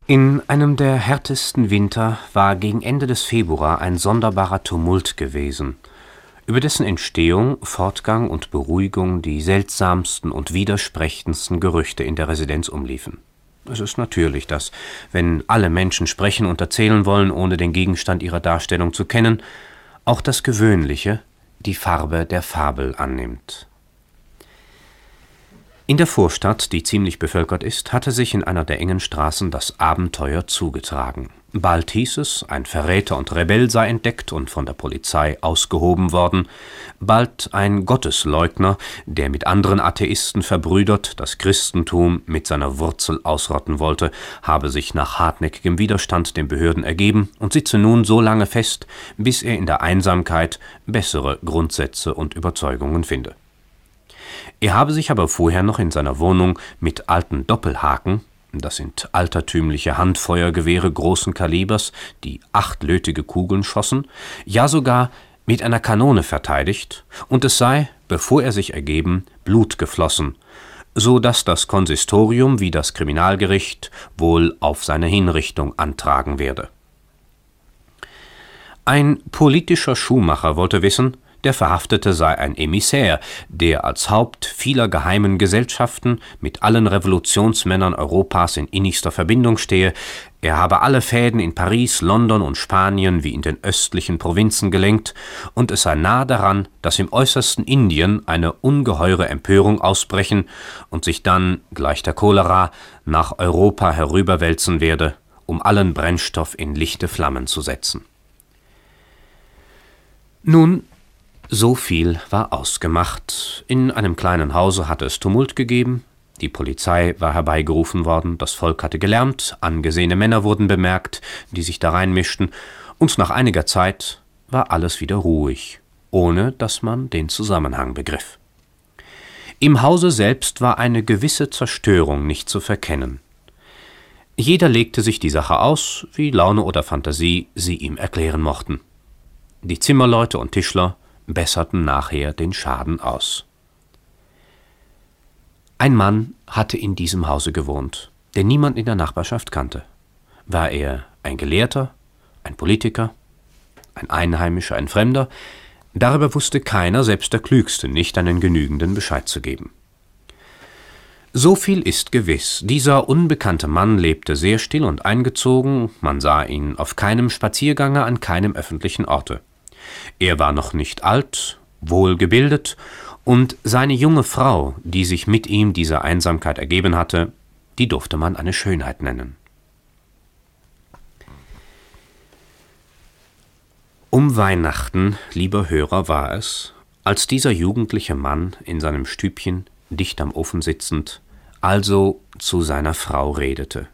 In einem der härtesten Winter war gegen Ende des Februar ein sonderbarer Tumult gewesen, über dessen Entstehung, Fortgang und Beruhigung die seltsamsten und widersprechendsten Gerüchte in der Residenz umliefen. Es ist natürlich, dass, wenn alle Menschen sprechen und erzählen wollen, ohne den Gegenstand ihrer Darstellung zu kennen, auch das Gewöhnliche die Farbe der Fabel annimmt. In der Vorstadt, die ziemlich bevölkert ist, hatte sich in einer der engen Straßen das Abenteuer zugetragen. Bald hieß es, ein Verräter und Rebell sei entdeckt und von der Polizei ausgehoben worden, bald ein Gottesleugner, der mit anderen Atheisten verbrüdert das Christentum mit seiner Wurzel ausrotten wollte, habe sich nach hartnäckigem Widerstand den Behörden ergeben und sitze nun so lange fest, bis er in der Einsamkeit bessere Grundsätze und Überzeugungen finde. Er habe sich aber vorher noch in seiner Wohnung mit alten Doppelhaken, das sind altertümliche Handfeuergewehre großen Kalibers, die 8-lötige Kugeln schossen, ja sogar mit einer Kanone verteidigt, und es sei, bevor er sich ergeben, Blut geflossen, so dass das Konsistorium wie das Kriminalgericht wohl auf seine Hinrichtung antragen werde. Ein politischer Schuhmacher wollte wissen, der Verhaftete sei ein Emissär, der als Haupt vieler geheimen Gesellschaften mit allen Revolutionsmännern Europas in innigster Verbindung stehe, er habe alle Fäden in Paris, London und Spanien wie in den östlichen Provinzen gelenkt, und es sei nahe daran, dass im äußersten Indien eine ungeheure Empörung ausbrechen und sich dann, gleich der Cholera, nach Europa herüberwälzen werde, um allen Brennstoff in lichte Flammen zu setzen. Nun, so viel war ausgemacht. In einem kleinen Hause hatte es Tumult gegeben, die Polizei war herbeigerufen worden, das Volk hatte gelärmt, angesehene Männer wurden bemerkt, die sich da reinmischten, und nach einiger Zeit war alles wieder ruhig, ohne dass man den Zusammenhang begriff. Im Hause selbst war eine gewisse Zerstörung nicht zu verkennen. Jeder legte sich die Sache aus, wie Laune oder Fantasie sie ihm erklären mochten. Die Zimmerleute und Tischler besserten nachher den Schaden aus. Ein Mann hatte in diesem Hause gewohnt, den niemand in der Nachbarschaft kannte. War er ein Gelehrter, ein Politiker, ein Einheimischer, ein Fremder? Darüber wusste keiner, selbst der Klügste, nicht einen genügenden Bescheid zu geben. So viel ist gewiss, dieser unbekannte Mann lebte sehr still und eingezogen, man sah ihn auf keinem Spaziergange an keinem öffentlichen Orte. Er war noch nicht alt, wohlgebildet, und seine junge Frau, die sich mit ihm dieser Einsamkeit ergeben hatte, die durfte man eine Schönheit nennen. Um Weihnachten, lieber Hörer, war es, als dieser jugendliche Mann in seinem Stübchen, dicht am Ofen sitzend, also zu seiner Frau redete.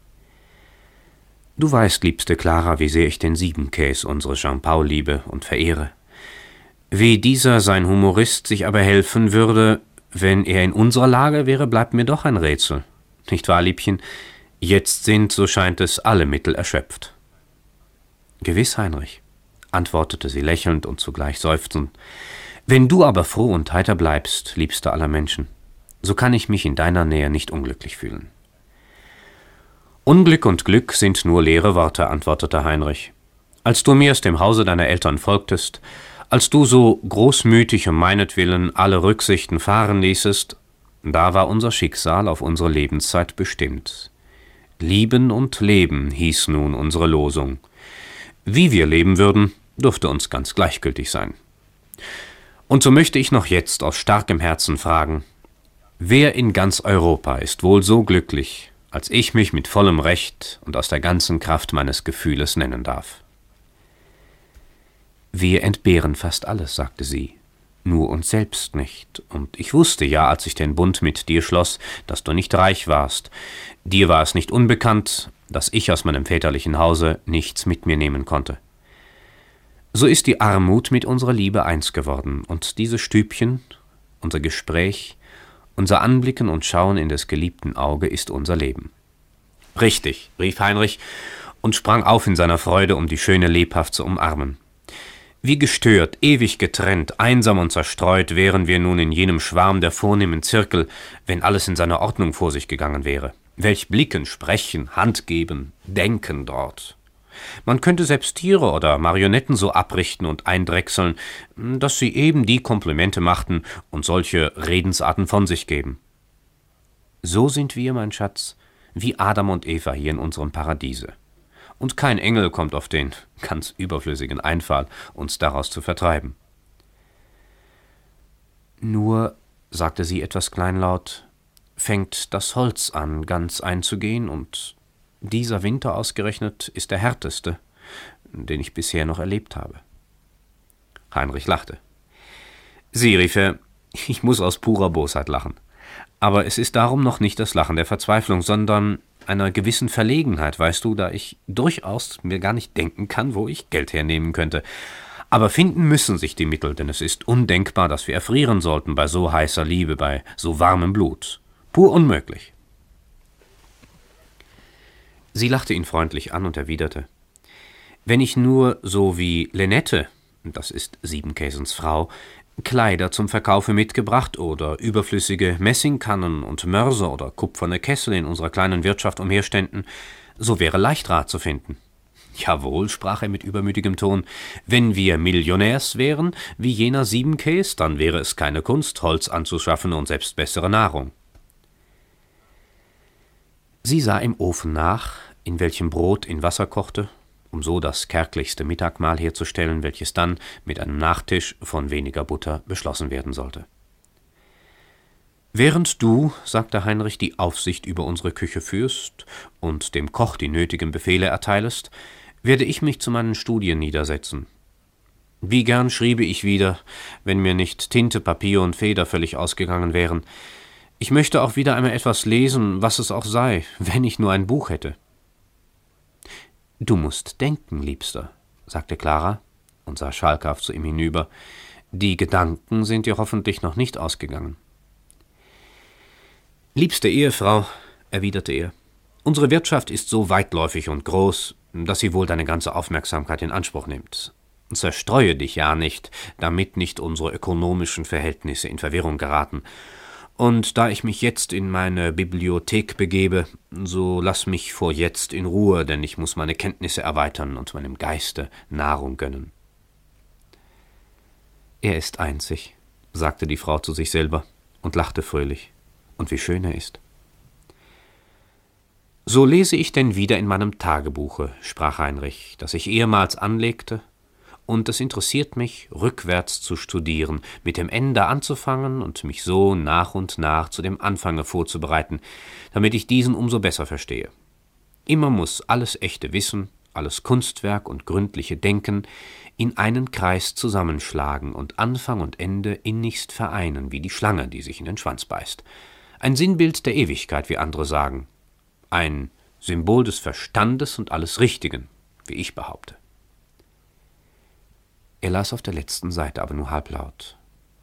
Du weißt, liebste Clara, wie sehr ich den Siebenkäs, unsere Jean-Paul, liebe und verehre. Wie dieser, sein Humorist, sich aber helfen würde, wenn er in unserer Lage wäre, bleibt mir doch ein Rätsel. Nicht wahr, Liebchen? Jetzt sind, so scheint es, alle Mittel erschöpft. Gewiss, Heinrich, antwortete sie lächelnd und zugleich seufzend. Wenn du aber froh und heiter bleibst, liebster aller Menschen, so kann ich mich in deiner Nähe nicht unglücklich fühlen. Unglück und Glück sind nur leere Worte, antwortete Heinrich. Als du mir aus dem Hause deiner Eltern folgtest, als du so großmütig um meinetwillen alle Rücksichten fahren ließest, da war unser Schicksal auf unsere Lebenszeit bestimmt. Lieben und leben hieß nun unsere Losung. Wie wir leben würden, durfte uns ganz gleichgültig sein. Und so möchte ich noch jetzt aus starkem Herzen fragen, wer in ganz Europa ist wohl so glücklich, als ich mich mit vollem Recht und aus der ganzen Kraft meines Gefühles nennen darf? Wir entbehren fast alles, sagte sie, nur uns selbst nicht. Und ich wusste ja, als ich den Bund mit dir schloss, dass du nicht reich warst. Dir war es nicht unbekannt, dass ich aus meinem väterlichen Hause nichts mit mir nehmen konnte. So ist die Armut mit unserer Liebe eins geworden, und dieses Stübchen, unser Gespräch, unser Anblicken und Schauen in des geliebten Auge ist unser Leben. Richtig, rief Heinrich und sprang auf in seiner Freude, um die Schöne lebhaft zu umarmen. Wie gestört, ewig getrennt, einsam und zerstreut wären wir nun in jenem Schwarm der vornehmen Zirkel, wenn alles in seiner Ordnung vor sich gegangen wäre. Welch Blicken, Sprechen, Hand geben, Denken dort! Man könnte selbst Tiere oder Marionetten so abrichten und eindrechseln, dass sie eben die Komplimente machten und solche Redensarten von sich geben. So sind wir, mein Schatz, wie Adam und Eva hier in unserem Paradiese. Und kein Engel kommt auf den ganz überflüssigen Einfall, uns daraus zu vertreiben. Nur, sagte sie etwas kleinlaut, fängt das Holz an, ganz einzugehen, und dieser Winter ausgerechnet ist der härteste, den ich bisher noch erlebt habe. Heinrich lachte. Sieh, rief er, ich muss aus purer Bosheit lachen. Aber es ist darum noch nicht das Lachen der Verzweiflung, sondern einer gewissen Verlegenheit, weißt du, da ich durchaus mir gar nicht denken kann, wo ich Geld hernehmen könnte. Aber finden müssen sich die Mittel, denn es ist undenkbar, dass wir erfrieren sollten bei so heißer Liebe, bei so warmem Blut. Pur unmöglich. Sie lachte ihn freundlich an und erwiderte, wenn ich nur so wie Lenette, das ist Siebenkäsens Frau, Kleider zum Verkaufe mitgebracht oder überflüssige Messingkannen und Mörser oder kupferne Kessel in unserer kleinen Wirtschaft umherständen, so wäre leicht Rat zu finden. Jawohl, sprach er mit übermütigem Ton, wenn wir Millionärs wären, wie jener Siebenkäs, dann wäre es keine Kunst, Holz anzuschaffen und selbst bessere Nahrung. Sie sah im Ofen nach, in welchem Brot in Wasser kochte, um so das kärglichste Mittagmahl herzustellen, welches dann mit einem Nachtisch von weniger Butter beschlossen werden sollte. »Während du«, sagte Heinrich, »die Aufsicht über unsere Küche führst und dem Koch die nötigen Befehle erteilest, werde ich mich zu meinen Studien niedersetzen. Wie gern schriebe ich wieder, wenn mir nicht Tinte, Papier und Feder völlig ausgegangen wären. Ich möchte auch wieder einmal etwas lesen, was es auch sei, wenn ich nur ein Buch hätte.« »Du musst denken, Liebster«, sagte Clara und sah schalkhaft zu ihm hinüber. »Die Gedanken sind dir hoffentlich noch nicht ausgegangen.« »Liebste Ehefrau«, erwiderte er, »unsere Wirtschaft ist so weitläufig und groß, dass sie wohl deine ganze Aufmerksamkeit in Anspruch nimmt. Zerstreue dich ja nicht, damit nicht unsere ökonomischen Verhältnisse in Verwirrung geraten. Und da ich mich jetzt in meine Bibliothek begebe, so lass mich vorjetzt in Ruhe, denn ich muss meine Kenntnisse erweitern und meinem Geiste Nahrung gönnen.« »Er ist einzig«, sagte die Frau zu sich selber und lachte fröhlich. »Und wie schön er ist.« »So lese ich denn wieder in meinem Tagebuche«, sprach Heinrich, »das ich ehemals anlegte, und es interessiert mich, rückwärts zu studieren, mit dem Ende anzufangen und mich so nach und nach zu dem Anfange vorzubereiten, damit ich diesen umso besser verstehe. Immer muss alles echte Wissen, alles Kunstwerk und gründliche Denken in einen Kreis zusammenschlagen und Anfang und Ende innigst vereinen, wie die Schlange, die sich in den Schwanz beißt. Ein Sinnbild der Ewigkeit, wie andere sagen. Ein Symbol des Verstandes und alles Richtigen, wie ich behaupte.« Er las auf der letzten Seite, aber nur halblaut.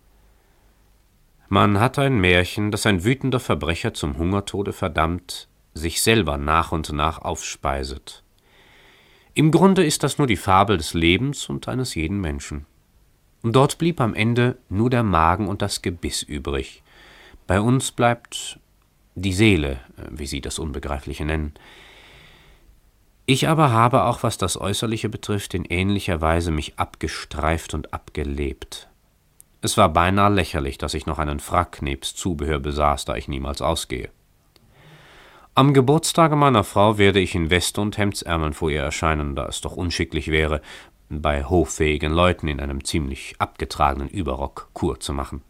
Man hat ein Märchen, das ein wütender Verbrecher zum Hungertode verdammt, sich selber nach und nach aufspeiset. Im Grunde ist das nur die Fabel des Lebens und eines jeden Menschen. Und dort blieb am Ende nur der Magen und das Gebiss übrig. Bei uns bleibt die Seele, wie Sie das Unbegreifliche nennen. Ich aber habe auch, was das Äußerliche betrifft, in ähnlicher Weise mich abgestreift und abgelebt. Es war beinahe lächerlich, dass ich noch einen Frack nebst Zubehör besaß, da ich niemals ausgehe. Am Geburtstage meiner Frau werde ich in Weste und Hemdsärmeln vor ihr erscheinen, da es doch unschicklich wäre, bei hoffähigen Leuten in einem ziemlich abgetragenen Überrock Kur zu machen.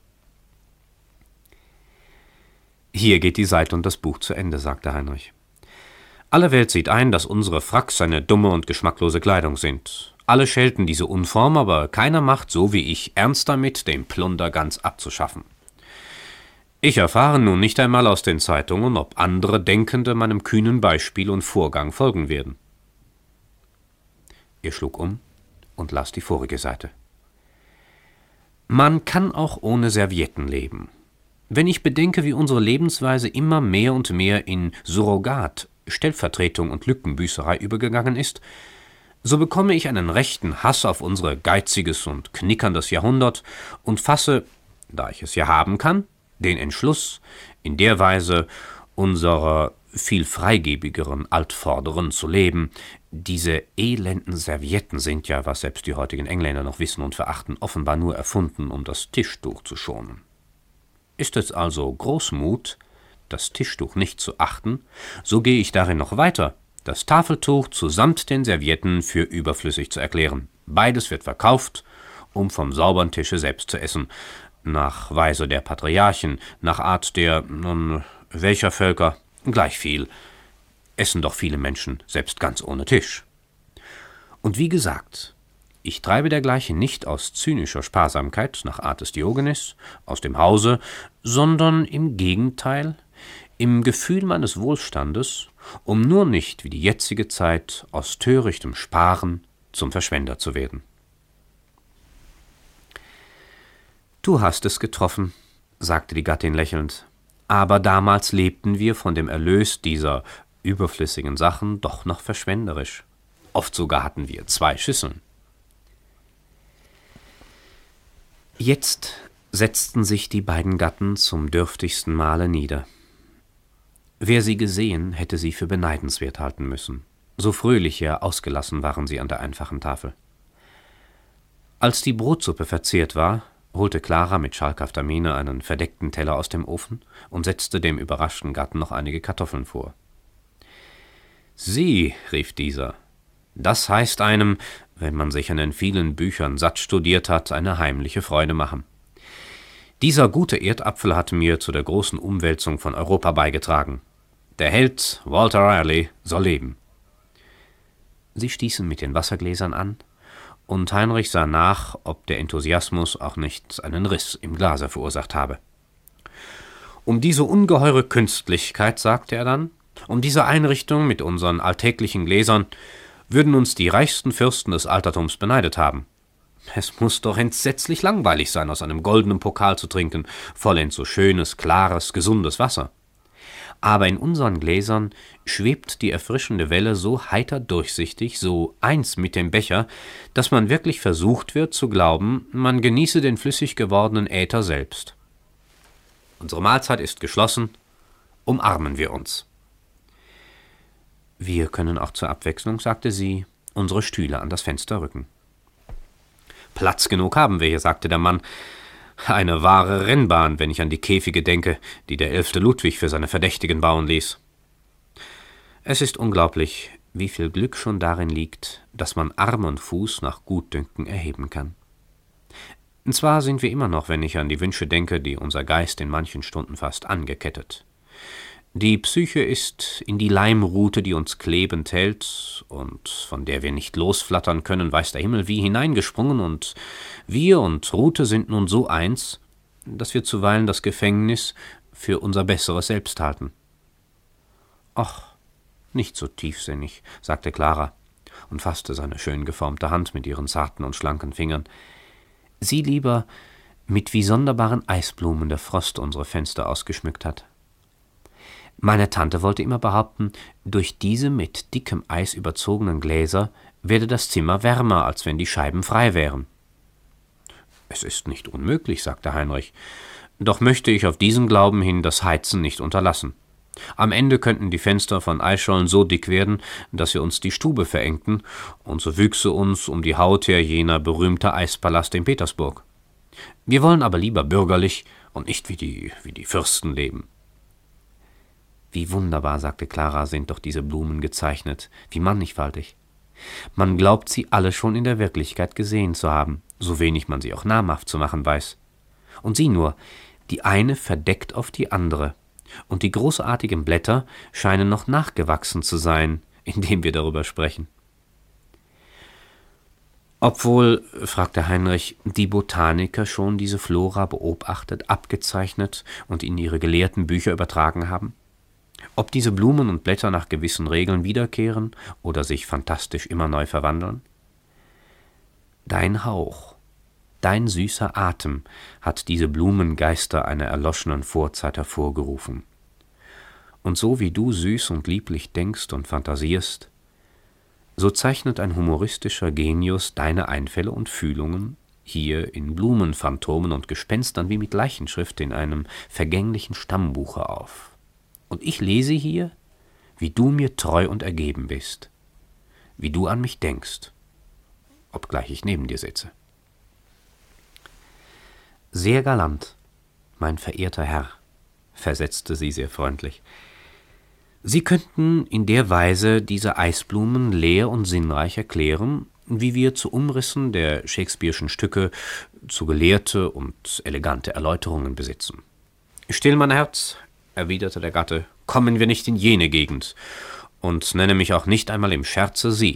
»Hier geht die Seite und das Buch zu Ende«, sagte Heinrich. »Alle Welt sieht ein, dass unsere Fracks eine dumme und geschmacklose Kleidung sind. Alle schelten diese Unform, aber keiner macht, so wie ich, ernst damit, den Plunder ganz abzuschaffen. Ich erfahre nun nicht einmal aus den Zeitungen, ob andere Denkende meinem kühnen Beispiel und Vorgang folgen werden.« Er schlug um und las die vorige Seite. »Man kann auch ohne Servietten leben. Wenn ich bedenke, wie unsere Lebensweise immer mehr und mehr in Surrogat, Stellvertretung und Lückenbüßerei übergegangen ist, so bekomme ich einen rechten Hass auf unser geiziges und knickerndes Jahrhundert und fasse, da ich es ja haben kann, den Entschluss, in der Weise unserer viel freigebigeren, altvorderen zu leben. Diese elenden Servietten sind ja, was selbst die heutigen Engländer noch wissen und verachten, offenbar nur erfunden, um das Tischtuch zu schonen. Ist es also Großmut, das Tischtuch nicht zu achten, so gehe ich darin noch weiter, das Tafeltuch zusamt den Servietten für überflüssig zu erklären. Beides wird verkauft, um vom sauberen Tische selbst zu essen, nach Weise der Patriarchen, nach Art der, welcher Völker, gleich viel, essen doch viele Menschen, selbst ganz ohne Tisch. Und wie gesagt, ich treibe dergleichen nicht aus zynischer Sparsamkeit, nach Art des Diogenes, aus dem Hause, sondern im Gegenteil, im Gefühl meines Wohlstandes, um nur nicht, wie die jetzige Zeit, aus törichtem Sparen zum Verschwender zu werden. »Du hast es getroffen«, sagte die Gattin lächelnd, »aber damals lebten wir von dem Erlös dieser überflüssigen Sachen doch noch verschwenderisch. Oft sogar hatten wir 2 Schüsseln.« Jetzt setzten sich die beiden Gatten zum dürftigsten Male nieder. Wer sie gesehen, hätte sie für beneidenswert halten müssen. So fröhlich, ja ausgelassen waren sie an der einfachen Tafel. Als die Brotsuppe verzehrt war, holte Clara mit schalkhafter Miene einen verdeckten Teller aus dem Ofen und setzte dem überraschten Gatten noch einige Kartoffeln vor. »Sieh«, rief dieser, »das heißt einem, wenn man sich an den vielen Büchern satt studiert hat, eine heimliche Freude machen. Dieser gute Erdapfel hat mir zu der großen Umwälzung von Europa beigetragen. Der Held Walter Raleigh soll leben.« Sie stießen mit den Wassergläsern an, und Heinrich sah nach, ob der Enthusiasmus auch nicht einen Riss im Glase verursacht habe. »Um diese ungeheure Künstlichkeit«, sagte er dann, »um diese Einrichtung mit unseren alltäglichen Gläsern, würden uns die reichsten Fürsten des Altertums beneidet haben. Es muß doch entsetzlich langweilig sein, aus einem goldenen Pokal zu trinken, vollends so schönes, klares, gesundes Wasser. Aber in unseren Gläsern schwebt die erfrischende Welle so heiter durchsichtig, so eins mit dem Becher, dass man wirklich versucht wird zu glauben, man genieße den flüssig gewordenen Äther selbst. Unsere Mahlzeit ist geschlossen, umarmen wir uns.« »Wir können auch zur Abwechslung«, sagte sie, »unsere Stühle an das Fenster rücken.« »Platz genug haben wir hier«, sagte der Mann, »eine wahre Rennbahn, wenn ich an die Käfige denke, die der 11. Ludwig für seine Verdächtigen bauen ließ. Es ist unglaublich, wie viel Glück schon darin liegt, dass man Arm und Fuß nach Gutdünken erheben kann. Zwar sind wir immer noch, wenn ich an die Wünsche denke, die unser Geist in manchen Stunden fasst, angekettet. Die Psyche ist in die Leimrute, die uns klebend hält und von der wir nicht losflattern können, weiß der Himmel wie, hineingesprungen, und wir und Rute sind nun so eins, dass wir zuweilen das Gefängnis für unser besseres Selbst halten.« »Ach, nicht so tiefsinnig«, sagte Clara und fasste seine schön geformte Hand mit ihren zarten und schlanken Fingern. »Sieh lieber, mit wie sonderbaren Eisblumen der Frost unsere Fenster ausgeschmückt hat. Meine Tante wollte immer behaupten, durch diese mit dickem Eis überzogenen Gläser werde das Zimmer wärmer, als wenn die Scheiben frei wären.« »Es ist nicht unmöglich«, sagte Heinrich, »doch möchte ich auf diesen Glauben hin das Heizen nicht unterlassen. Am Ende könnten die Fenster von Eisschollen so dick werden, dass wir uns die Stube verengten, und so wüchse uns um die Haut her jener berühmte Eispalast in Petersburg. Wir wollen aber lieber bürgerlich und nicht wie die Fürsten leben.« »Wie wunderbar«, sagte Clara, »sind doch diese Blumen gezeichnet, wie mannigfaltig. Man glaubt, sie alle schon in der Wirklichkeit gesehen zu haben, so wenig man sie auch namhaft zu machen weiß. Und sieh nur, die eine verdeckt auf die andere, und die großartigen Blätter scheinen noch nachgewachsen zu sein, indem wir darüber sprechen.« »Obwohl«, fragte Heinrich, »die Botaniker schon diese Flora beobachtet, abgezeichnet und in ihre gelehrten Bücher übertragen haben? Ob diese Blumen und Blätter nach gewissen Regeln wiederkehren oder sich fantastisch immer neu verwandeln? Dein Hauch, dein süßer Atem hat diese Blumengeister einer erloschenen Vorzeit hervorgerufen. Und so wie du süß und lieblich denkst und fantasierst, so zeichnet ein humoristischer Genius deine Einfälle und Fühlungen hier in Blumenphantomen und Gespenstern wie mit Leichenschrift in einem vergänglichen Stammbuche auf. Und ich lese hier, wie du mir treu und ergeben bist, wie du an mich denkst, obgleich ich neben dir sitze. Sehr galant, mein verehrter Herr, versetzte sie sehr freundlich. Sie könnten in der Weise diese Eisblumen leer und sinnreich erklären, wie wir zu Umrissen der Shakespeare'schen Stücke zu gelehrte und elegante Erläuterungen besitzen. »Still, mein Herz«, erwiderte der Gatte, »kommen wir nicht in jene Gegend, und nenne mich auch nicht einmal im Scherze Sie.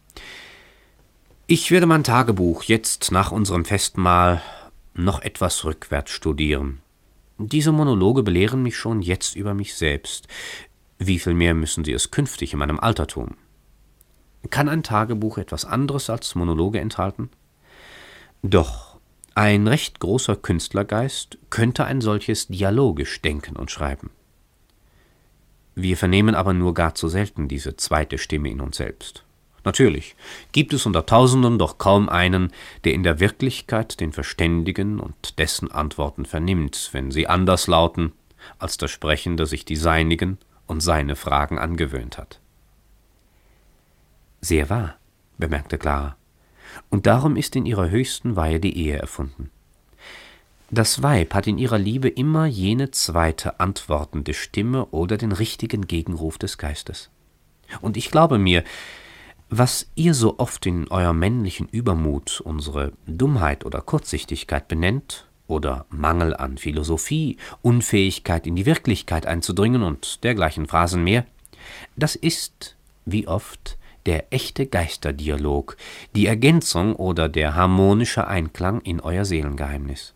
Ich werde mein Tagebuch jetzt nach unserem Festmahl noch etwas rückwärts studieren. Diese Monologe belehren mich schon jetzt über mich selbst. Wie viel mehr müssen sie es künftig in meinem Alter tun? Kann ein Tagebuch etwas anderes als Monologe enthalten? Doch ein recht großer Künstlergeist könnte ein solches dialogisch denken und schreiben. Wir vernehmen aber nur gar zu selten diese zweite Stimme in uns selbst. Natürlich gibt es unter Tausenden doch kaum einen, der in der Wirklichkeit den Verständigen und dessen Antworten vernimmt, wenn sie anders lauten, als der Sprechende sich die seinigen und seine Fragen angewöhnt hat. Sehr wahr, bemerkte Clara, und darum ist in ihrer höchsten Weihe die Ehe erfunden. Das Weib hat in ihrer Liebe immer jene zweite antwortende Stimme oder den richtigen Gegenruf des Geistes. Und ich glaube mir, was ihr so oft in eurem männlichen Übermut unsere Dummheit oder Kurzsichtigkeit benennt, oder Mangel an Philosophie, Unfähigkeit in die Wirklichkeit einzudringen und dergleichen Phrasen mehr, das ist, wie oft, der echte Geisterdialog, die Ergänzung oder der harmonische Einklang in euer Seelengeheimnis.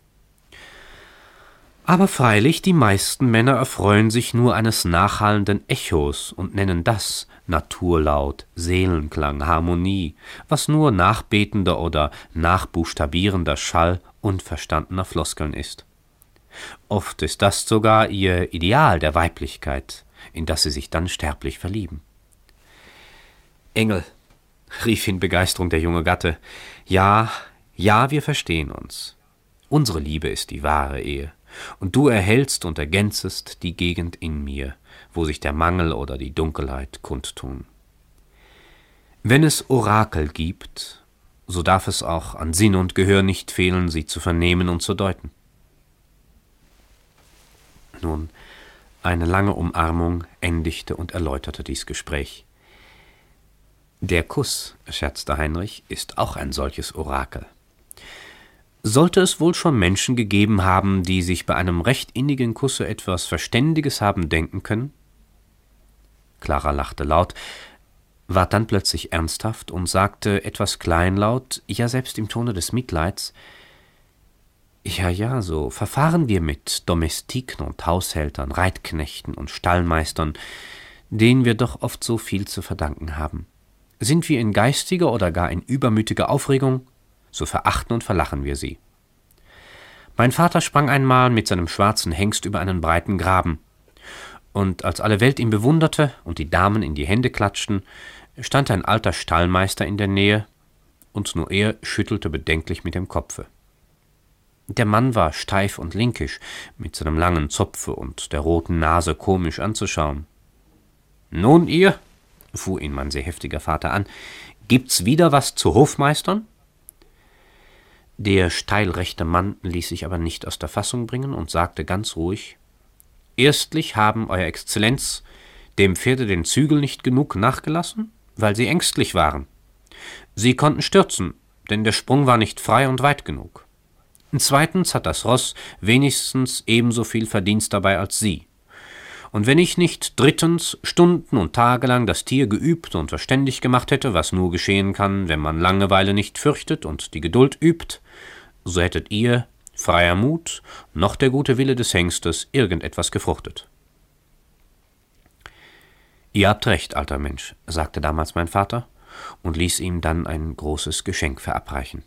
Aber freilich, die meisten Männer erfreuen sich nur eines nachhallenden Echos und nennen das Naturlaut, Seelenklang, Harmonie, was nur nachbetender oder nachbuchstabierender Schall unverstandener Floskeln ist. Oft ist das sogar ihr Ideal der Weiblichkeit, in das sie sich dann sterblich verlieben. »Engel«, rief in Begeisterung der junge Gatte, »ja, wir verstehen uns. Unsere Liebe ist die wahre Ehe. Und du erhältst und ergänzest die Gegend in mir, wo sich der Mangel oder die Dunkelheit kundtun. Wenn es Orakel gibt, so darf es auch an Sinn und Gehör nicht fehlen, sie zu vernehmen und zu deuten.« Nun, eine lange Umarmung endigte und erläuterte dies Gespräch. Der Kuss, scherzte Heinrich, ist auch ein solches Orakel. Sollte es wohl schon Menschen gegeben haben, die sich bei einem recht innigen Kusse etwas Verständiges haben denken können? Clara lachte laut, ward dann plötzlich ernsthaft und sagte etwas kleinlaut, ja selbst im Tone des Mitleids, »Ja, so verfahren wir mit Domestiken und Haushältern, Reitknechten und Stallmeistern, denen wir doch oft so viel zu verdanken haben. Sind wir in geistiger oder gar in übermütiger Aufregung, so verachten und verlachen wir sie. Mein Vater sprang einmal mit seinem schwarzen Hengst über einen breiten Graben, und als alle Welt ihn bewunderte und die Damen in die Hände klatschten, stand ein alter Stallmeister in der Nähe, und nur er schüttelte bedenklich mit dem Kopfe. Der Mann war steif und linkisch, mit seinem langen Zopfe und der roten Nase komisch anzuschauen. »Nun ihr«, fuhr ihn mein sehr heftiger Vater an, »gibt's wieder was zu Hofmeistern?« Der steilrechte Mann ließ sich aber nicht aus der Fassung bringen und sagte ganz ruhig, »Erstlich haben Euer Exzellenz dem Pferde den Zügel nicht genug nachgelassen, weil sie ängstlich waren. Sie konnten stürzen, denn der Sprung war nicht frei und weit genug. Zweitens hat das Ross wenigstens ebenso viel Verdienst dabei als Sie. Und wenn ich nicht drittens Stunden und Tage lang das Tier geübt und verständig gemacht hätte, was nur geschehen kann, wenn man Langeweile nicht fürchtet und die Geduld übt, so hättet ihr, freier Mut, noch der gute Wille des Hengstes irgendetwas gefruchtet.« »Ihr habt recht, alter Mensch«, sagte damals mein Vater und ließ ihm dann ein großes Geschenk verabreichen.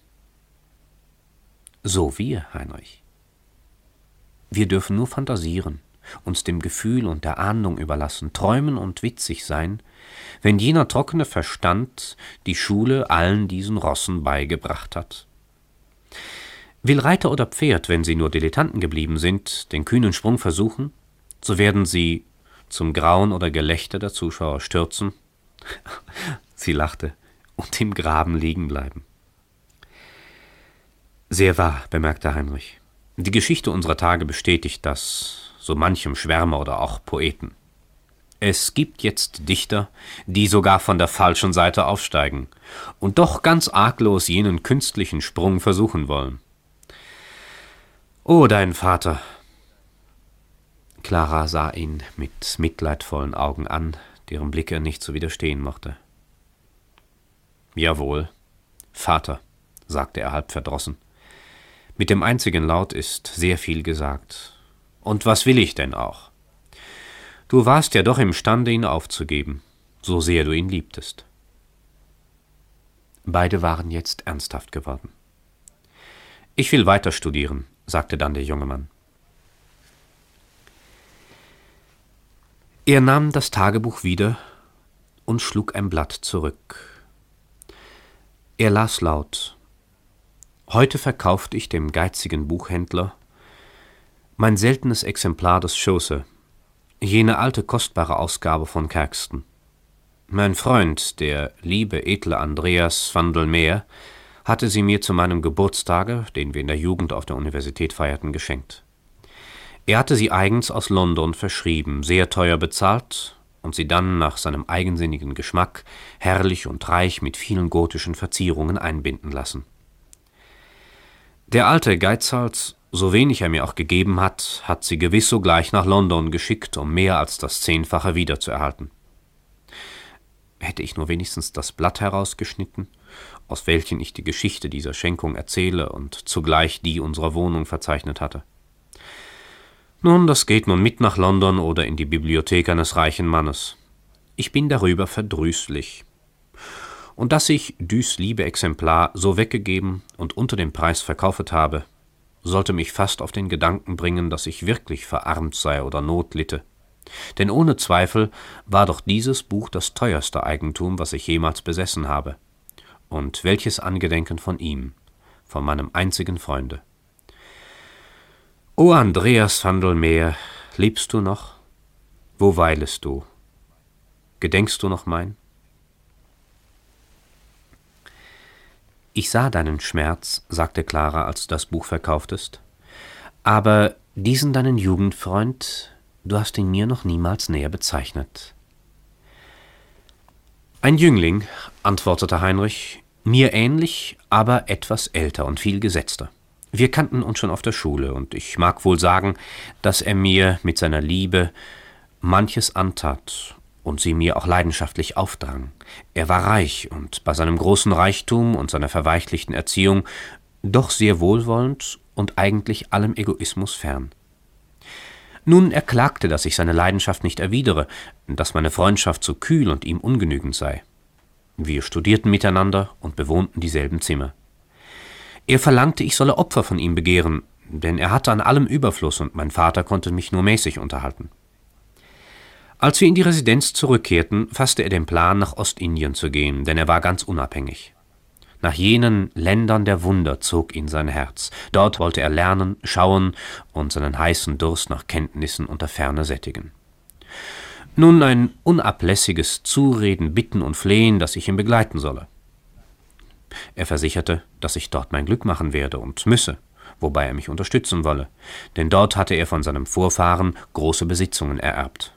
So wir, Heinrich. Wir dürfen nur fantasieren, uns dem Gefühl und der Ahndung überlassen, träumen und witzig sein, wenn jener trockene Verstand die Schule allen diesen Rossen beigebracht hat. Will Reiter oder Pferd, wenn sie nur Dilettanten geblieben sind, den kühnen Sprung versuchen, so werden sie, zum Grauen oder Gelächter der Zuschauer stürzen, sie lachte, und im Graben liegen bleiben. Sehr wahr, bemerkte Heinrich. Die Geschichte unserer Tage bestätigt das, so manchem Schwärmer oder auch Poeten. Es gibt jetzt Dichter, die sogar von der falschen Seite aufsteigen und doch ganz arglos jenen künstlichen Sprung versuchen wollen. Oh, dein Vater! Clara sah ihn mit mitleidvollen Augen an, deren Blick er nicht zu widerstehen mochte. »Jawohl, Vater«, sagte er halb verdrossen. »Mit dem einzigen Laut ist sehr viel gesagt. Und was will ich denn auch? Du warst ja doch imstande, ihn aufzugeben, so sehr du ihn liebtest.« Beide waren jetzt ernsthaft geworden. »Ich will weiter studieren«, sagte dann der junge Mann. Er nahm das Tagebuch wieder und schlug ein Blatt zurück. Er las laut: »Heute verkaufte ich dem geizigen Buchhändler mein seltenes Exemplar des Chaucer, jene alte kostbare Ausgabe von Caxton. Mein Freund, der liebe edle Andreas van der Meer, hatte sie mir zu meinem Geburtstage, den wir in der Jugend auf der Universität feierten, geschenkt. Er hatte sie eigens aus London verschrieben, sehr teuer bezahlt und sie dann nach seinem eigensinnigen Geschmack herrlich und reich mit vielen gotischen Verzierungen einbinden lassen. Der alte Geizhals, so wenig er mir auch gegeben hat, hat sie gewiss sogleich nach London geschickt, um mehr als das 10-fache wiederzuerhalten. Hätte ich nur wenigstens das Blatt herausgeschnitten, aus welchem ich die Geschichte dieser Schenkung erzähle und zugleich die unserer Wohnung verzeichnet hatte. Nun, das geht nun mit nach London oder in die Bibliothek eines reichen Mannes. Ich bin darüber verdrüßlich. Und dass ich düs liebe Exemplar so weggegeben und unter dem Preis verkaufet habe, sollte mich fast auf den Gedanken bringen, dass ich wirklich verarmt sei oder Not litte. Denn ohne Zweifel war doch dieses Buch das teuerste Eigentum, was ich jemals besessen habe. Und welches Angedenken von ihm, von meinem einzigen Freunde. O Andreas van der Meer, lebst du noch? Wo weilest du? Gedenkst du noch mein? »Ich sah deinen Schmerz«, sagte Clara, als du das Buch verkauftest, »aber diesen deinen Jugendfreund, du hast ihn mir noch niemals näher bezeichnet.« »Ein Jüngling«, antwortete Heinrich, »mir ähnlich, aber etwas älter und viel gesetzter. Wir kannten uns schon auf der Schule, und ich mag wohl sagen, dass er mir mit seiner Liebe manches antat und sie mir auch leidenschaftlich aufdrang. Er war reich und bei seinem großen Reichtum und seiner verweichlichten Erziehung doch sehr wohlwollend und eigentlich allem Egoismus fern. Nun, er klagte, dass ich seine Leidenschaft nicht erwidere, dass meine Freundschaft zu kühl und ihm ungenügend sei. Wir studierten miteinander und bewohnten dieselben Zimmer. Er verlangte, ich solle Opfer von ihm begehren, denn er hatte an allem Überfluss und mein Vater konnte mich nur mäßig unterhalten. Als wir in die Residenz zurückkehrten, fasste er den Plan, nach Ostindien zu gehen, denn er war ganz unabhängig. Nach jenen Ländern der Wunder zog ihn sein Herz. Dort wollte er lernen, schauen und seinen heißen Durst nach Kenntnissen und der Ferne sättigen. Nun ein unablässiges Zureden, Bitten und Flehen, dass ich ihn begleiten solle. Er versicherte, dass ich dort mein Glück machen werde und müsse, wobei er mich unterstützen wolle, denn dort hatte er von seinem Vorfahren große Besitzungen ererbt.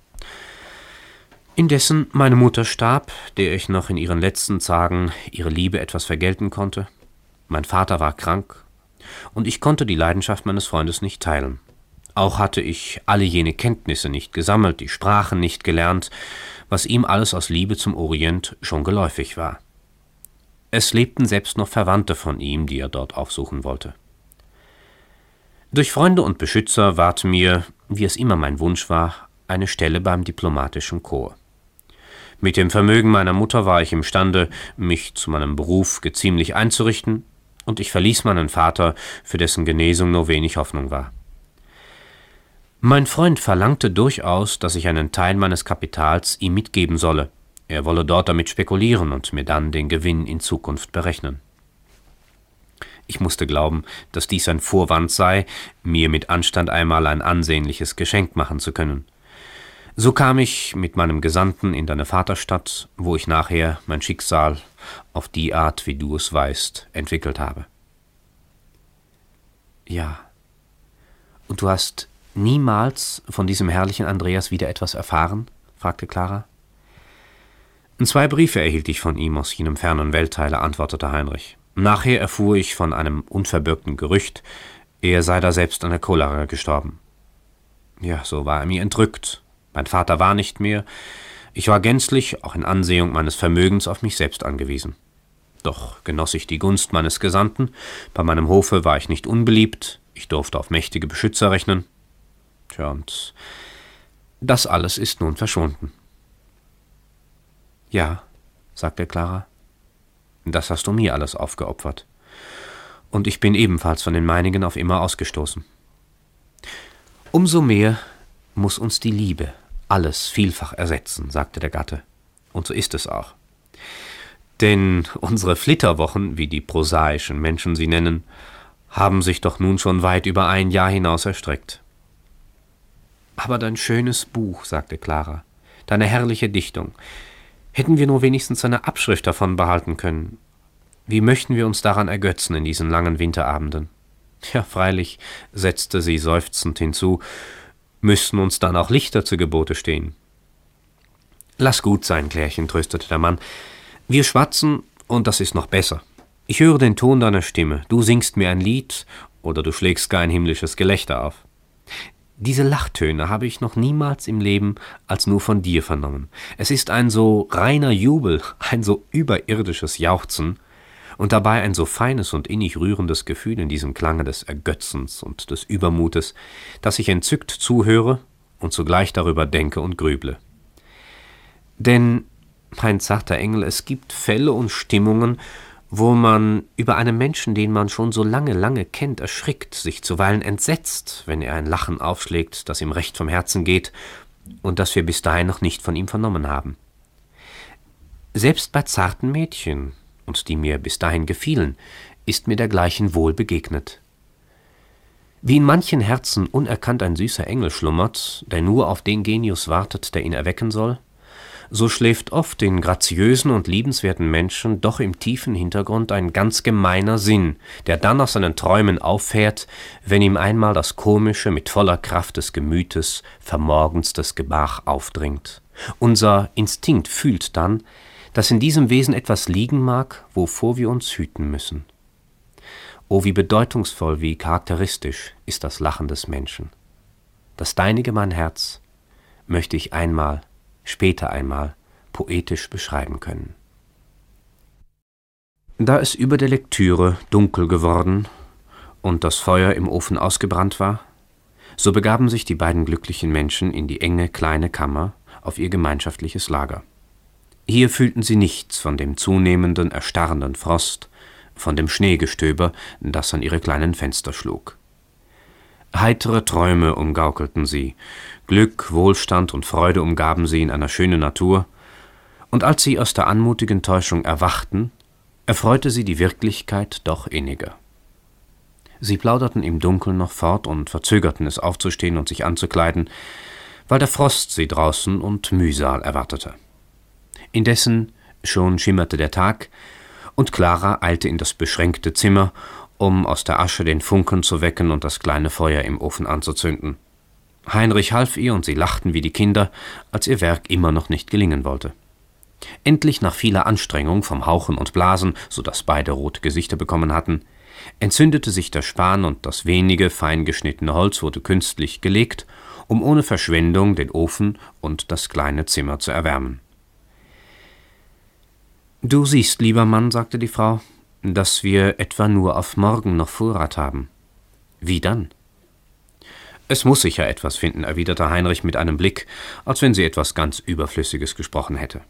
Indessen meine Mutter starb, der ich noch in ihren letzten Tagen ihre Liebe etwas vergelten konnte. Mein Vater war krank, und ich konnte die Leidenschaft meines Freundes nicht teilen. Auch hatte ich alle jene Kenntnisse nicht gesammelt, die Sprachen nicht gelernt, was ihm alles aus Liebe zum Orient schon geläufig war. Es lebten selbst noch Verwandte von ihm, die er dort aufsuchen wollte. Durch Freunde und Beschützer ward mir, wie es immer mein Wunsch war, eine Stelle beim diplomatischen Korps. Mit dem Vermögen meiner Mutter war ich imstande, mich zu meinem Beruf geziemlich einzurichten, und ich verließ meinen Vater, für dessen Genesung nur wenig Hoffnung war. Mein Freund verlangte durchaus, dass ich einen Teil meines Kapitals ihm mitgeben solle. Er wolle dort damit spekulieren und mir dann den Gewinn in Zukunft berechnen. Ich musste glauben, dass dies ein Vorwand sei, mir mit Anstand einmal ein ansehnliches Geschenk machen zu können. So kam ich mit meinem Gesandten in deine Vaterstadt, wo ich nachher mein Schicksal auf die Art, wie du es weißt, entwickelt habe. Ja. Und du hast niemals von diesem herrlichen Andreas wieder etwas erfahren? Fragte Clara. 2 Briefe erhielt ich von ihm aus jenem fernen Weltteile, antwortete Heinrich. Nachher erfuhr ich von einem unverbürgten Gerücht, er sei da selbst an der Cholera gestorben. Ja, so war er mir entrückt. Mein Vater war nicht mehr. Ich war gänzlich, auch in Ansehung meines Vermögens, auf mich selbst angewiesen. Doch genoss ich die Gunst meines Gesandten. Bei meinem Hofe war ich nicht unbeliebt. Ich durfte auf mächtige Beschützer rechnen. Tja, und das alles ist nun verschwunden. Ja, sagte Clara, das hast du mir alles aufgeopfert. Und ich bin ebenfalls von den meinigen auf immer ausgestoßen. Umso mehr muss uns die Liebe alles vielfach ersetzen, sagte der Gatte. Und so ist es auch. Denn unsere Flitterwochen, wie die prosaischen Menschen sie nennen, haben sich doch nun schon weit über 1 Jahr hinaus erstreckt. Aber dein schönes Buch, sagte Clara, deine herrliche Dichtung, hätten wir nur wenigstens eine Abschrift davon behalten können. Wie möchten wir uns daran ergötzen in diesen langen Winterabenden? Ja, freilich, setzte sie seufzend hinzu, müssten uns dann auch Lichter zu Gebote stehen. Lass gut sein, Klärchen, tröstete der Mann. Wir schwatzen, und das ist noch besser. Ich höre den Ton deiner Stimme, du singst mir ein Lied, oder du schlägst gar ein himmlisches Gelächter auf. Diese Lachtöne habe ich noch niemals im Leben als nur von dir vernommen. Es ist ein so reiner Jubel, ein so überirdisches Jauchzen, und dabei ein so feines und innig rührendes Gefühl in diesem Klange des Ergötzens und des Übermutes, dass ich entzückt zuhöre und zugleich darüber denke und grüble. Denn, mein zarter Engel, es gibt Fälle und Stimmungen, wo man über einen Menschen, den man schon so lange kennt, erschrickt, sich zuweilen entsetzt, wenn er ein Lachen aufschlägt, das ihm recht vom Herzen geht und das wir bis dahin noch nicht von ihm vernommen haben. Selbst bei zarten Mädchen, und die mir bis dahin gefielen, ist mir dergleichen wohl begegnet. Wie in manchen Herzen unerkannt ein süßer Engel schlummert, der nur auf den Genius wartet, der ihn erwecken soll, so schläft oft in graziösen und liebenswerten Menschen doch im tiefen Hintergrund ein ganz gemeiner Sinn, der dann aus seinen Träumen auffährt, wenn ihm einmal das Komische mit voller Kraft des Gemütes vermorgenstes Gemach aufdringt. Unser Instinkt fühlt dann, dass in diesem Wesen etwas liegen mag, wovor wir uns hüten müssen. Oh, wie bedeutungsvoll, wie charakteristisch ist das Lachen des Menschen. Das deinige, mein Herz, möchte ich später einmal, poetisch beschreiben können. Da es über der Lektüre dunkel geworden und das Feuer im Ofen ausgebrannt war, so begaben sich die beiden glücklichen Menschen in die enge, kleine Kammer auf ihr gemeinschaftliches Lager. Hier fühlten sie nichts von dem zunehmenden, erstarrenden Frost, von dem Schneegestöber, das an ihre kleinen Fenster schlug. Heitere Träume umgaukelten sie, Glück, Wohlstand und Freude umgaben sie in einer schönen Natur, und als sie aus der anmutigen Täuschung erwachten, erfreute sie die Wirklichkeit doch inniger. Sie plauderten im Dunkeln noch fort und verzögerten es aufzustehen und sich anzukleiden, weil der Frost sie draußen und Mühsal erwartete. Indessen schon schimmerte der Tag, und Clara eilte in das beschränkte Zimmer, um aus der Asche den Funken zu wecken und das kleine Feuer im Ofen anzuzünden. Heinrich half ihr, und sie lachten wie die Kinder, als ihr Werk immer noch nicht gelingen wollte. Endlich, nach vieler Anstrengung vom Hauchen und Blasen, so dass beide rote Gesichter bekommen hatten, entzündete sich der Span, und das wenige, fein geschnittene Holz wurde künstlich gelegt, um ohne Verschwendung den Ofen und das kleine Zimmer zu erwärmen. »Du siehst, lieber Mann«, sagte die Frau, »dass wir etwa nur auf morgen noch Vorrat haben.« »Wie dann?« »Es muss sich ja etwas finden«, erwiderte Heinrich mit einem Blick, als wenn sie etwas ganz Überflüssiges gesprochen hätte.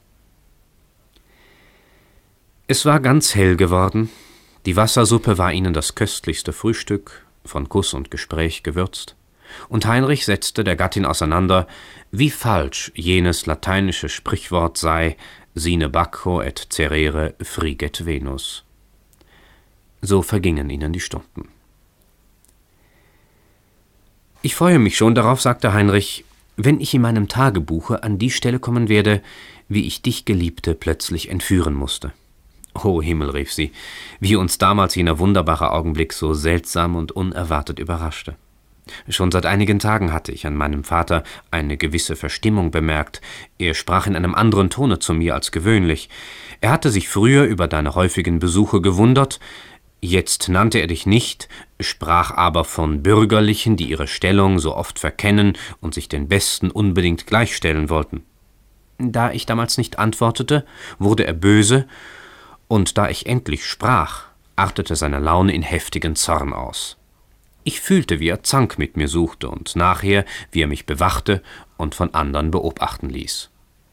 Es war ganz hell geworden, die Wassersuppe war ihnen das köstlichste Frühstück, von Kuss und Gespräch gewürzt, und Heinrich setzte der Gattin auseinander, wie falsch jenes lateinische Sprichwort sei, sine Baccho et cerere friget Venus. So vergingen ihnen die Stunden. »Ich freue mich schon darauf«, sagte Heinrich, wenn ich in meinem Tagebuche an die Stelle kommen werde, wie ich dich, Geliebte, plötzlich entführen musste. »O Himmel«, rief sie, wie uns damals jener wunderbare Augenblick so seltsam und unerwartet überraschte. Schon seit einigen Tagen hatte ich an meinem Vater eine gewisse Verstimmung bemerkt. Er sprach in einem anderen Tone zu mir als gewöhnlich. Er hatte sich früher über deine häufigen Besuche gewundert, jetzt nannte er dich nicht, sprach aber von Bürgerlichen, die ihre Stellung so oft verkennen und sich den Besten unbedingt gleichstellen wollten. Da ich damals nicht antwortete, wurde er böse, und da ich endlich sprach, artete seine Laune in heftigen Zorn aus. Ich fühlte, wie er Zank mit mir suchte und nachher, wie er mich bewachte und von anderen beobachten ließ.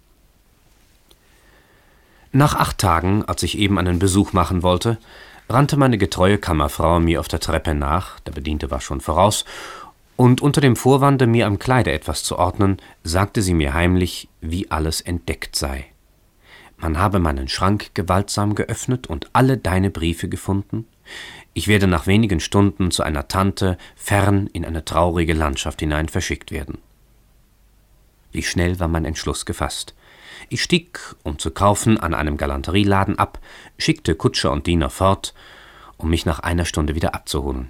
Nach 8 Tagen, als ich eben einen Besuch machen wollte, rannte meine getreue Kammerfrau mir auf der Treppe nach, der Bediente war schon voraus, und unter dem Vorwande, mir am Kleide etwas zu ordnen, sagte sie mir heimlich, wie alles entdeckt sei. Man habe meinen Schrank gewaltsam geöffnet und alle deine Briefe gefunden. Ich werde nach wenigen Stunden zu einer Tante fern in eine traurige Landschaft hinein verschickt werden. Wie schnell war mein Entschluss gefasst. Ich stieg, um zu kaufen, an einem Galanterieladen ab, schickte Kutscher und Diener fort, um mich nach einer Stunde wieder abzuholen.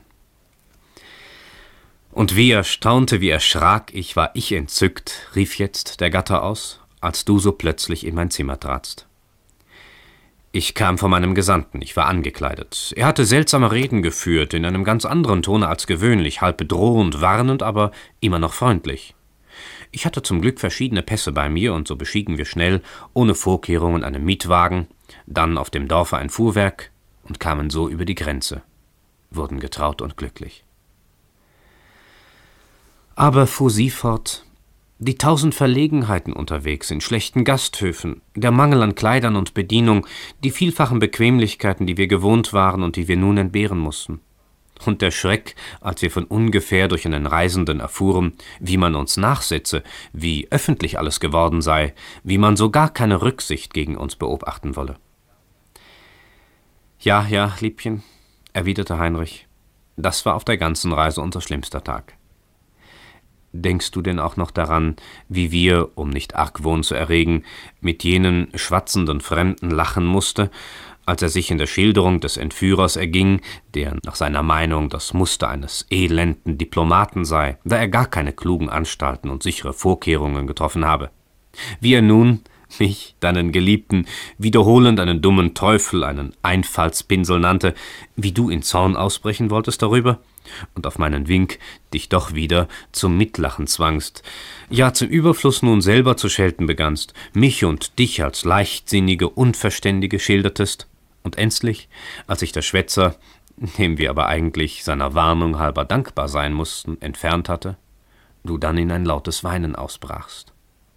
Und wie erstaunte, wie erschrak ich, war ich entzückt, rief jetzt der Gatter aus, als du so plötzlich in mein Zimmer tratst. Ich kam von meinem Gesandten, ich war angekleidet. Er hatte seltsame Reden geführt, in einem ganz anderen Tone als gewöhnlich, halb bedrohend, warnend, aber immer noch freundlich. Ich hatte zum Glück verschiedene Pässe bei mir, und so beschieden wir schnell, ohne Vorkehrungen, einen Mietwagen, dann auf dem Dorfe ein Fuhrwerk und kamen so über die Grenze, wurden getraut und glücklich. Aber, fuhr sie fort, die 1000 Verlegenheiten unterwegs in schlechten Gasthöfen, der Mangel an Kleidern und Bedienung, die vielfachen Bequemlichkeiten, die wir gewohnt waren und die wir nun entbehren mussten. Und der Schreck, als wir von ungefähr durch einen Reisenden erfuhren, wie man uns nachsetze, wie öffentlich alles geworden sei, wie man so gar keine Rücksicht gegen uns beobachten wolle. »Ja, ja, Liebchen«, erwiderte Heinrich, »das war auf der ganzen Reise unser schlimmster Tag.« »Denkst du denn auch noch daran, wie wir, um nicht Argwohn zu erregen, mit jenen schwatzenden Fremden lachen musste, als er sich in der Schilderung des Entführers erging, der nach seiner Meinung das Muster eines elenden Diplomaten sei, da er gar keine klugen Anstalten und sichere Vorkehrungen getroffen habe? Wie er nun mich, deinen Geliebten, wiederholend einen dummen Teufel, einen Einfallspinsel nannte, wie du in Zorn ausbrechen wolltest darüber und auf meinen Wink dich doch wieder zum Mitlachen zwangst, ja zum Überfluss nun selber zu schelten begannst, mich und dich als leichtsinnige Unverständige schildertest und endlich, als sich der Schwätzer, dem wir aber eigentlich seiner Warnung halber dankbar sein mussten, entfernt hatte, du dann in ein lautes Weinen ausbrachst.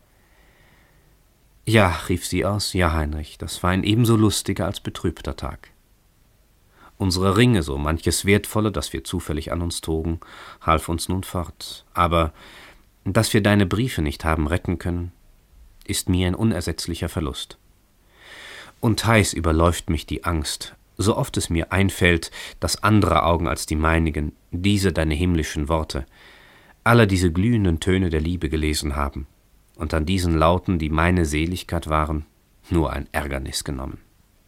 »Ja«, rief sie aus, »ja, Heinrich, das war ein ebenso lustiger als betrübter Tag. Unsere Ringe, so manches Wertvolle, das wir zufällig an uns trugen, half uns nun fort. Aber dass wir deine Briefe nicht haben retten können, ist mir ein unersetzlicher Verlust. Und heiß überläuft mich die Angst, so oft es mir einfällt, dass andere Augen als die meinigen diese deine himmlischen Worte, alle diese glühenden Töne der Liebe gelesen haben und an diesen Lauten, die meine Seligkeit waren, nur ein Ärgernis genommen.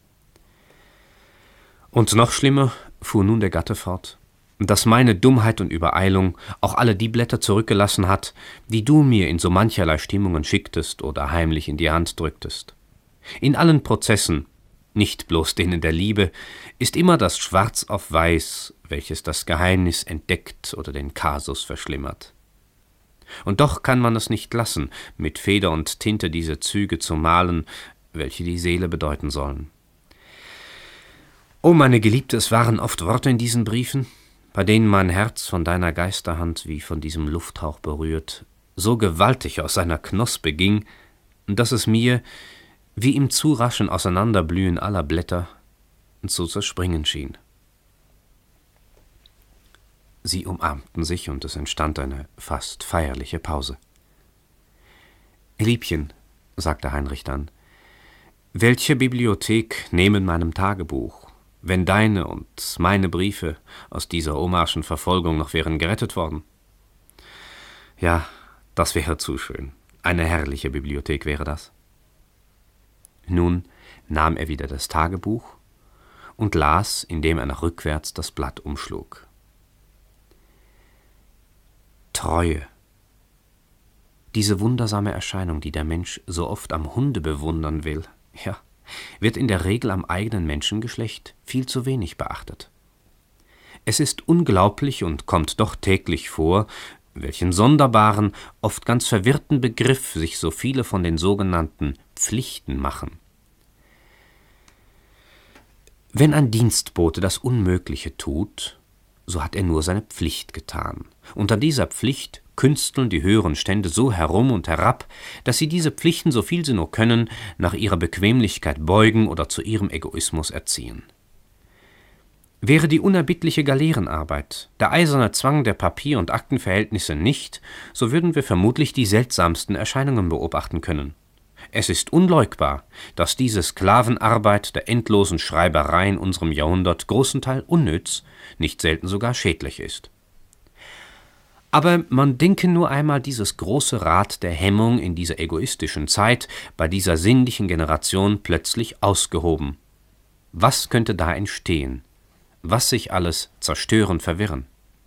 Und noch schlimmer, fuhr nun der Gatte fort, dass meine Dummheit und Übereilung auch alle die Blätter zurückgelassen hat, die du mir in so mancherlei Stimmungen schicktest oder heimlich in die Hand drücktest. In allen Prozessen, nicht bloß denen der Liebe, ist immer das Schwarz auf Weiß, welches das Geheimnis entdeckt oder den Kasus verschlimmert. Und doch kann man es nicht lassen, mit Feder und Tinte diese Züge zu malen, welche die Seele bedeuten sollen. O meine Geliebte, es waren oft Worte in diesen Briefen, bei denen mein Herz von deiner Geisterhand wie von diesem Lufthauch berührt, so gewaltig aus seiner Knospe ging, dass es mir, wie im zu raschen Auseinanderblühen aller Blätter, zu zerspringen schien. Sie umarmten sich, und es entstand eine fast feierliche Pause. »Liebchen«, sagte Heinrich dann, »welche Bibliothek neben meinem Tagebuch, wenn deine und meine Briefe aus dieser Omarschen Verfolgung noch wären gerettet worden?« »Ja, Das wäre zu schön. Eine herrliche Bibliothek wäre das. Nun nahm er wieder das Tagebuch und las, indem er nach rückwärts das Blatt umschlug. Treue. Diese wundersame Erscheinung, die der Mensch so oft am Hunde bewundern will, ja, wird in der Regel am eigenen Menschengeschlecht viel zu wenig beachtet. Es ist unglaublich und kommt doch täglich vor, welchen sonderbaren, oft ganz verwirrten Begriff sich so viele von den sogenannten Pflichten machen. Wenn ein Dienstbote das Unmögliche tut, so hat er nur seine Pflicht getan. Und an dieser Pflicht künsteln die höheren Stände so herum und herab, dass sie diese Pflichten, so viel sie nur können, nach ihrer Bequemlichkeit beugen oder zu ihrem Egoismus erziehen. Wäre die unerbittliche Galeerenarbeit, der eiserne Zwang der Papier- und Aktenverhältnisse nicht, so würden wir vermutlich die seltsamsten Erscheinungen beobachten können. Es ist unleugbar, dass diese Sklavenarbeit der endlosen Schreiberei in unserem Jahrhundert großenteils unnütz, nicht selten sogar schädlich ist. Aber man denke nur einmal dieses große Rad der Hemmung in dieser egoistischen Zeit, bei dieser sinnlichen Generation plötzlich ausgehoben. Was könnte da entstehen? Was sich alles zerstören, verwirren?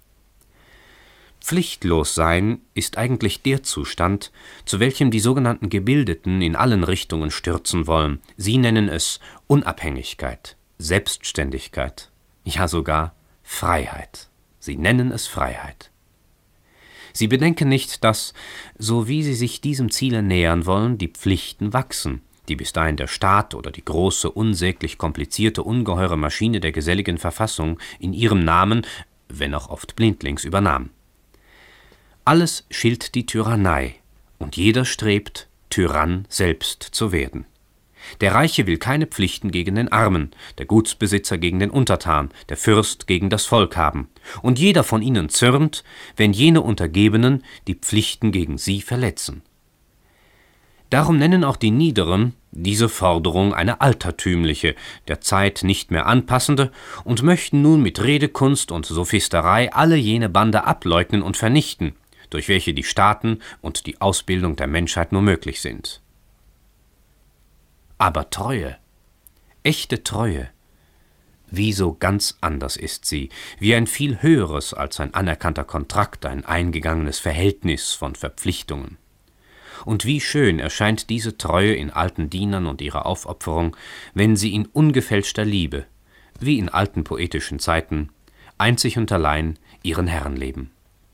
Pflichtlos sein ist eigentlich der Zustand, zu welchem die sogenannten Gebildeten in allen Richtungen stürzen wollen. Sie nennen es Unabhängigkeit, Selbstständigkeit, ja sogar Freiheit. Sie nennen es Freiheit. Sie bedenken nicht, dass, so wie sie sich diesem Ziele nähern wollen, die Pflichten wachsen, die bis dahin der Staat oder die große, unsäglich komplizierte, ungeheure Maschine der geselligen Verfassung in ihrem Namen, wenn auch oft blindlings, übernahm. Alles schilt die Tyrannei, und jeder strebt, Tyrann selbst zu werden. Der Reiche will keine Pflichten gegen den Armen, der Gutsbesitzer gegen den Untertan, der Fürst gegen das Volk haben, und jeder von ihnen zürnt, wenn jene Untergebenen die Pflichten gegen sie verletzen. Darum nennen auch die Niederen diese Forderung eine altertümliche, der Zeit nicht mehr anpassende, und möchten nun mit Redekunst und Sophisterei alle jene Bande ableugnen und vernichten, durch welche die Staaten und die Ausbildung der Menschheit nur möglich sind. Aber Treue, echte Treue, wie so ganz anders ist sie, wie ein viel höheres als ein anerkannter Kontrakt, ein eingegangenes Verhältnis von Verpflichtungen. Und wie schön erscheint diese Treue in alten Dienern und ihrer Aufopferung, wenn sie in ungefälschter Liebe, wie in alten poetischen Zeiten, einzig und allein ihren Herrn leben.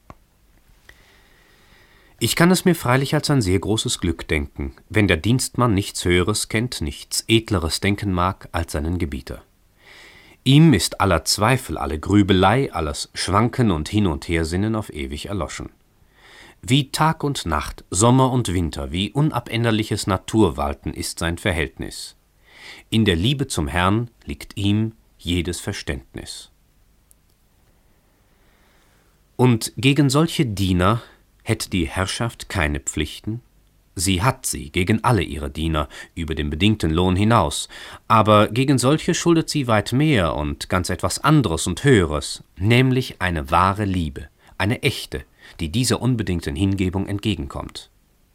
Ich kann es mir freilich als ein sehr großes Glück denken, wenn der Dienstmann nichts Höheres kennt, nichts Edleres denken mag als seinen Gebieter. Ihm ist aller Zweifel, alle Grübelei, alles Schwanken und Hin- und Hersinnen auf ewig erloschen. Wie Tag und Nacht, Sommer und Winter, wie unabänderliches Naturwalten ist sein Verhältnis. In der Liebe zum Herrn liegt ihm jedes Verständnis. Und gegen solche Diener hätte die Herrschaft keine Pflichten? Sie hat sie gegen alle ihre Diener, über den bedingten Lohn hinaus, aber gegen solche schuldet sie weit mehr und ganz etwas anderes und Höheres, nämlich eine wahre Liebe, eine echte, die dieser unbedingten Hingebung entgegenkommt.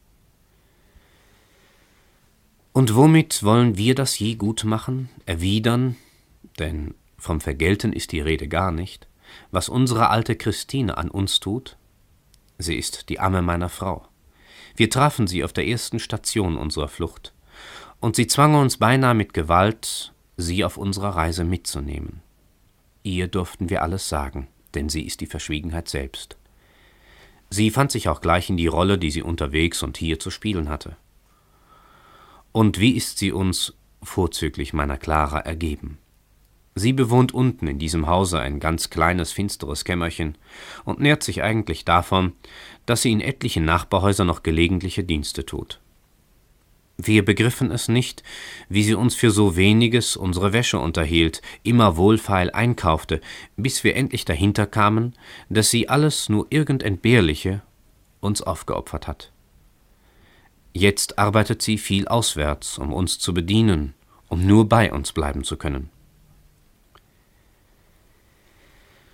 Und womit wollen wir das je gut machen, erwidern, denn vom Vergelten ist die Rede gar nicht, was unsere alte Christine an uns tut? Sie ist die Amme meiner Frau. Wir trafen sie auf der ersten Station unserer Flucht, und sie zwang uns beinahe mit Gewalt, sie auf unserer Reise mitzunehmen. Ihr durften wir alles sagen, denn sie ist die Verschwiegenheit selbst. Sie fand sich auch gleich in die Rolle, die sie unterwegs und hier zu spielen hatte. Und wie ist sie uns, vorzüglich meiner Clara, ergeben? Sie bewohnt unten in diesem Hause ein ganz kleines, finsteres Kämmerchen und nährt sich eigentlich davon, dass sie in etlichen Nachbarhäusern noch gelegentliche Dienste tut. Wir begriffen es nicht, wie sie uns für so weniges unsere Wäsche unterhielt, immer wohlfeil einkaufte, bis wir endlich dahinter kamen, dass sie alles nur irgend Entbehrliche uns aufgeopfert hat. Jetzt arbeitet sie viel auswärts, um uns zu bedienen, um nur bei uns bleiben zu können.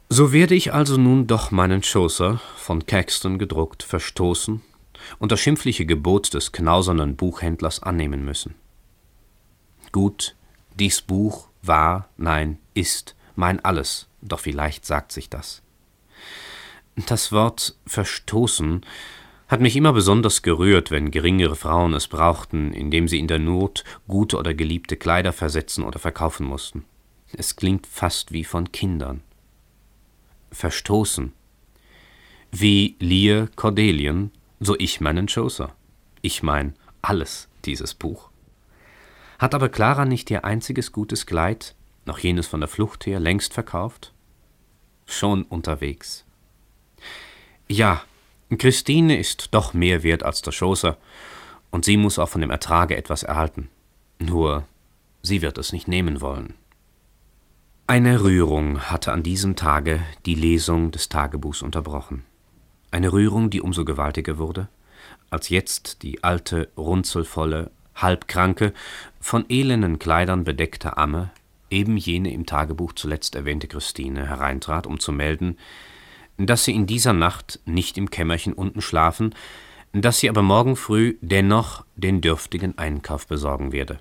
So werde ich also nun doch meinen Chaucer, von Caxton gedruckt, verstoßen und das schimpfliche Gebot des knausernden Buchhändlers annehmen müssen. Gut, dies Buch war, nein, ist mein Alles, doch wie leicht sagt sich das. Das Wort verstoßen hat mich immer besonders gerührt, wenn geringere Frauen es brauchten, indem sie in der Not gute oder geliebte Kleider versetzen oder verkaufen mussten. Es klingt fast wie von Kindern. Verstoßen. Wie Lear Cordelien, so ich meinen Chaucer. Ich mein alles, dieses Buch. Hat aber Clara nicht ihr einziges gutes Kleid, noch jenes von der Flucht her, längst verkauft? Schon unterwegs. Ja, Christine ist doch mehr wert als der Chaucer, und sie muss auch von dem Ertrage etwas erhalten. Nur, sie wird es nicht nehmen wollen. Eine Rührung hatte an diesem Tage die Lesung des Tagebuchs unterbrochen. Eine Rührung, die umso gewaltiger wurde, als jetzt die alte, runzelvolle, halbkranke, von elenden Kleidern bedeckte Amme, eben jene im Tagebuch zuletzt erwähnte Christine, hereintrat, um zu melden, dass sie in dieser Nacht nicht im Kämmerchen unten schlafen, dass sie aber morgen früh dennoch den dürftigen Einkauf besorgen werde.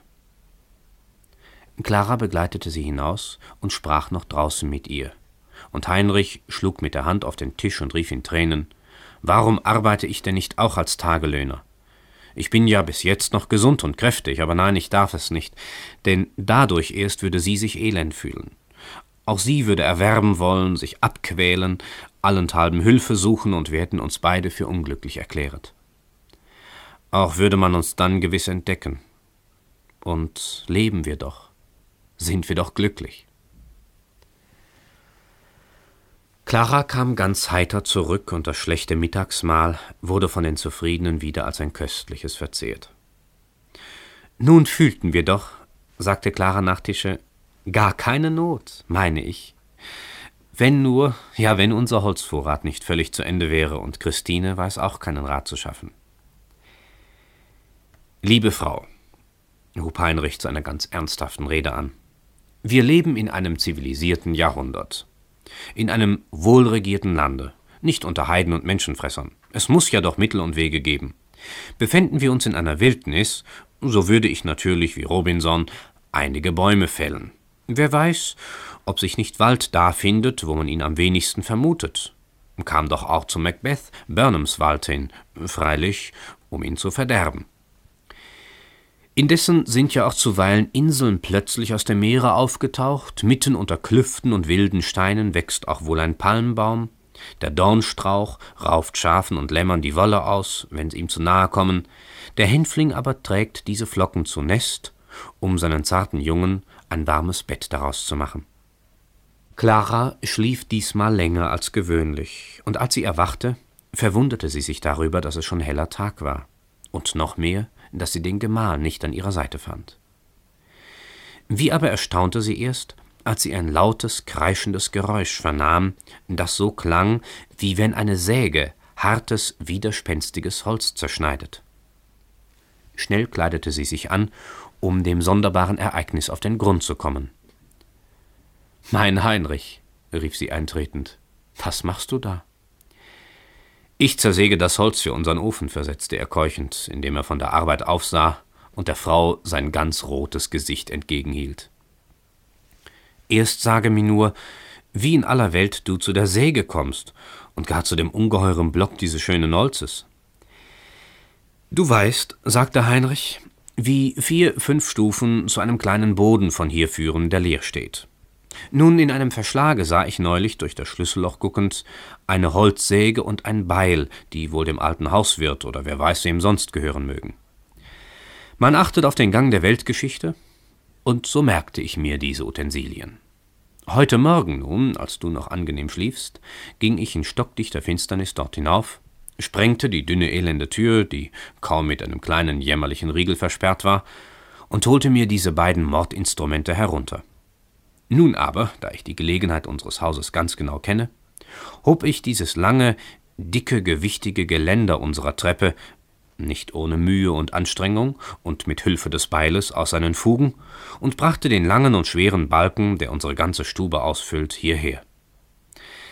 Clara begleitete sie hinaus und sprach noch draußen mit ihr, und Heinrich schlug mit der Hand auf den Tisch und rief in Tränen: »Warum arbeite ich denn nicht auch als Tagelöhner? Ich bin ja bis jetzt noch gesund und kräftig, aber nein, ich darf es nicht, denn dadurch erst würde sie sich elend fühlen. Auch sie würde erwerben wollen, sich abquälen, allenthalben Hilfe suchen, und wir hätten uns beide für unglücklich erklärt. Auch würde man uns dann gewiss entdecken. Und leben wir doch, sind wir doch glücklich.« Clara kam ganz heiter zurück, und das schlechte Mittagsmahl wurde von den Zufriedenen wieder als ein köstliches verzehrt. »Nun fühlten wir doch«, sagte Clara nach Tische, »gar keine Not, meine ich. Wenn nur, ja, wenn unser Holzvorrat nicht völlig zu Ende wäre, und Christine weiß auch keinen Rat zu schaffen.« »Liebe Frau«, hub Heinrich zu einer ganz ernsthaften Rede an, »wir leben in einem zivilisierten Jahrhundert, in einem wohlregierten Lande, nicht unter Heiden und Menschenfressern. Es muss ja doch Mittel und Wege geben. Befänden wir uns in einer Wildnis, so würde ich natürlich, wie Robinson, einige Bäume fällen. Wer weiß, ob sich nicht Wald da findet, wo man ihn am wenigsten vermutet. Kam doch auch zu Macbeth Burnhams Wald hin, freilich, um ihn zu verderben. Indessen sind ja auch zuweilen Inseln plötzlich aus dem Meere aufgetaucht, mitten unter Klüften und wilden Steinen wächst auch wohl ein Palmbaum, der Dornstrauch rauft Schafen und Lämmern die Wolle aus, wenn sie ihm zu nahe kommen, der Hänfling aber trägt diese Flocken zu Nest, um seinen zarten Jungen ein warmes Bett daraus zu machen. Clara schlief diesmal länger als gewöhnlich, und als sie erwachte, verwunderte sie sich darüber, dass es schon heller Tag war, und noch mehr, dass sie den Gemahl nicht an ihrer Seite fand. Wie aber erstaunte sie erst, als sie ein lautes, kreischendes Geräusch vernahm, das so klang, wie wenn eine Säge hartes, widerspenstiges Holz zerschneidet. Schnell kleidete sie sich an, um dem sonderbaren Ereignis auf den Grund zu kommen. »Mein Heinrich«, rief sie eintretend, »was machst du da?« »Ich zersäge das Holz für unseren Ofen«, versetzte er keuchend, indem er von der Arbeit aufsah und der Frau sein ganz rotes Gesicht entgegenhielt. »Erst sage mir nur, wie in aller Welt du zu der Säge kommst und gar zu dem ungeheuren Block dieses schönen Holzes.« »Du weißt«, sagte Heinrich, »wie 4, 5 Stufen zu einem kleinen Boden von hier führen, der leer steht. Nun, in einem Verschlage sah ich neulich, durch das Schlüsselloch guckend, eine Holzsäge und ein Beil, die wohl dem alten Hauswirt oder wer weiß wem sonst gehören mögen. Man achtet auf den Gang der Weltgeschichte, und so merkte ich mir diese Utensilien. Heute Morgen nun, als du noch angenehm schliefst, ging ich in stockdichter Finsternis dort hinauf, sprengte die dünne elende Tür, die kaum mit einem kleinen jämmerlichen Riegel versperrt war, und holte mir diese beiden Mordinstrumente herunter. Nun aber, da ich die Gelegenheit unseres Hauses ganz genau kenne, hob ich dieses lange, dicke, gewichtige Geländer unserer Treppe, nicht ohne Mühe und Anstrengung und mit Hilfe des Beiles aus seinen Fugen, und brachte den langen und schweren Balken, der unsere ganze Stube ausfüllt, hierher.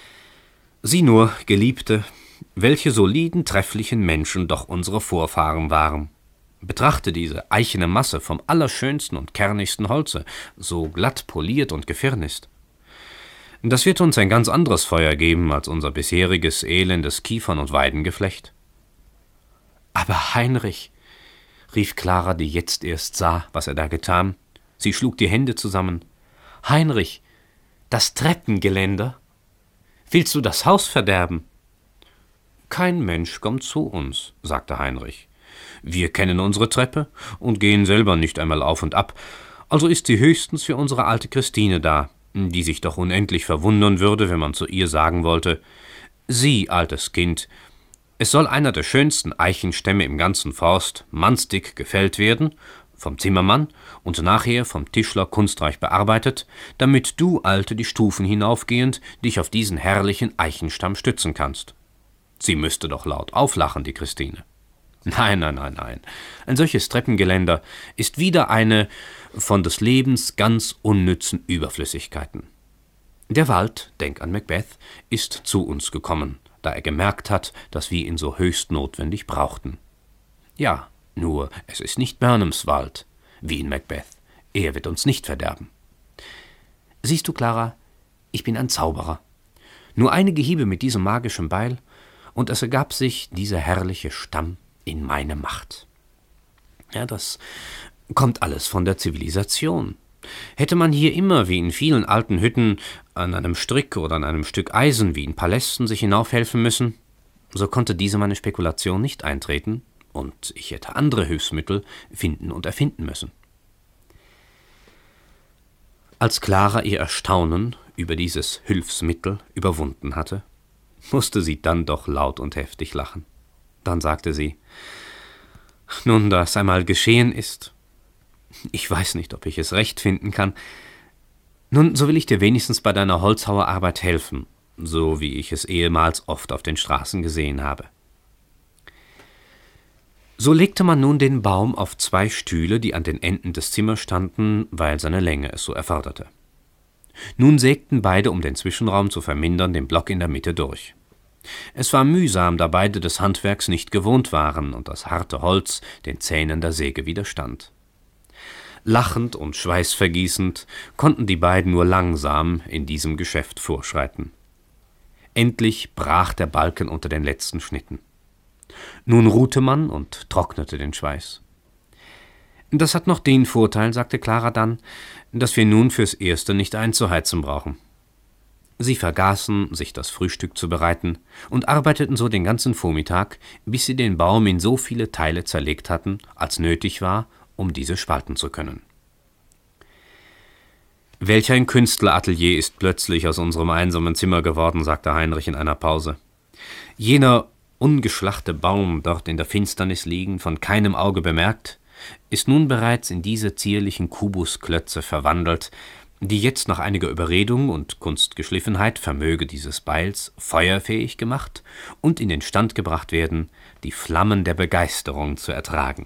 Sieh nur, Geliebte, welche soliden, trefflichen Menschen doch unsere Vorfahren waren. Betrachte diese eichene Masse vom allerschönsten und kernigsten Holze, so glatt poliert und gefirnist. Das wird uns ein ganz anderes Feuer geben als unser bisheriges elendes Kiefern- und Weidengeflecht. »Aber Heinrich«, rief Clara, die jetzt erst sah, was er da getan. Sie schlug die Hände zusammen. »Heinrich, das Treppengeländer? Willst du das Haus verderben?« »Kein Mensch kommt zu uns«, sagte Heinrich. »Wir kennen unsere Treppe und gehen selber nicht einmal auf und ab, also ist sie höchstens für unsere alte Christine da, die sich doch unendlich verwundern würde, wenn man zu ihr sagen wollte: »Sieh, altes Kind, es soll einer der schönsten Eichenstämme im ganzen Forst mannsdick gefällt werden, vom Zimmermann und nachher vom Tischler kunstreich bearbeitet, damit du, Alte, die Stufen hinaufgehend, dich auf diesen herrlichen Eichenstamm stützen kannst.« Sie müsste doch laut auflachen, die Christine. Nein. Ein solches Treppengeländer ist wieder eine von des Lebens ganz unnützen Überflüssigkeiten. Der Wald, denk an Macbeth, ist zu uns gekommen, da er gemerkt hat, dass wir ihn so höchst notwendig brauchten. Ja, nur es ist nicht Burnhams Wald, wie in Macbeth. Er wird uns nicht verderben. Siehst du, Clara, ich bin ein Zauberer. Nur einige Hiebe mit diesem magischen Beil, und es ergab sich dieser herrliche Stamm in meine Macht. Ja, das kommt alles von der Zivilisation. Hätte man hier immer, wie in vielen alten Hütten, an einem Strick oder an einem Stück Eisen wie in Palästen sich hinaufhelfen müssen, so konnte diese meine Spekulation nicht eintreten, und ich hätte andere Hilfsmittel finden und erfinden müssen. Als Clara ihr Erstaunen über dieses Hilfsmittel überwunden hatte, musste sie dann doch laut und heftig lachen. Dann sagte sie: »Nun, da es einmal geschehen ist, ich weiß nicht, ob ich es recht finden kann. Nun, so will ich dir wenigstens bei deiner Holzhauerarbeit helfen, so wie ich es ehemals oft auf den Straßen gesehen habe.« So legte man nun den Baum auf 2 Stühle, die an den Enden des Zimmers standen, weil seine Länge es so erforderte. Nun sägten beide, um den Zwischenraum zu vermindern, den Block in der Mitte durch. Es war mühsam, da beide des Handwerks nicht gewohnt waren und das harte Holz den Zähnen der Säge widerstand. Lachend und schweißvergießend konnten die beiden nur langsam in diesem Geschäft vorschreiten. Endlich brach der Balken unter den letzten Schnitten. Nun ruhte man und trocknete den Schweiß. »Das hat noch den Vorteil«, sagte Clara dann, »dass wir nun fürs Erste nicht einzuheizen brauchen.« Sie vergaßen, sich das Frühstück zu bereiten, und arbeiteten so den ganzen Vormittag, bis sie den Baum in so viele Teile zerlegt hatten, als nötig war, um diese spalten zu können. »Welch ein Künstleratelier ist plötzlich aus unserem einsamen Zimmer geworden«, sagte Heinrich in einer Pause. »Jener ungeschlachte Baum, dort in der Finsternis liegend, von keinem Auge bemerkt, ist nun bereits in diese zierlichen Kubusklötze verwandelt, die jetzt nach einiger Überredung und Kunstgeschliffenheit Vermöge dieses Beils feuerfähig gemacht und in den Stand gebracht werden, die Flammen der Begeisterung zu ertragen.«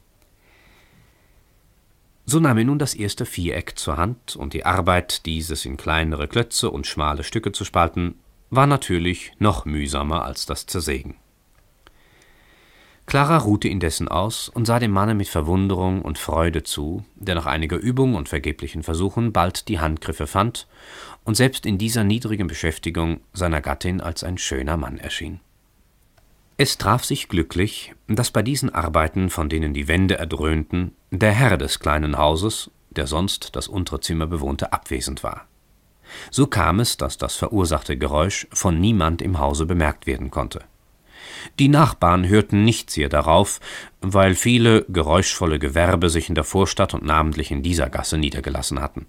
So nahm er nun das erste Viereck zur Hand, und die Arbeit, dieses in kleinere Klötze und schmale Stücke zu spalten, war natürlich noch mühsamer als das Zersägen. Clara ruhte indessen aus und sah dem Manne mit Verwunderung und Freude zu, der nach einiger Übung und vergeblichen Versuchen bald die Handgriffe fand und selbst in dieser niedrigen Beschäftigung seiner Gattin als ein schöner Mann erschien. Es traf sich glücklich, dass bei diesen Arbeiten, von denen die Wände erdröhnten, der Herr des kleinen Hauses, der sonst das untere Zimmer bewohnte, abwesend war. So kam es, dass das verursachte Geräusch von niemand im Hause bemerkt werden konnte. Die Nachbarn hörten nicht sehr darauf, weil viele geräuschvolle Gewerbe sich in der Vorstadt und namentlich in dieser Gasse niedergelassen hatten.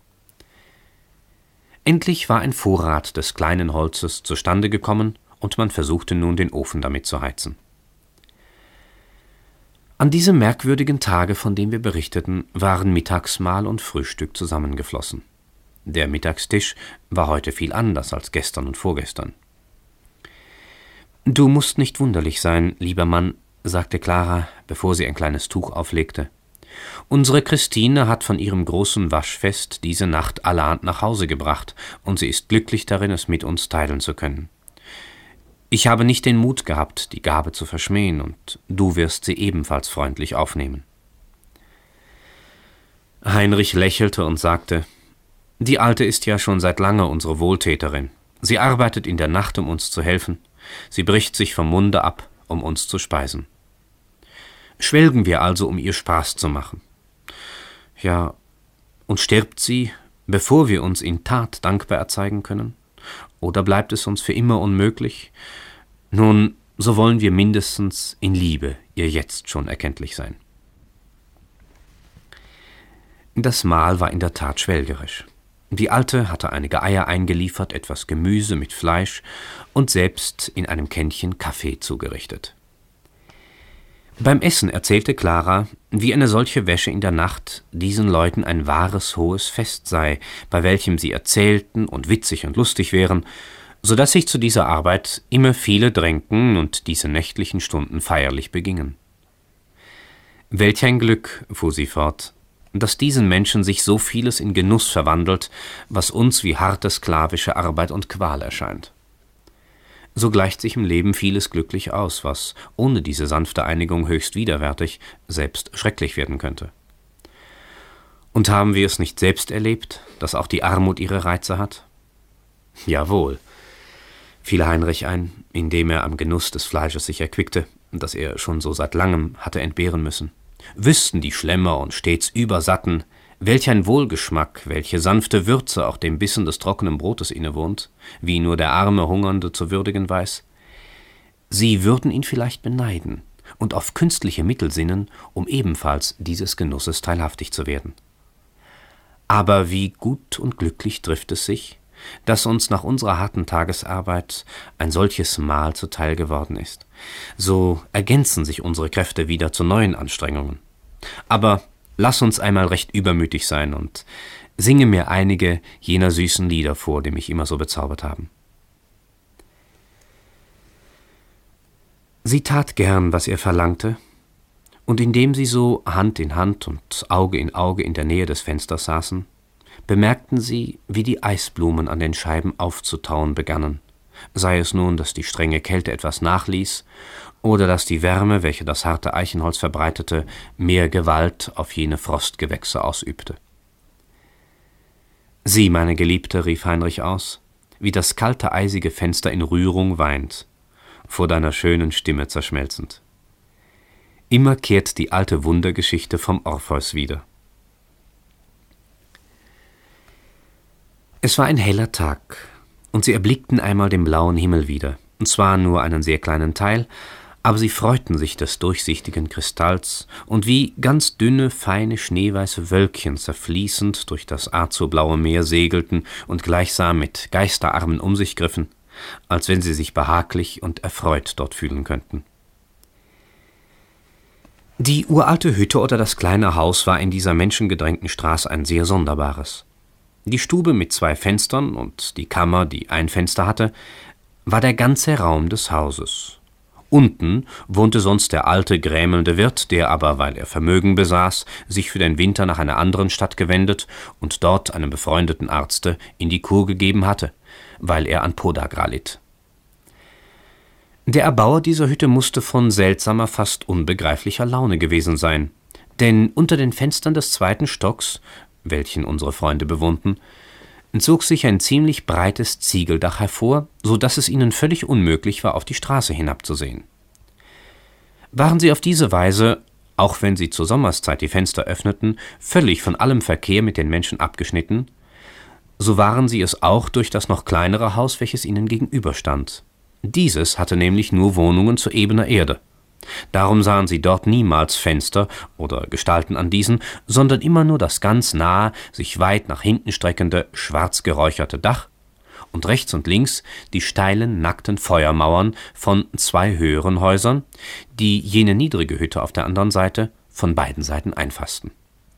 Endlich war ein Vorrat des kleinen Holzes zustande gekommen, und man versuchte nun, den Ofen damit zu heizen. An diesem merkwürdigen Tage, von dem wir berichteten, waren Mittagsmahl und Frühstück zusammengeflossen. Der Mittagstisch war heute viel anders als gestern und vorgestern. »Du musst nicht wunderlich sein, lieber Mann«, sagte Clara, bevor sie ein kleines Tuch auflegte. »Unsere Christine hat von ihrem großen Waschfest diese Nacht allerhand nach Hause gebracht, und sie ist glücklich darin, es mit uns teilen zu können. Ich habe nicht den Mut gehabt, die Gabe zu verschmähen, und du wirst sie ebenfalls freundlich aufnehmen.« Heinrich lächelte und sagte: »Die Alte ist ja schon seit lange unsere Wohltäterin. Sie arbeitet in der Nacht, um uns zu helfen. Sie bricht sich vom Munde ab, um uns zu speisen. Schwelgen wir also, um ihr Spaß zu machen. Ja, und stirbt sie, bevor wir uns in Tat dankbar erzeigen können? Oder bleibt es uns für immer unmöglich? Nun, so wollen wir mindestens in Liebe ihr jetzt schon erkenntlich sein.« Das Mahl war in der Tat schwelgerisch. Die Alte hatte einige Eier eingeliefert, etwas Gemüse mit Fleisch und selbst in einem Kännchen Kaffee zugerichtet. Beim Essen erzählte Klara, wie eine solche Wäsche in der Nacht diesen Leuten ein wahres hohes Fest sei, bei welchem sie erzählten und witzig und lustig wären, so dass sich zu dieser Arbeit immer viele drängten und diese nächtlichen Stunden feierlich begingen. »Welch ein Glück«, fuhr sie fort, »dass diesen Menschen sich so vieles in Genuss verwandelt, was uns wie harte sklavische Arbeit und Qual erscheint. So gleicht sich im Leben vieles glücklich aus, was ohne diese sanfte Einigung höchst widerwärtig, selbst schrecklich werden könnte. Und haben wir es nicht selbst erlebt, dass auch die Armut ihre Reize hat?« »Jawohl«, fiel Heinrich ein, indem er am Genuss des Fleisches sich erquickte, das er schon so seit langem hatte entbehren müssen. »Wüssten die Schlemmer und stets Übersatten, welch ein Wohlgeschmack, welche sanfte Würze auch dem Bissen des trockenen Brotes innewohnt, wie nur der arme Hungernde zu würdigen weiß. Sie würden ihn vielleicht beneiden und auf künstliche Mittel sinnen, um ebenfalls dieses Genusses teilhaftig zu werden. Aber wie gut und glücklich trifft es sich, dass uns nach unserer harten Tagesarbeit ein solches Mahl zuteil geworden ist. So ergänzen sich unsere Kräfte wieder zu neuen Anstrengungen. Aber lass uns einmal recht übermütig sein und singe mir einige jener süßen Lieder vor, die mich immer so bezaubert haben.« Sie tat gern, was er verlangte, und indem sie so Hand in Hand und Auge in Auge in der Nähe des Fensters saßen, bemerkten sie, wie die Eisblumen an den Scheiben aufzutauen begannen, sei es nun, dass die strenge Kälte etwas nachließ, oder dass die Wärme, welche das harte Eichenholz verbreitete, mehr Gewalt auf jene Frostgewächse ausübte. »Sieh, meine Geliebte«, rief Heinrich aus, »wie das kalte, eisige Fenster in Rührung weint, vor deiner schönen Stimme zerschmelzend.« Immer kehrt die alte Wundergeschichte vom Orpheus wieder. Es war ein heller Tag, und sie erblickten einmal den blauen Himmel wieder, und zwar nur einen sehr kleinen Teil, aber sie freuten sich des durchsichtigen Kristalls, und wie ganz dünne, feine, schneeweiße Wölkchen zerfließend durch das azurblaue Meer segelten und gleichsam mit Geisterarmen um sich griffen, als wenn sie sich behaglich und erfreut dort fühlen könnten. Die uralte Hütte oder das kleine Haus war in dieser menschengedrängten Straße ein sehr sonderbares. Die Stube mit 2 Fenstern und die Kammer, die ein Fenster hatte, war der ganze Raum des Hauses. Unten wohnte sonst der alte, grämelnde Wirt, der aber, weil er Vermögen besaß, sich für den Winter nach einer anderen Stadt gewendet und dort einem befreundeten Arzte in die Kur gegeben hatte, weil er an Podagra litt. Der Erbauer dieser Hütte musste von seltsamer, fast unbegreiflicher Laune gewesen sein, denn unter den Fenstern des 2. Stocks, welchen unsere Freunde bewohnten, zog sich ein ziemlich breites Ziegeldach hervor, so dass es ihnen völlig unmöglich war, auf die Straße hinabzusehen. Waren sie auf diese Weise, auch wenn sie zur Sommerszeit die Fenster öffneten, völlig von allem Verkehr mit den Menschen abgeschnitten, so waren sie es auch durch das noch kleinere Haus, welches ihnen gegenüberstand. Dieses hatte nämlich nur Wohnungen zu ebener Erde. Darum sahen sie dort niemals Fenster oder Gestalten an diesen, sondern immer nur das ganz nahe, sich weit nach hinten streckende, schwarz geräucherte Dach und rechts und links die steilen, nackten Feuermauern von 2 höheren Häusern, die jene niedrige Hütte auf der anderen Seite von beiden Seiten einfassten.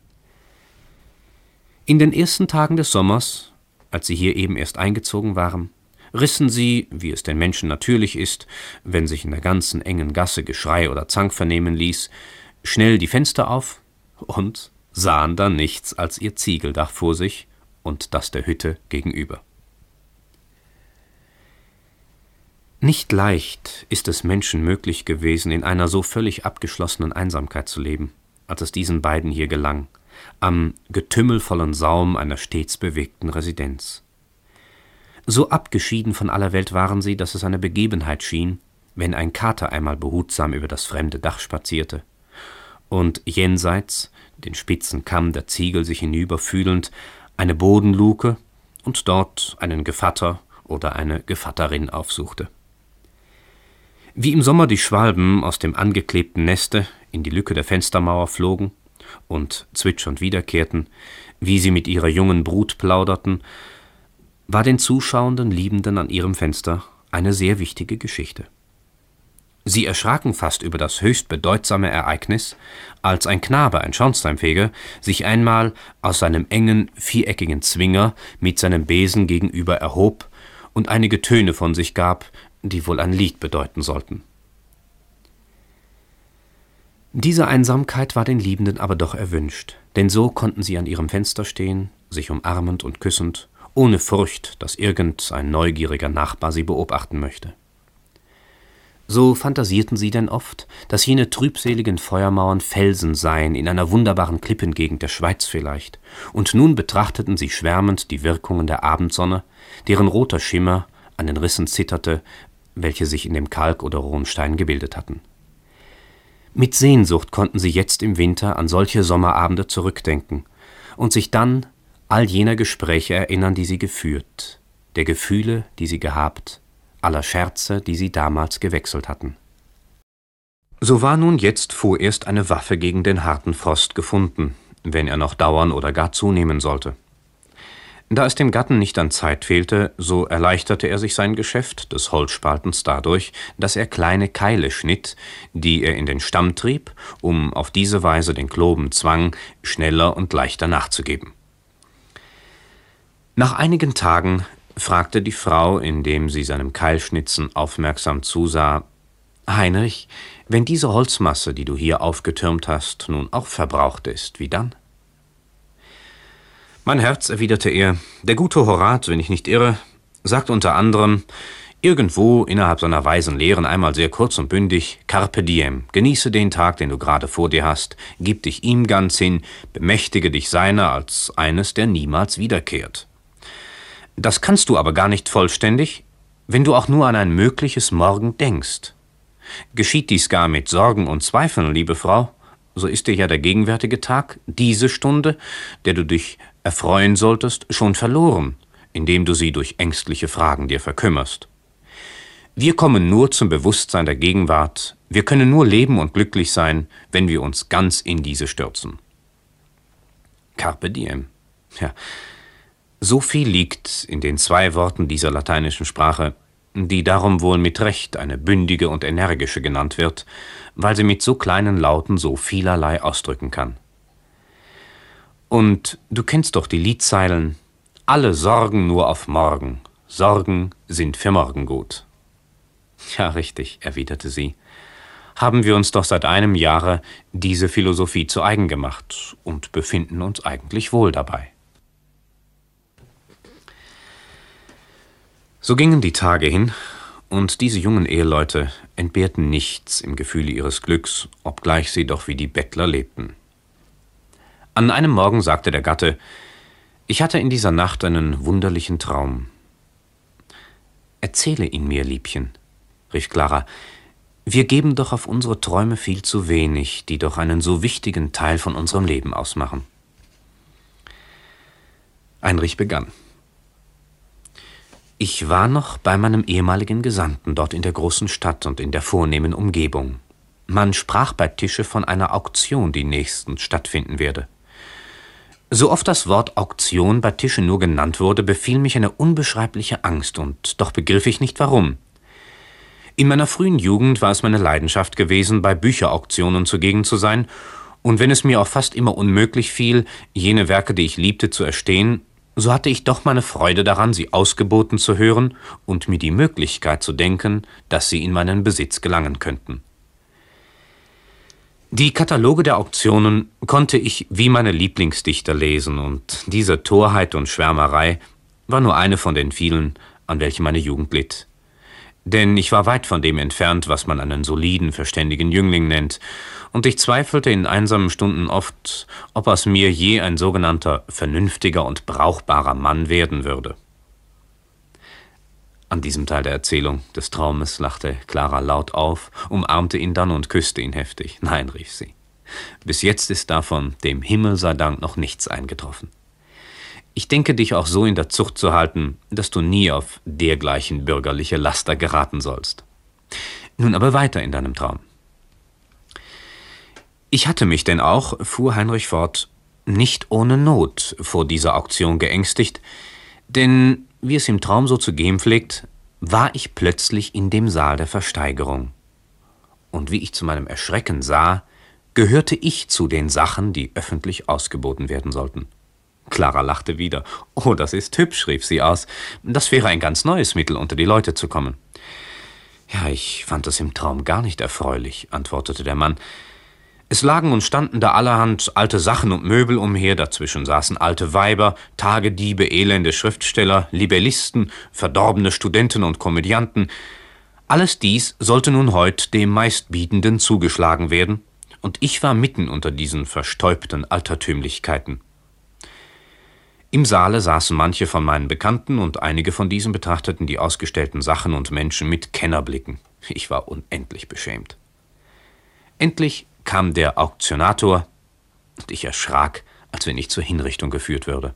In den ersten Tagen des Sommers, als sie hier eben erst eingezogen waren, rissen sie, wie es den Menschen natürlich ist, wenn sich in der ganzen engen Gasse Geschrei oder Zank vernehmen ließ, schnell die Fenster auf und sahen dann nichts als ihr Ziegeldach vor sich und das der Hütte gegenüber. Nicht leicht ist es Menschen möglich gewesen, in einer so völlig abgeschlossenen Einsamkeit zu leben, als es diesen beiden hier gelang, am getümmelvollen Saum einer stets bewegten Residenz. So abgeschieden von aller Welt waren sie, dass es eine Begebenheit schien, wenn ein Kater einmal behutsam über das fremde Dach spazierte und jenseits, den spitzen Kamm der Ziegel sich hinüberfühlend, eine Bodenluke und dort einen Gevatter oder eine Gevatterin aufsuchte. Wie im Sommer die Schwalben aus dem angeklebten Neste in die Lücke der Fenstermauer flogen und zwitschernd wiederkehrten, wie sie mit ihrer jungen Brut plauderten, war den zuschauenden Liebenden an ihrem Fenster eine sehr wichtige Geschichte. Sie erschraken fast über das höchst bedeutsame Ereignis, als ein Knabe, ein Schornsteinfeger, sich einmal aus seinem engen, viereckigen Zwinger mit seinem Besen gegenüber erhob und einige Töne von sich gab, die wohl ein Lied bedeuten sollten. Diese Einsamkeit war den Liebenden aber doch erwünscht, denn so konnten sie an ihrem Fenster stehen, sich umarmend und küssend, ohne Furcht, dass irgendein neugieriger Nachbar sie beobachten möchte. So fantasierten sie denn oft, dass jene trübseligen Feuermauern Felsen seien in einer wunderbaren Klippengegend der Schweiz vielleicht, und nun betrachteten sie schwärmend die Wirkungen der Abendsonne, deren roter Schimmer an den Rissen zitterte, welche sich in dem Kalk oder rohen Stein gebildet hatten. Mit Sehnsucht konnten sie jetzt im Winter an solche Sommerabende zurückdenken und sich dann all jener Gespräche erinnern, die sie geführt, der Gefühle, die sie gehabt, aller Scherze, die sie damals gewechselt hatten. So war nun jetzt vorerst eine Waffe gegen den harten Frost gefunden, wenn er noch dauern oder gar zunehmen sollte. Da es dem Gatten nicht an Zeit fehlte, so erleichterte er sich sein Geschäft des Holzspaltens dadurch, dass er kleine Keile schnitt, die er in den Stamm trieb, um auf diese Weise den Kloben zwang, schneller und leichter nachzugeben. Nach einigen Tagen fragte die Frau, indem sie seinem Keilschnitzen aufmerksam zusah: »Heinrich, wenn diese Holzmasse, die du hier aufgetürmt hast, nun auch verbraucht ist, wie dann?« »Mein Herz«, erwiderte er, »der gute Horat, wenn ich nicht irre, sagt unter anderem irgendwo innerhalb seiner weisen Lehren einmal sehr kurz und bündig: Carpe diem, genieße den Tag, den du gerade vor dir hast, gib dich ihm ganz hin, bemächtige dich seiner als eines, der niemals wiederkehrt. Das kannst du aber gar nicht vollständig, wenn du auch nur an ein mögliches Morgen denkst. Geschieht dies gar mit Sorgen und Zweifeln, liebe Frau, so ist dir ja der gegenwärtige Tag, diese Stunde, der du dich erfreuen solltest, schon verloren, indem du sie durch ängstliche Fragen dir verkümmerst. Wir kommen nur zum Bewusstsein der Gegenwart, wir können nur leben und glücklich sein, wenn wir uns ganz in diese stürzen.« Carpe diem. Ja, so viel liegt in den 2 Worten dieser lateinischen Sprache, die darum wohl mit Recht eine bündige und energische genannt wird, weil sie mit so kleinen Lauten so vielerlei ausdrücken kann. Und du kennst doch die Liedzeilen: »Alle Sorgen nur auf morgen, Sorgen sind für morgen gut.« »Ja, richtig«, erwiderte sie, »haben wir uns doch seit einem Jahre diese Philosophie zu eigen gemacht und befinden uns eigentlich wohl dabei.« So gingen die Tage hin, und diese jungen Eheleute entbehrten nichts im Gefühle ihres Glücks, obgleich sie doch wie die Bettler lebten. An einem Morgen sagte der Gatte: »Ich hatte in dieser Nacht einen wunderlichen Traum.« »Erzähle ihn mir, Liebchen«, rief Clara, »wir geben doch auf unsere Träume viel zu wenig, die doch einen so wichtigen Teil von unserem Leben ausmachen.« Heinrich begann: »Ich war noch bei meinem ehemaligen Gesandten dort in der großen Stadt und in der vornehmen Umgebung. Man sprach bei Tische von einer Auktion, die nächstens stattfinden werde. So oft das Wort Auktion bei Tische nur genannt wurde, befiel mich eine unbeschreibliche Angst, und doch begriff ich nicht warum. In meiner frühen Jugend war es meine Leidenschaft gewesen, bei Bücherauktionen zugegen zu sein, und wenn es mir auch fast immer unmöglich fiel, jene Werke, die ich liebte, zu erstehen, so hatte ich doch meine Freude daran, sie ausgeboten zu hören und mir die Möglichkeit zu denken, dass sie in meinen Besitz gelangen könnten. Die Kataloge der Auktionen konnte ich wie meine Lieblingsdichter lesen, und diese Torheit und Schwärmerei war nur eine von den vielen, an welche meine Jugend litt. Denn ich war weit von dem entfernt, was man einen soliden, verständigen Jüngling nennt, und ich zweifelte in einsamen Stunden oft, ob aus mir je ein sogenannter vernünftiger und brauchbarer Mann werden würde. An diesem Teil der Erzählung des Traumes lachte Clara laut auf, umarmte ihn dann und küsste ihn heftig. »Nein«, rief sie, »bis jetzt ist davon, dem Himmel sei Dank, noch nichts eingetroffen. Ich denke, dich auch so in der Zucht zu halten, dass du nie auf dergleichen bürgerliche Laster geraten sollst. Nun aber weiter in deinem Traum.« »Ich hatte mich denn auch«, fuhr Heinrich fort, »nicht ohne Not vor dieser Auktion geängstigt, denn, wie es im Traum so zu gehen pflegt, war ich plötzlich in dem Saal der Versteigerung. Und wie ich zu meinem Erschrecken sah, gehörte ich zu den Sachen, die öffentlich ausgeboten werden sollten.« Clara lachte wieder. »Oh, das ist hübsch«, rief sie aus. »Das wäre ein ganz neues Mittel, unter die Leute zu kommen.« »Ja, ich fand es im Traum gar nicht erfreulich«, antwortete der Mann. »Es lagen und standen da allerhand alte Sachen und Möbel umher, dazwischen saßen alte Weiber, Tagediebe, elende Schriftsteller, Libellisten, verdorbene Studenten und Komödianten. Alles dies sollte nun heut dem Meistbietenden zugeschlagen werden, und ich war mitten unter diesen verstäubten Altertümlichkeiten. Im Saale saßen manche von meinen Bekannten, und einige von diesen betrachteten die ausgestellten Sachen und Menschen mit Kennerblicken. Ich war unendlich beschämt. Endlich kam der Auktionator, und ich erschrak, als wenn ich zur Hinrichtung geführt würde.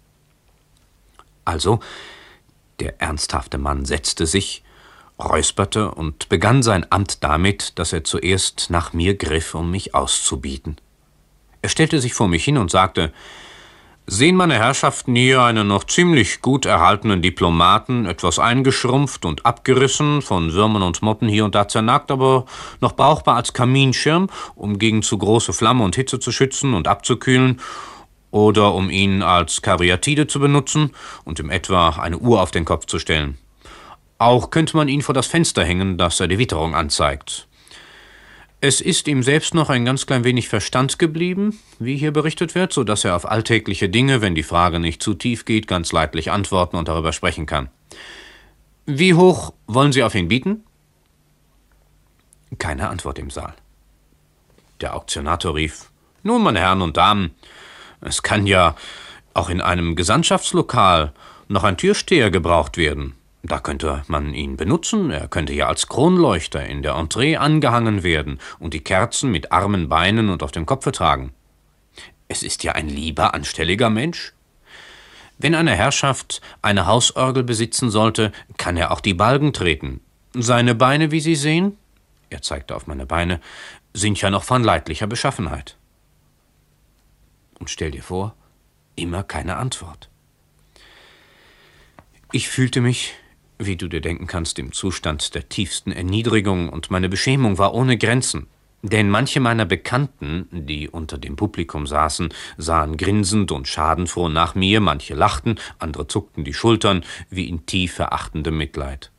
Also, der ernsthafte Mann setzte sich, räusperte und begann sein Amt damit, dass er zuerst nach mir griff, um mich auszubieten. Er stellte sich vor mich hin und sagte: »Sehen meine Herrschaften hier einen noch ziemlich gut erhaltenen Diplomaten, etwas eingeschrumpft und abgerissen, von Würmern und Motten hier und da zernagt, aber noch brauchbar als Kaminschirm, um gegen zu große Flamme und Hitze zu schützen und abzukühlen, oder um ihn als Karyatide zu benutzen und ihm etwa eine Uhr auf den Kopf zu stellen. Auch könnte man ihn vor das Fenster hängen, dass er die Witterung anzeigt. Es ist ihm selbst noch ein ganz klein wenig Verstand geblieben, wie hier berichtet wird, so dass er auf alltägliche Dinge, wenn die Frage nicht zu tief geht, ganz leidlich antworten und darüber sprechen kann. Wie hoch wollen Sie auf ihn bieten?« Keine Antwort im Saal. Der Auktionator rief: »Nun, meine Herren und Damen, es kann ja auch in einem Gesandtschaftslokal noch ein Türsteher gebraucht werden. Da könnte man ihn benutzen, er könnte ja als Kronleuchter in der Entree angehangen werden und die Kerzen mit armen Beinen und auf dem Kopfe tragen. Es ist ja ein lieber, anstelliger Mensch. Wenn eine Herrschaft eine Hausorgel besitzen sollte, kann er auch die Balgen treten. Seine Beine, wie Sie sehen«, er zeigte auf meine Beine, »sind ja noch von leidlicher Beschaffenheit.« Und stell dir vor, immer keine Antwort. Ich fühlte mich, wie du dir denken kannst, im Zustand der tiefsten Erniedrigung, und meine Beschämung war ohne Grenzen. Denn manche meiner Bekannten, die unter dem Publikum saßen, sahen grinsend und schadenfroh nach mir, manche lachten, andere zuckten die Schultern, wie in tief verachtendem Mitleid.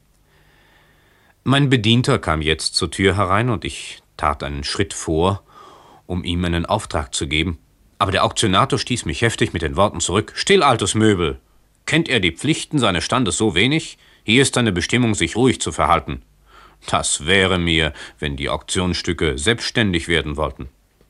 Mein Bedienter kam jetzt zur Tür herein, und ich tat einen Schritt vor, um ihm einen Auftrag zu geben. Aber der Auktionator stieß mich heftig mit den Worten zurück: »Still, altes Möbel! Kennt er die Pflichten seines Standes so wenig? Hier ist seine Bestimmung, sich ruhig zu verhalten. Das wäre mir, wenn die Auktionsstücke selbstständig werden wollten.«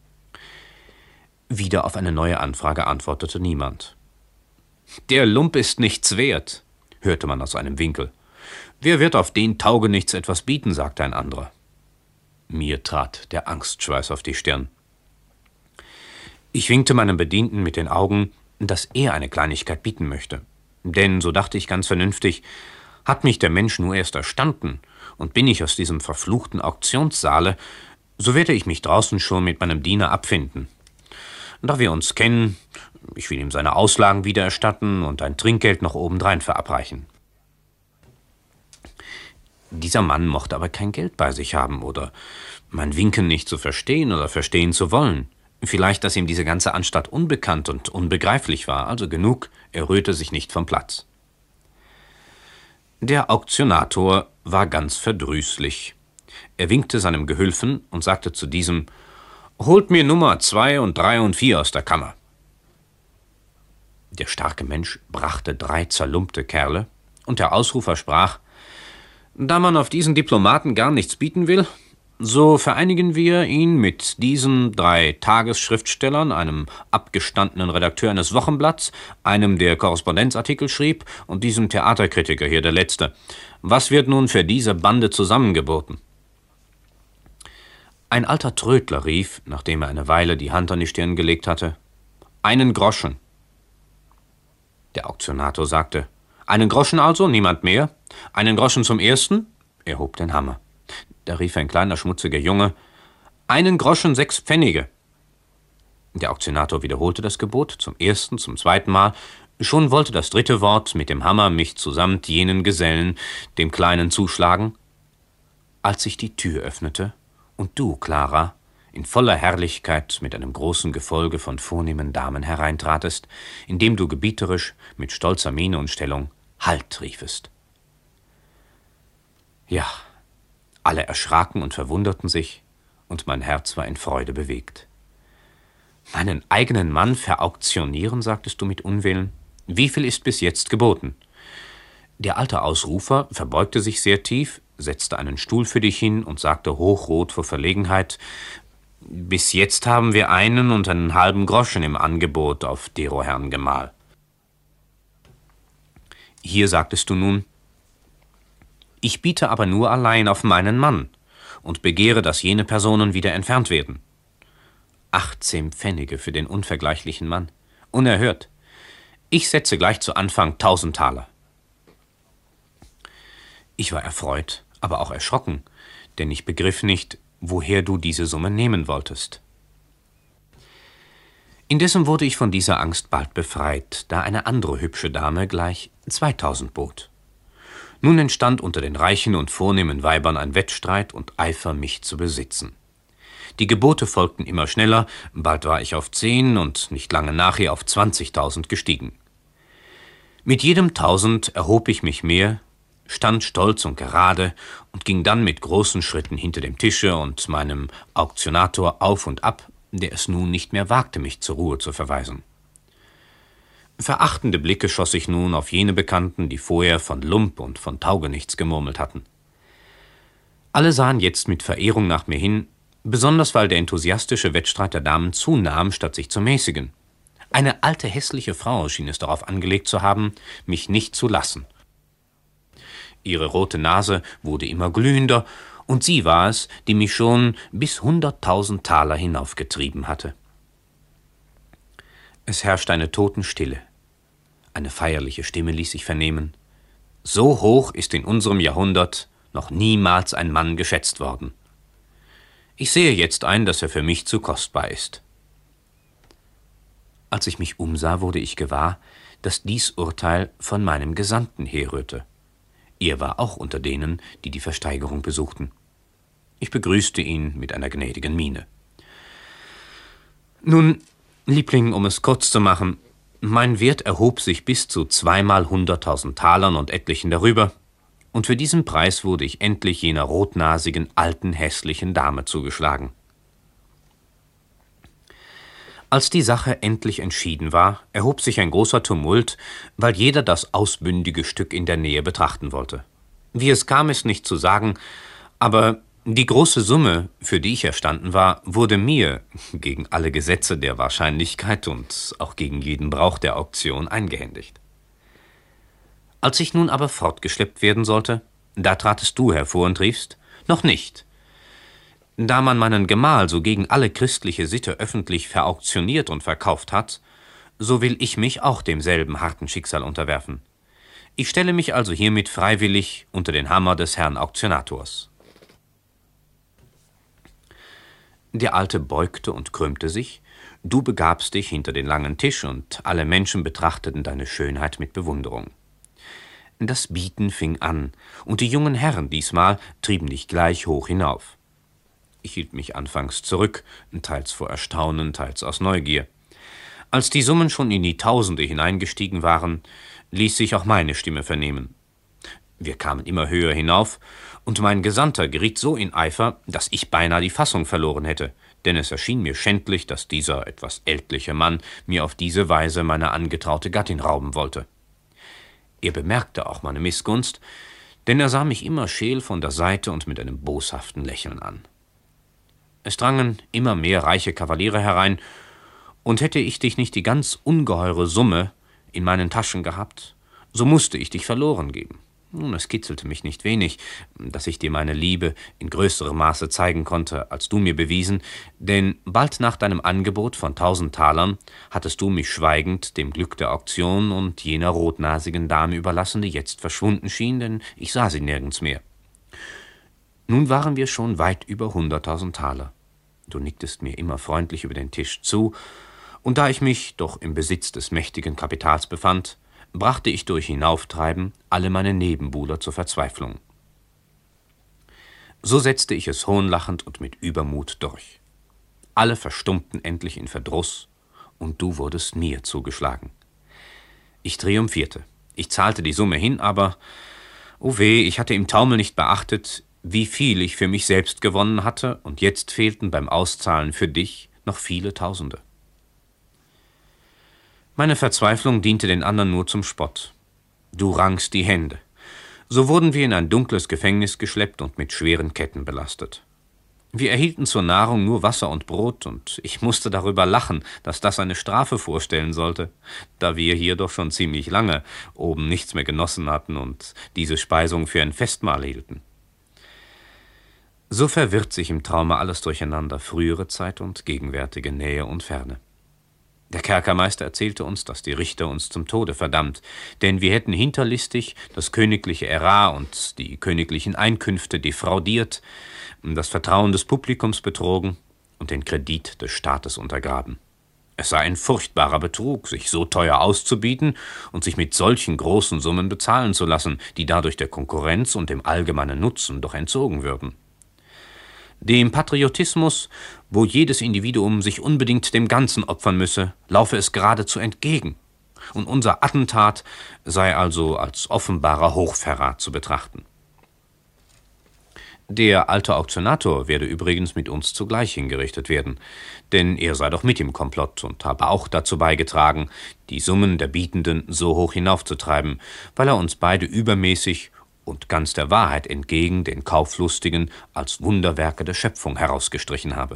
Wieder auf eine neue Anfrage antwortete niemand. »Der Lump ist nichts wert«, hörte man aus einem Winkel. »Wer wird auf den Taugenichts etwas bieten?«, sagte ein anderer. Mir trat der Angstschweiß auf die Stirn. Ich winkte meinem Bedienten mit den Augen, dass er eine Kleinigkeit bieten möchte. Denn, so dachte ich ganz vernünftig, hat mich der Mensch nur erst erstanden, und bin ich aus diesem verfluchten Auktionssaale, so werde ich mich draußen schon mit meinem Diener abfinden. Da wir uns kennen, ich will ihm seine Auslagen wiedererstatten und ein Trinkgeld noch obendrein verabreichen.« Dieser Mann mochte aber kein Geld bei sich haben oder mein Winken nicht zu verstehen oder verstehen zu wollen. Vielleicht, dass ihm diese ganze Anstalt unbekannt und unbegreiflich war, also genug, er rührte sich nicht vom Platz. Der Auktionator war ganz verdrüßlich. Er winkte seinem Gehülfen und sagte zu diesem: »Holt mir Nummer 2 und 3 und 4 aus der Kammer.« Der starke Mensch brachte 3 zerlumpte Kerle, und der Ausrufer sprach: Da man auf diesen Diplomaten gar nichts bieten will, so vereinigen wir ihn mit diesen 3 Tagesschriftstellern, einem abgestandenen Redakteur eines Wochenblatts, einem, der Korrespondenzartikel schrieb, und diesem Theaterkritiker hier, der letzte. Was wird nun für diese Bande zusammengeboten?« Ein alter Trödler rief, nachdem er eine Weile die Hand an die Stirn gelegt hatte: »einen Groschen.« Der Auktionator sagte: »einen Groschen also, niemand mehr? Einen Groschen zum Ersten?« Er hob den Hammer. Da rief ein kleiner, schmutziger Junge: »einen Groschen 6 Pfennige.« Der Auktionator wiederholte das Gebot, zum ersten, zum zweiten Mal. Schon wollte das dritte Wort mit dem Hammer mich zusamt jenen Gesellen, dem Kleinen, zuschlagen, als sich die Tür öffnete und du, Clara, in voller Herrlichkeit mit einem großen Gefolge von vornehmen Damen hereintratest, indem du gebieterisch, mit stolzer Miene und Stellung »Halt«, riefest. Ja, alle erschraken und verwunderten sich, und mein Herz war in Freude bewegt. »Meinen eigenen Mann verauktionieren«, sagtest du mit Unwillen. »Wie viel ist bis jetzt geboten?« Der alte Ausrufer verbeugte sich sehr tief, setzte einen Stuhl für dich hin und sagte hochrot vor Verlegenheit: »Bis jetzt haben wir 1 und einen halben Groschen im Angebot auf dero Herrn Gemahl.« Hier sagtest du nun: »Ich biete aber nur allein auf meinen Mann und begehre, dass jene Personen wieder entfernt werden.« 18 Pfennige für den unvergleichlichen Mann. Unerhört. Ich setze gleich zu Anfang 1000 Taler. Ich war erfreut, aber auch erschrocken, denn ich begriff nicht, woher du diese Summe nehmen wolltest. Indessen wurde ich von dieser Angst bald befreit, da eine andere hübsche Dame gleich 2000 bot. Nun entstand unter den reichen und vornehmen Weibern ein Wettstreit und Eifer, mich zu besitzen. Die Gebote folgten immer schneller, bald war ich auf 10 und nicht lange nachher auf 20.000 gestiegen. Mit jedem 1000 erhob ich mich mehr, stand stolz und gerade und ging dann mit großen Schritten hinter dem Tische und meinem Auktionator auf und ab, der es nun nicht mehr wagte, mich zur Ruhe zu verweisen. Verachtende Blicke schoss ich nun auf jene Bekannten, die vorher von Lump und von Taugenichts gemurmelt hatten. Alle sahen jetzt mit Verehrung nach mir hin, besonders weil der enthusiastische Wettstreit der Damen zunahm, statt sich zu mäßigen. Eine alte, hässliche Frau schien es darauf angelegt zu haben, mich nicht zu lassen. Ihre rote Nase wurde immer glühender, und sie war es, die mich schon bis 100.000 Taler hinaufgetrieben hatte. Es herrschte eine Totenstille. Eine feierliche Stimme ließ sich vernehmen: »So hoch ist in unserem Jahrhundert noch niemals ein Mann geschätzt worden. Ich sehe jetzt ein, dass er für mich zu kostbar ist.« Als ich mich umsah, wurde ich gewahr, dass dies Urteil von meinem Gesandten herrührte. Er war auch unter denen, die die Versteigerung besuchten. Ich begrüßte ihn mit einer gnädigen Miene. »Nun, Liebling, um es kurz zu machen, mein Wert erhob sich bis zu 2-mal 100.000 Talern und etlichen darüber, und für diesen Preis wurde ich endlich jener rotnasigen, alten, hässlichen Dame zugeschlagen. Als die Sache endlich entschieden war, erhob sich ein großer Tumult, weil jeder das ausbündige Stück in der Nähe betrachten wollte. Wie es kam, ist nicht zu sagen, aber die große Summe, für die ich erstanden war, wurde mir, gegen alle Gesetze der Wahrscheinlichkeit und auch gegen jeden Brauch der Auktion, eingehändigt. Als ich nun aber fortgeschleppt werden sollte, da tratest du hervor und riefst: »Noch nicht. Da man meinen Gemahl so gegen alle christliche Sitte öffentlich verauktioniert und verkauft hat, so will ich mich auch demselben harten Schicksal unterwerfen. Ich stelle mich also hiermit freiwillig unter den Hammer des Herrn Auktionators.« Der Alte beugte und krümmte sich, du begabst dich hinter den langen Tisch, und alle Menschen betrachteten deine Schönheit mit Bewunderung. Das Bieten fing an, und die jungen Herren diesmal trieben dich gleich hoch hinauf. Ich hielt mich anfangs zurück, teils vor Erstaunen, teils aus Neugier. Als die Summen schon in die Tausende hineingestiegen waren, ließ sich auch meine Stimme vernehmen. Wir kamen immer höher hinauf, und mein Gesandter geriet so in Eifer, dass ich beinahe die Fassung verloren hätte, denn es erschien mir schändlich, dass dieser etwas ältliche Mann mir auf diese Weise meine angetraute Gattin rauben wollte. Er bemerkte auch meine Missgunst, Denn er sah mich immer scheel von der Seite und mit einem boshaften Lächeln an. Es drangen immer mehr reiche Kavaliere herein, und hätte ich dich nicht die ganz ungeheure Summe in meinen Taschen gehabt, so musste ich dich verloren geben. Nun, es kitzelte mich nicht wenig, dass ich dir meine Liebe in größerem Maße zeigen konnte, als du mir bewiesen, denn bald nach deinem Angebot von 1000 Talern hattest du mich schweigend dem Glück der Auktion und jener rotnasigen Dame überlassen, die jetzt verschwunden schien, denn ich sah sie nirgends mehr. Nun waren wir schon weit über 100.000 Taler. Du nicktest mir immer freundlich über den Tisch zu, und da ich mich doch im Besitz des mächtigen Kapitals befand, brachte ich durch Hinauftreiben alle meine Nebenbuhler zur Verzweiflung. So setzte ich es hohnlachend und mit Übermut durch. Alle verstummten endlich in Verdruss, und du wurdest mir zugeschlagen. Ich triumphierte. Ich zahlte die Summe hin, aber, oh weh, ich hatte im Taumel nicht beachtet, wie viel ich für mich selbst gewonnen hatte, und jetzt fehlten beim Auszahlen für dich noch viele Tausende. Meine Verzweiflung diente den anderen nur zum Spott. Du rangst die Hände. So wurden wir in ein dunkles Gefängnis geschleppt und mit schweren Ketten belastet. Wir erhielten zur Nahrung nur Wasser und Brot, und ich musste darüber lachen, dass das eine Strafe vorstellen sollte, da wir hier doch schon ziemlich lange oben nichts mehr genossen hatten und diese Speisung für ein Festmahl hielten. So verwirrt sich im Traume alles durcheinander, frühere Zeit und gegenwärtige Nähe und Ferne. Der Kerkermeister erzählte uns, dass die Richter uns zum Tode verdammt, denn wir hätten hinterlistig das königliche Ärar und die königlichen Einkünfte defraudiert, das Vertrauen des Publikums betrogen und den Kredit des Staates untergraben. Es sei ein furchtbarer Betrug, sich so teuer auszubieten und sich mit solchen großen Summen bezahlen zu lassen, die dadurch der Konkurrenz und dem allgemeinen Nutzen doch entzogen würden. Dem Patriotismus, wo jedes Individuum sich unbedingt dem Ganzen opfern müsse, laufe es geradezu entgegen, und unser Attentat sei also als offenbarer Hochverrat zu betrachten. Der alte Auktionator werde übrigens mit uns zugleich hingerichtet werden, denn er sei doch mit im Komplott und habe auch dazu beigetragen, die Summen der Bietenden so hoch hinaufzutreiben, weil er uns beide übermäßig und ganz der Wahrheit entgegen den Kauflustigen als Wunderwerke der Schöpfung herausgestrichen habe.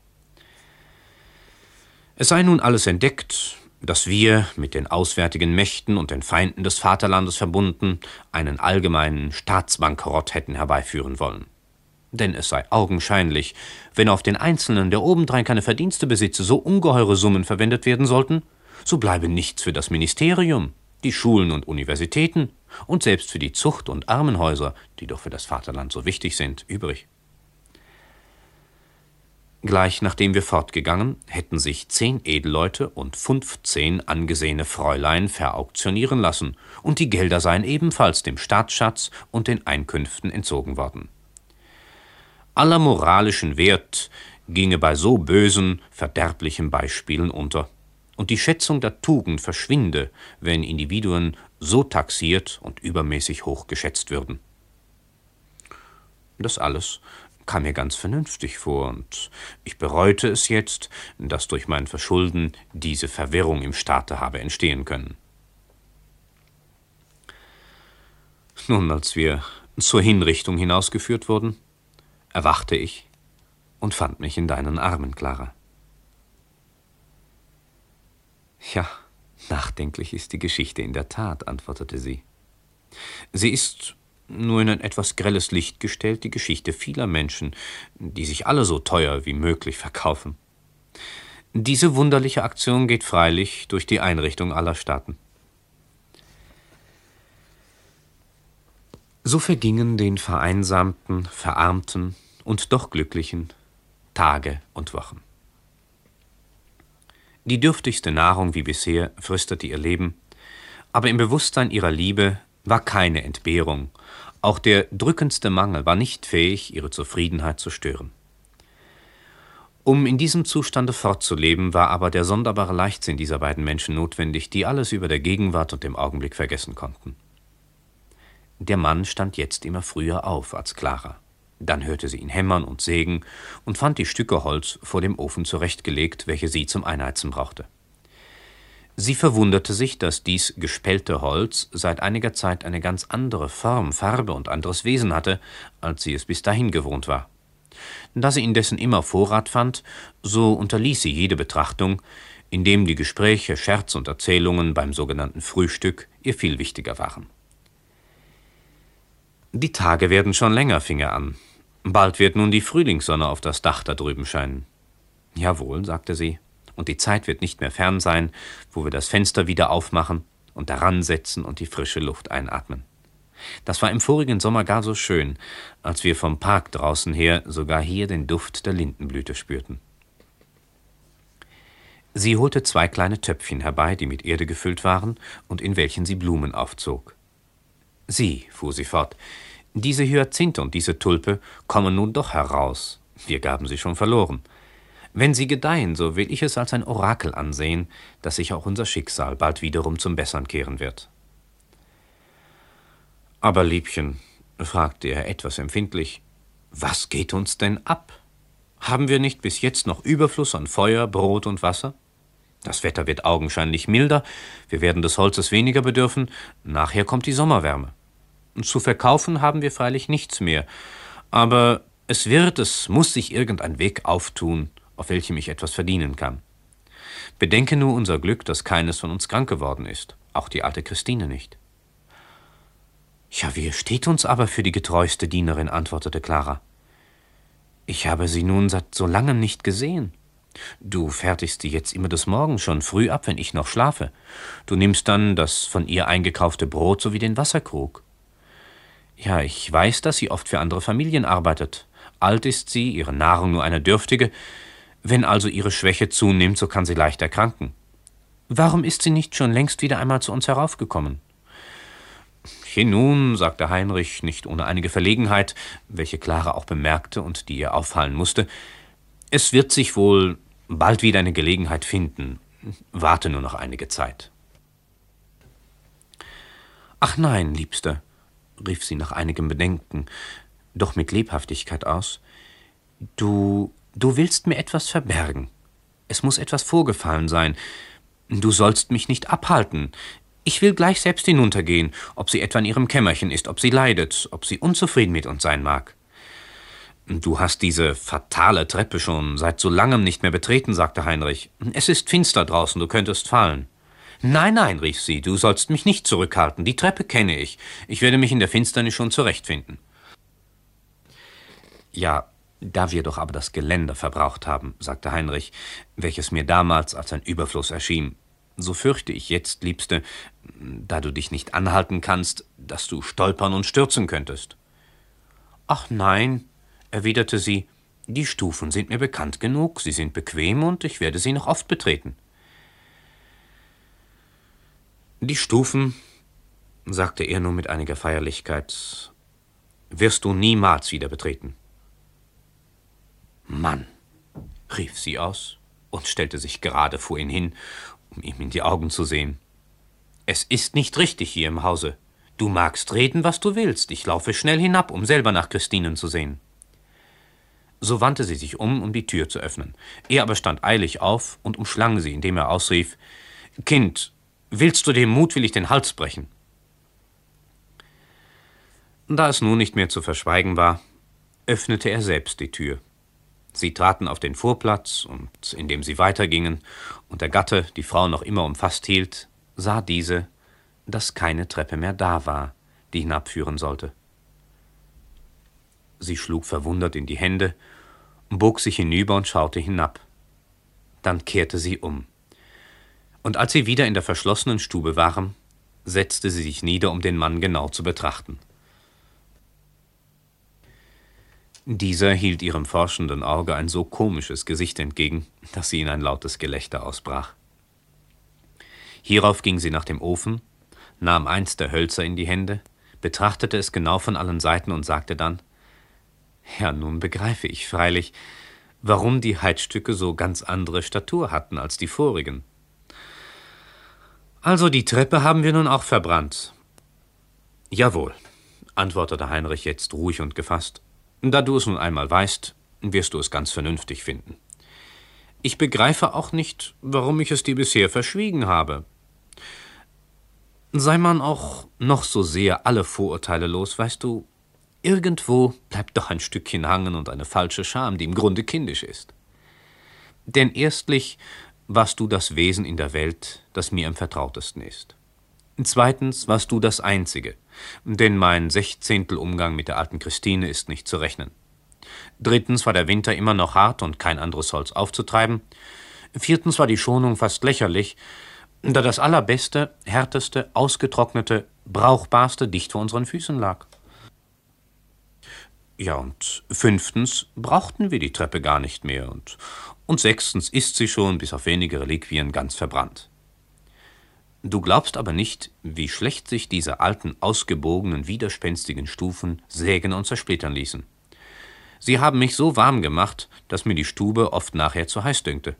Es sei nun alles entdeckt, dass wir, mit den auswärtigen Mächten und den Feinden des Vaterlandes verbunden, einen allgemeinen Staatsbankerott hätten herbeiführen wollen. Denn es sei augenscheinlich, wenn auf den Einzelnen, der obendrein keine Verdienste besitze, so ungeheure Summen verwendet werden sollten, so bleibe nichts für das Ministerium, die Schulen und Universitäten und selbst für die Zucht- und Armenhäuser, die doch für das Vaterland so wichtig sind, übrig. Gleich nachdem wir fortgegangen, hätten sich 10 Edelleute und 15 angesehene Fräulein verauktionieren lassen, und die Gelder seien ebenfalls dem Staatsschatz und den Einkünften entzogen worden. Aller moralischen Wert ginge bei so bösen, verderblichen Beispielen unter, und die Schätzung der Tugend verschwinde, wenn Individuen so taxiert und übermäßig hoch geschätzt würden. Das alles kam mir ganz vernünftig vor, und ich bereute es jetzt, dass durch mein Verschulden diese Verwirrung im Staate habe entstehen können. Nun, als wir zur Hinrichtung hinausgeführt wurden, erwachte ich und fand mich in deinen Armen, Clara. Ja, nachdenklich ist die Geschichte in der Tat, antwortete sie. Sie ist nur in ein etwas grelles Licht gestellt, die Geschichte vieler Menschen, die sich alle so teuer wie möglich verkaufen. Diese wunderliche Aktion geht freilich durch die Einrichtung aller Staaten. So vergingen den vereinsamten, verarmten und doch glücklichen Tage und Wochen. Die dürftigste Nahrung wie bisher fristete ihr Leben, aber im Bewusstsein ihrer Liebe war keine Entbehrung, auch der drückendste Mangel war nicht fähig, ihre Zufriedenheit zu stören. Um in diesem Zustande fortzuleben, war aber der sonderbare Leichtsinn dieser beiden Menschen notwendig, die alles über der Gegenwart und dem Augenblick vergessen konnten. Der Mann stand jetzt immer früher auf als Clara. Dann hörte sie ihn hämmern und sägen und fand die Stücke Holz vor dem Ofen zurechtgelegt, welche sie zum Einheizen brauchte. Sie verwunderte sich, dass dies gespellte Holz seit einiger Zeit eine ganz andere Form, Farbe und anderes Wesen hatte, als sie es bis dahin gewohnt war. Da sie indessen immer Vorrat fand, so unterließ sie jede Betrachtung, indem die Gespräche, Scherz und Erzählungen beim sogenannten Frühstück ihr viel wichtiger waren. Die Tage werden schon länger, fing er an. Bald wird nun die Frühlingssonne auf das Dach da drüben scheinen. Jawohl, sagte sie, und die Zeit wird nicht mehr fern sein, wo wir das Fenster wieder aufmachen und daran setzen und die frische Luft einatmen. Das war im vorigen Sommer gar so schön, als wir vom Park draußen her sogar hier den Duft der Lindenblüte spürten. Sie holte 2 kleine Töpfchen herbei, die mit Erde gefüllt waren und in welchen sie Blumen aufzog. »Sieh«, fuhr sie fort, »diese Hyazinthe und diese Tulpe kommen nun doch heraus. Wir gaben sie schon verloren. Wenn sie gedeihen, so will ich es als ein Orakel ansehen, dass sich auch unser Schicksal bald wiederum zum Bessern kehren wird.« »Aber, Liebchen«, fragte er etwas empfindlich, »was geht uns denn ab? Haben wir nicht bis jetzt noch Überfluss an Feuer, Brot und Wasser? Das Wetter wird augenscheinlich milder, wir werden des Holzes weniger bedürfen, nachher kommt die Sommerwärme. Zu verkaufen haben wir freilich nichts mehr, aber es muss sich irgendein Weg auftun, auf welchem ich etwas verdienen kann. Bedenke nur unser Glück, dass keines von uns krank geworden ist, auch die alte Christine nicht.« »Ja, wie steht uns aber für die getreueste Dienerin«, antwortete Clara. »Ich habe sie nun seit so langem nicht gesehen. Du fertigst sie jetzt immer des Morgens schon früh ab, wenn ich noch schlafe. Du nimmst dann das von ihr eingekaufte Brot sowie den Wasserkrug. Ja, ich weiß, dass sie oft für andere Familien arbeitet. Alt ist sie, ihre Nahrung nur eine dürftige. Wenn also ihre Schwäche zunimmt, so kann sie leicht erkranken. Warum ist sie nicht schon längst wieder einmal zu uns heraufgekommen?« »Je nun«, sagte Heinrich, nicht ohne einige Verlegenheit, welche Clara auch bemerkte und die ihr auffallen musste, »es wird sich wohl bald wieder eine Gelegenheit finden. Warte nur noch einige Zeit.« »Ach nein, Liebster«, rief sie nach einigem Bedenken, doch mit Lebhaftigkeit aus, »du willst mir etwas verbergen. Es muss etwas vorgefallen sein. Du sollst mich nicht abhalten. Ich will gleich selbst hinuntergehen, ob sie etwa in ihrem Kämmerchen ist, ob sie leidet, ob sie unzufrieden mit uns sein mag.« »Du hast diese fatale Treppe schon seit so langem nicht mehr betreten«, sagte Heinrich. »Es ist finster draußen, du könntest fallen.« »Nein, nein«, rief sie, »du sollst mich nicht zurückhalten. Die Treppe kenne ich. Ich werde mich in der Finsternis schon zurechtfinden.« »Ja, da wir doch aber das Geländer verbraucht haben«, sagte Heinrich, welches mir damals als ein Überfluss erschien, »so fürchte ich jetzt, Liebste, da du dich nicht anhalten kannst, dass du stolpern und stürzen könntest.« »Ach nein«, erwiderte sie, »die Stufen sind mir bekannt genug, sie sind bequem und ich werde sie noch oft betreten.« »Die Stufen«, sagte er nur mit einiger Feierlichkeit, »wirst du niemals wieder betreten.« »Mann«, rief sie aus und stellte sich gerade vor ihn hin, um ihm in die Augen zu sehen. »Es ist nicht richtig hier im Hause. Du magst reden, was du willst. Ich laufe schnell hinab, um selber nach Christinen zu sehen.« So wandte sie sich um die Tür zu öffnen. Er aber stand eilig auf und umschlang sie, indem er ausrief, »Kind, willst du dem mutwillig den Hals brechen?« Da es nun nicht mehr zu verschweigen war, öffnete er selbst die Tür. Sie traten auf den Vorplatz, und indem sie weitergingen und der Gatte die Frau noch immer umfasst hielt, sah diese, dass keine Treppe mehr da war, die hinabführen sollte. Sie schlug verwundert in die Hände, bog sich hinüber und schaute hinab. Dann kehrte sie um. Und als sie wieder in der verschlossenen Stube waren, setzte sie sich nieder, um den Mann genau zu betrachten. Dieser hielt ihrem forschenden Auge ein so komisches Gesicht entgegen, dass sie in ein lautes Gelächter ausbrach. Hierauf ging sie nach dem Ofen, nahm eins der Hölzer in die Hände, betrachtete es genau von allen Seiten und sagte dann, »Ja, nun begreife ich freilich, warum die Heizstücke so ganz andere Statur hatten als die vorigen. Also die Treppe haben wir nun auch verbrannt.« »Jawohl«, antwortete Heinrich jetzt ruhig und gefasst, »da du es nun einmal weißt, wirst du es ganz vernünftig finden. Ich begreife auch nicht, warum ich es dir bisher verschwiegen habe. Sei man auch noch so sehr alle Vorurteile los, weißt du, irgendwo bleibt doch ein Stückchen Hangen und eine falsche Scham, die im Grunde kindisch ist. Denn erstlich warst du das Wesen in der Welt, das mir am vertrautesten ist. Zweitens warst du das Einzige, denn mein 16. Umgang mit der alten Christine ist nicht zu rechnen. Drittens war der Winter immer noch hart und kein anderes Holz aufzutreiben. Viertens war die Schonung fast lächerlich, da das allerbeste, härteste, ausgetrocknete, brauchbarste dicht vor unseren Füßen lag. Ja, und fünftens brauchten wir die Treppe gar nicht mehr, und sechstens ist sie schon, bis auf wenige Reliquien, ganz verbrannt. Du glaubst aber nicht, wie schlecht sich diese alten, ausgebogenen, widerspenstigen Stufen sägen und zersplittern ließen. Sie haben mich so warm gemacht, dass mir die Stube oft nachher zu heiß dünkte.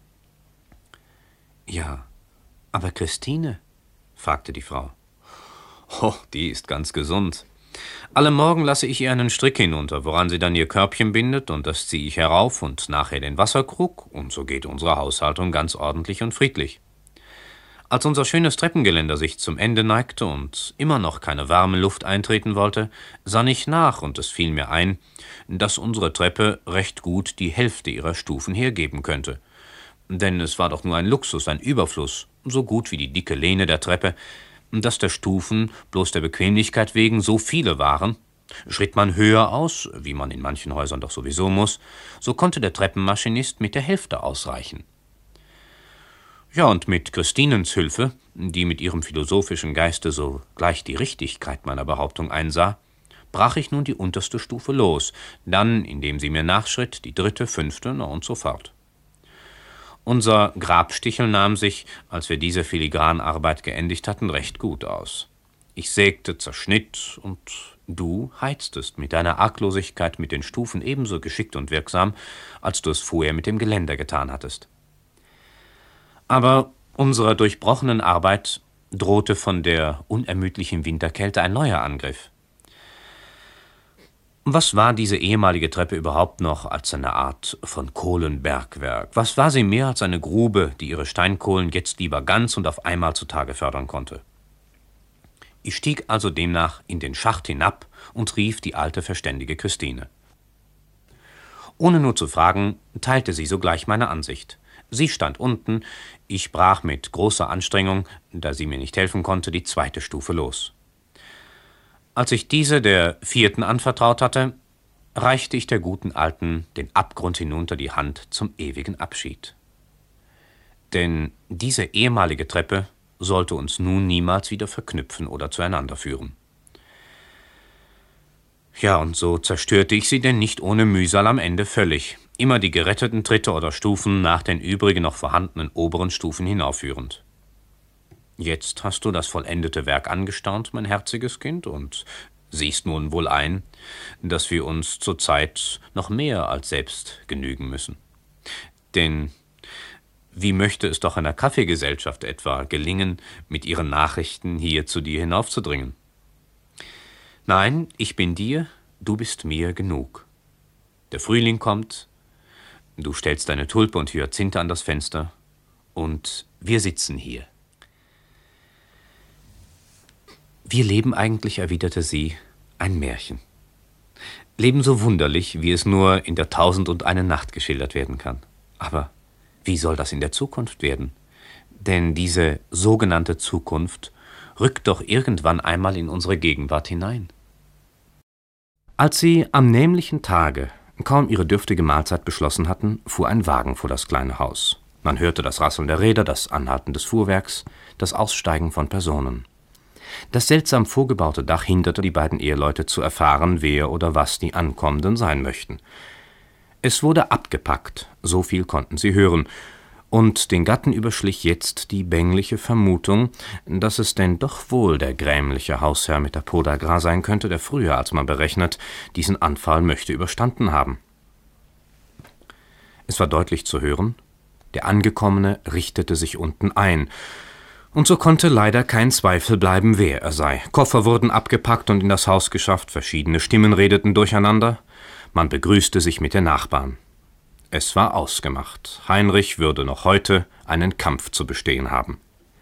»Ja, aber Christine?« fragte die Frau. »Oh, die ist ganz gesund. Alle Morgen lasse ich ihr einen Strick hinunter, woran sie dann ihr Körbchen bindet, und das ziehe ich herauf und nachher den Wasserkrug, und so geht unsere Haushaltung ganz ordentlich und friedlich.« Als unser schönes Treppengeländer sich zum Ende neigte und immer noch keine warme Luft eintreten wollte, sann ich nach, und es fiel mir ein, dass unsere Treppe recht gut die Hälfte ihrer Stufen hergeben könnte. Denn es war doch nur ein Luxus, ein Überfluss, so gut wie die dicke Lehne der Treppe, dass der Stufen bloß der Bequemlichkeit wegen so viele waren. Schritt man höher aus, wie man in manchen Häusern doch sowieso muss, so konnte der Treppenmaschinist mit der Hälfte ausreichen. Ja, und mit Christinens Hilfe, die mit ihrem philosophischen Geiste sogleich die Richtigkeit meiner Behauptung einsah, brach ich nun die unterste Stufe los, dann, indem sie mir nachschritt, die 3., 5. und so fort. Unser Grabstichel nahm sich, als wir diese Filigranarbeit geendigt hatten, recht gut aus. Ich sägte, zerschnitt, und du heiztest mit deiner Arglosigkeit mit den Stufen ebenso geschickt und wirksam, als du es vorher mit dem Geländer getan hattest. Aber unserer durchbrochenen Arbeit drohte von der unermüdlichen Winterkälte ein neuer Angriff. Was war diese ehemalige Treppe überhaupt noch als eine Art von Kohlenbergwerk? Was war sie mehr als eine Grube, die ihre Steinkohlen jetzt lieber ganz und auf einmal zutage fördern konnte? Ich stieg also demnach in den Schacht hinab und rief die alte, verständige Christine. Ohne nur zu fragen, teilte sie sogleich meine Ansicht. Sie stand unten, ich brach mit großer Anstrengung, da sie mir nicht helfen konnte, die 2. Stufe los. Als ich diese der 4. anvertraut hatte, reichte ich der guten Alten den Abgrund hinunter die Hand zum ewigen Abschied. Denn diese ehemalige Treppe sollte uns nun niemals wieder verknüpfen oder zueinander führen. Ja, und so zerstörte ich sie denn nicht ohne Mühsal am Ende völlig, immer die geretteten Tritte oder Stufen nach den übrigen noch vorhandenen oberen Stufen hinaufführend. Jetzt hast du das vollendete Werk angestaunt, mein herziges Kind, und siehst nun wohl ein, dass wir uns zur Zeit noch mehr als selbst genügen müssen. Denn wie möchte es doch einer Kaffeegesellschaft etwa gelingen, mit ihren Nachrichten hier zu dir hinaufzudringen? Nein, ich bin dir, du bist mir genug. Der Frühling kommt, du stellst deine Tulpe und Hyazinthe an das Fenster, und wir sitzen hier. Wir leben eigentlich, erwiderte sie, ein Märchen. Leben so wunderlich, wie es nur in der 1001 Nacht geschildert werden kann. Aber wie soll das in der Zukunft werden? Denn diese sogenannte Zukunft rückt doch irgendwann einmal in unsere Gegenwart hinein. Als sie am nämlichen Tage kaum ihre dürftige Mahlzeit beschlossen hatten, fuhr ein Wagen vor das kleine Haus. Man hörte das Rasseln der Räder, das Anhalten des Fuhrwerks, das Aussteigen von Personen. Das seltsam vorgebaute Dach hinderte die beiden Eheleute zu erfahren, wer oder was die Ankommenden sein möchten. Es wurde abgepackt, so viel konnten sie hören, und den Gatten überschlich jetzt die bängliche Vermutung, dass es denn doch wohl der grämliche Hausherr mit der Podagra sein könnte, der früher, als man berechnet, diesen Anfall möchte überstanden haben. Es war deutlich zu hören, der Angekommene richtete sich unten ein, und so konnte leider kein Zweifel bleiben, wer er sei. Koffer wurden abgepackt und in das Haus geschafft, verschiedene Stimmen redeten durcheinander, man begrüßte sich mit den Nachbarn. Es war ausgemacht. Heinrich würde noch heute einen Kampf zu bestehen haben.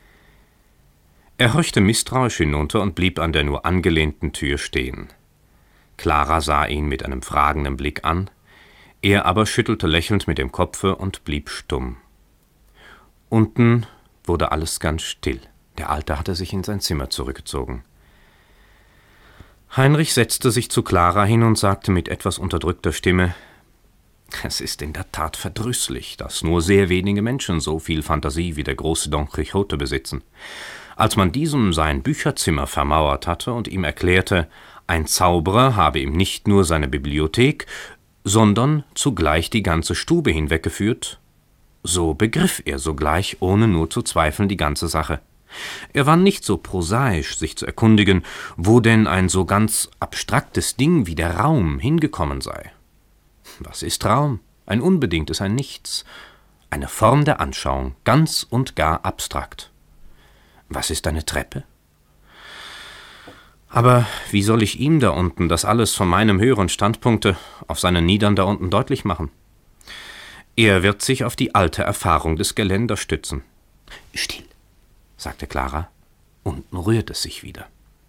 Er horchte misstrauisch hinunter und blieb an der nur angelehnten Tür stehen. Clara sah ihn mit einem fragenden Blick an, er aber schüttelte lächelnd mit dem Kopfe und blieb stumm. Unten wurde alles ganz still. Der Alte hatte sich in sein Zimmer zurückgezogen. Heinrich setzte sich zu Clara hin und sagte mit etwas unterdrückter Stimme: »Es ist in der Tat verdrüßlich, dass nur sehr wenige Menschen so viel Fantasie wie der große Don Quixote besitzen. Als man diesem sein Bücherzimmer vermauert hatte und ihm erklärte, ein Zauberer habe ihm nicht nur seine Bibliothek, sondern zugleich die ganze Stube hinweggeführt, so begriff er sogleich, ohne nur zu zweifeln, die ganze Sache. Er war nicht so prosaisch, sich zu erkundigen, wo denn ein so ganz abstraktes Ding wie der Raum hingekommen sei. Was ist Raum? Ein unbedingtes, ein Nichts, eine Form der Anschauung, ganz und gar abstrakt. Was ist eine Treppe? Aber wie soll ich ihm da unten das alles von meinem höheren Standpunkte auf seinen niedern da unten deutlich machen? Er wird sich auf die alte Erfahrung des Geländers stützen. »Still«, sagte Clara. Unten rührt es sich wieder.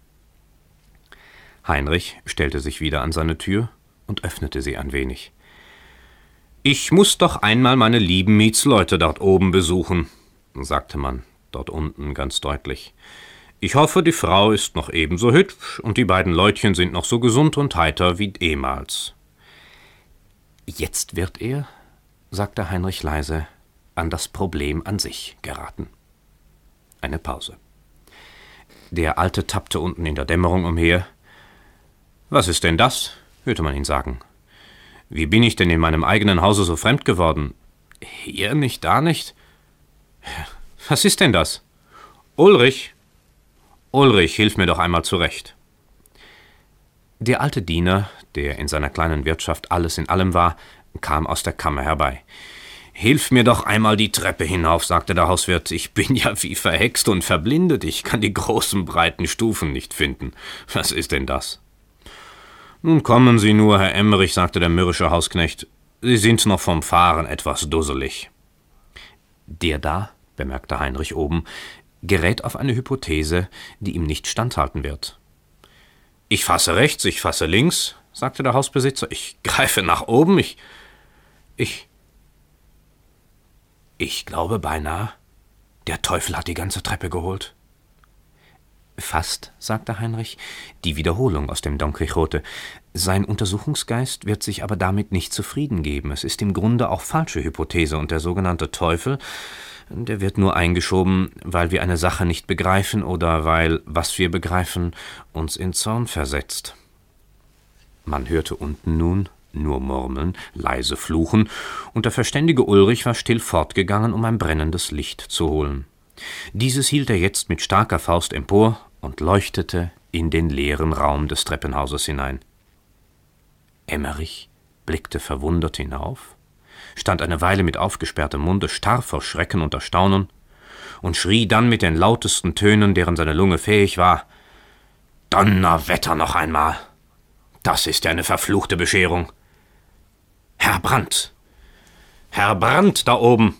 Heinrich stellte sich wieder an seine Tür und öffnete sie ein wenig. »Ich muß doch einmal meine lieben Mietsleute dort oben besuchen«, sagte man dort unten ganz deutlich. »Ich hoffe, die Frau ist noch ebenso hübsch und die beiden Leutchen sind noch so gesund und heiter wie ehemals.« »Jetzt wird er«, sagte Heinrich leise, »an das Problem an sich geraten.« Eine Pause. Der Alte tappte unten in der Dämmerung umher. »Was ist denn das?« hörte man ihn sagen. »Wie bin ich denn in meinem eigenen Hause so fremd geworden? Hier nicht, da nicht? Was ist denn das? Ulrich! Ulrich, hilf mir doch einmal zurecht.« Der alte Diener, der in seiner kleinen Wirtschaft alles in allem war, kam aus der Kammer herbei. »Hilf mir doch einmal die Treppe hinauf«, sagte der Hauswirt. »Ich bin ja wie verhext und verblindet. Ich kann die großen, breiten Stufen nicht finden. Was ist denn das?« »Nun kommen Sie nur, Herr Emmerich«, sagte der mürrische Hausknecht. »Sie sind noch vom Fahren etwas dusselig.« »Der da«, bemerkte Heinrich oben, »gerät auf eine Hypothese, die ihm nicht standhalten wird.« »Ich fasse rechts, ich fasse links«, sagte der Hausbesitzer. »Ich greife nach oben, Ich glaube beinahe, der Teufel hat die ganze Treppe geholt.« »Fast«, sagte Heinrich, »die Wiederholung aus dem Don Quixote. Sein Untersuchungsgeist wird sich aber damit nicht zufrieden geben. Es ist im Grunde auch falsche Hypothese, und der sogenannte Teufel, der wird nur eingeschoben, weil wir eine Sache nicht begreifen oder weil, was wir begreifen, uns in Zorn versetzt.« Man hörte unten nun nur murmeln, leise fluchen, und der verständige Ulrich war still fortgegangen, um ein brennendes Licht zu holen. Dieses hielt er jetzt mit starker Faust empor und leuchtete in den leeren Raum des Treppenhauses hinein. Emmerich blickte verwundert hinauf, stand eine Weile mit aufgesperrtem Munde starr vor Schrecken und Erstaunen und schrie dann mit den lautesten Tönen, deren seine Lunge fähig war: »Donnerwetter noch einmal! Das ist ja eine verfluchte Bescherung! Herr Brandt! Herr Brandt da oben!«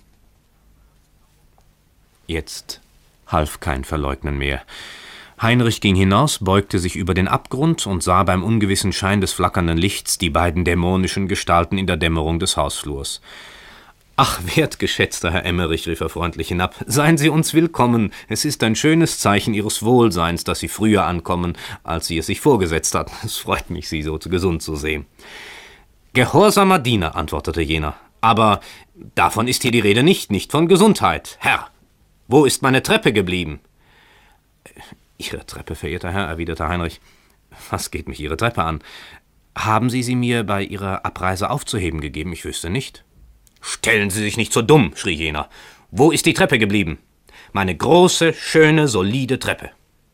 Jetzt half kein Verleugnen mehr. Heinrich ging hinaus, beugte sich über den Abgrund und sah beim ungewissen Schein des flackernden Lichts die beiden dämonischen Gestalten in der Dämmerung des Hausflurs. »Ach, wertgeschätzter Herr Emmerich«, rief er freundlich hinab, »seien Sie uns willkommen. Es ist ein schönes Zeichen Ihres Wohlseins, dass Sie früher ankommen, als Sie es sich vorgesetzt hatten. Es freut mich, Sie so gesund zu sehen.« »Gehorsamer Diener«, antwortete jener, »aber davon ist hier die Rede nicht von Gesundheit. Herr, wo ist meine Treppe geblieben?« »Ihre Treppe, verehrter Herr«, erwiderte Heinrich. »Was geht mich Ihre Treppe an? Haben Sie sie mir bei Ihrer Abreise aufzuheben gegeben? Ich wüsste nicht.« »Stellen Sie sich nicht so dumm«, schrie jener. »Wo ist die Treppe geblieben? Meine große, schöne, solide Treppe.«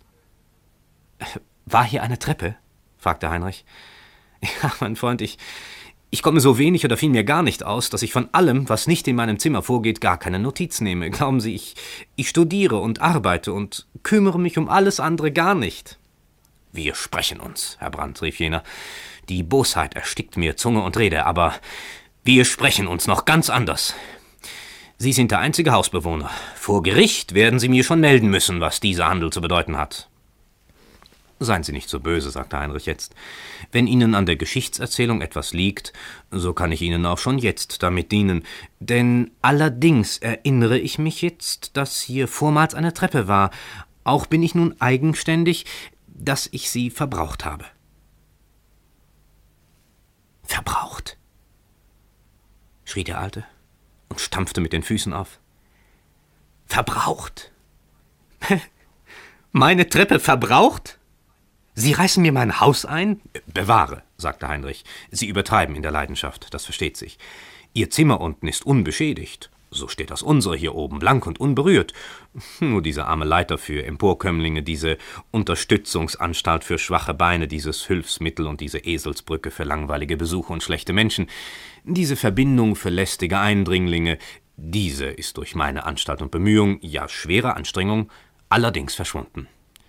»War hier eine Treppe?« fragte Heinrich. »Ja, mein Freund, ich komme so wenig oder vielmehr gar nicht aus, dass ich von allem, was nicht in meinem Zimmer vorgeht, gar keine Notiz nehme. Glauben Sie, ich studiere und arbeite und kümmere mich um alles andere gar nicht.« »Wir sprechen uns, Herr Brandt«, rief jener. »Die Bosheit erstickt mir Zunge und Rede, aber Wir sprechen uns noch ganz anders. Sie sind der einzige Hausbewohner. Vor Gericht werden Sie mir schon melden müssen, was dieser Handel zu bedeuten hat. Seien Sie nicht so böse, sagte Heinrich jetzt. Wenn Ihnen an der Geschichtserzählung etwas liegt, so kann ich Ihnen auch schon jetzt damit dienen. Denn allerdings erinnere ich mich jetzt, dass hier vormals eine Treppe war. Auch bin ich nun eigenständig, dass ich sie verbraucht habe. Verbraucht? Schrie der Alte und stampfte mit den Füßen auf. Verbraucht? Meine Treppe verbraucht? Sie reißen mir mein Haus ein? Bewahre, sagte Heinrich. Sie übertreiben in der Leidenschaft, das versteht sich. Ihr Zimmer unten ist unbeschädigt. So steht das unsere hier oben, blank und unberührt. Nur diese arme Leiter für Emporkömmlinge, diese Unterstützungsanstalt für schwache Beine, dieses Hilfsmittel und diese Eselsbrücke für langweilige Besuche und schlechte Menschen, diese Verbindung für lästige Eindringlinge, diese ist durch meine Anstalt und Bemühung, ja schwere Anstrengung, allerdings verschwunden.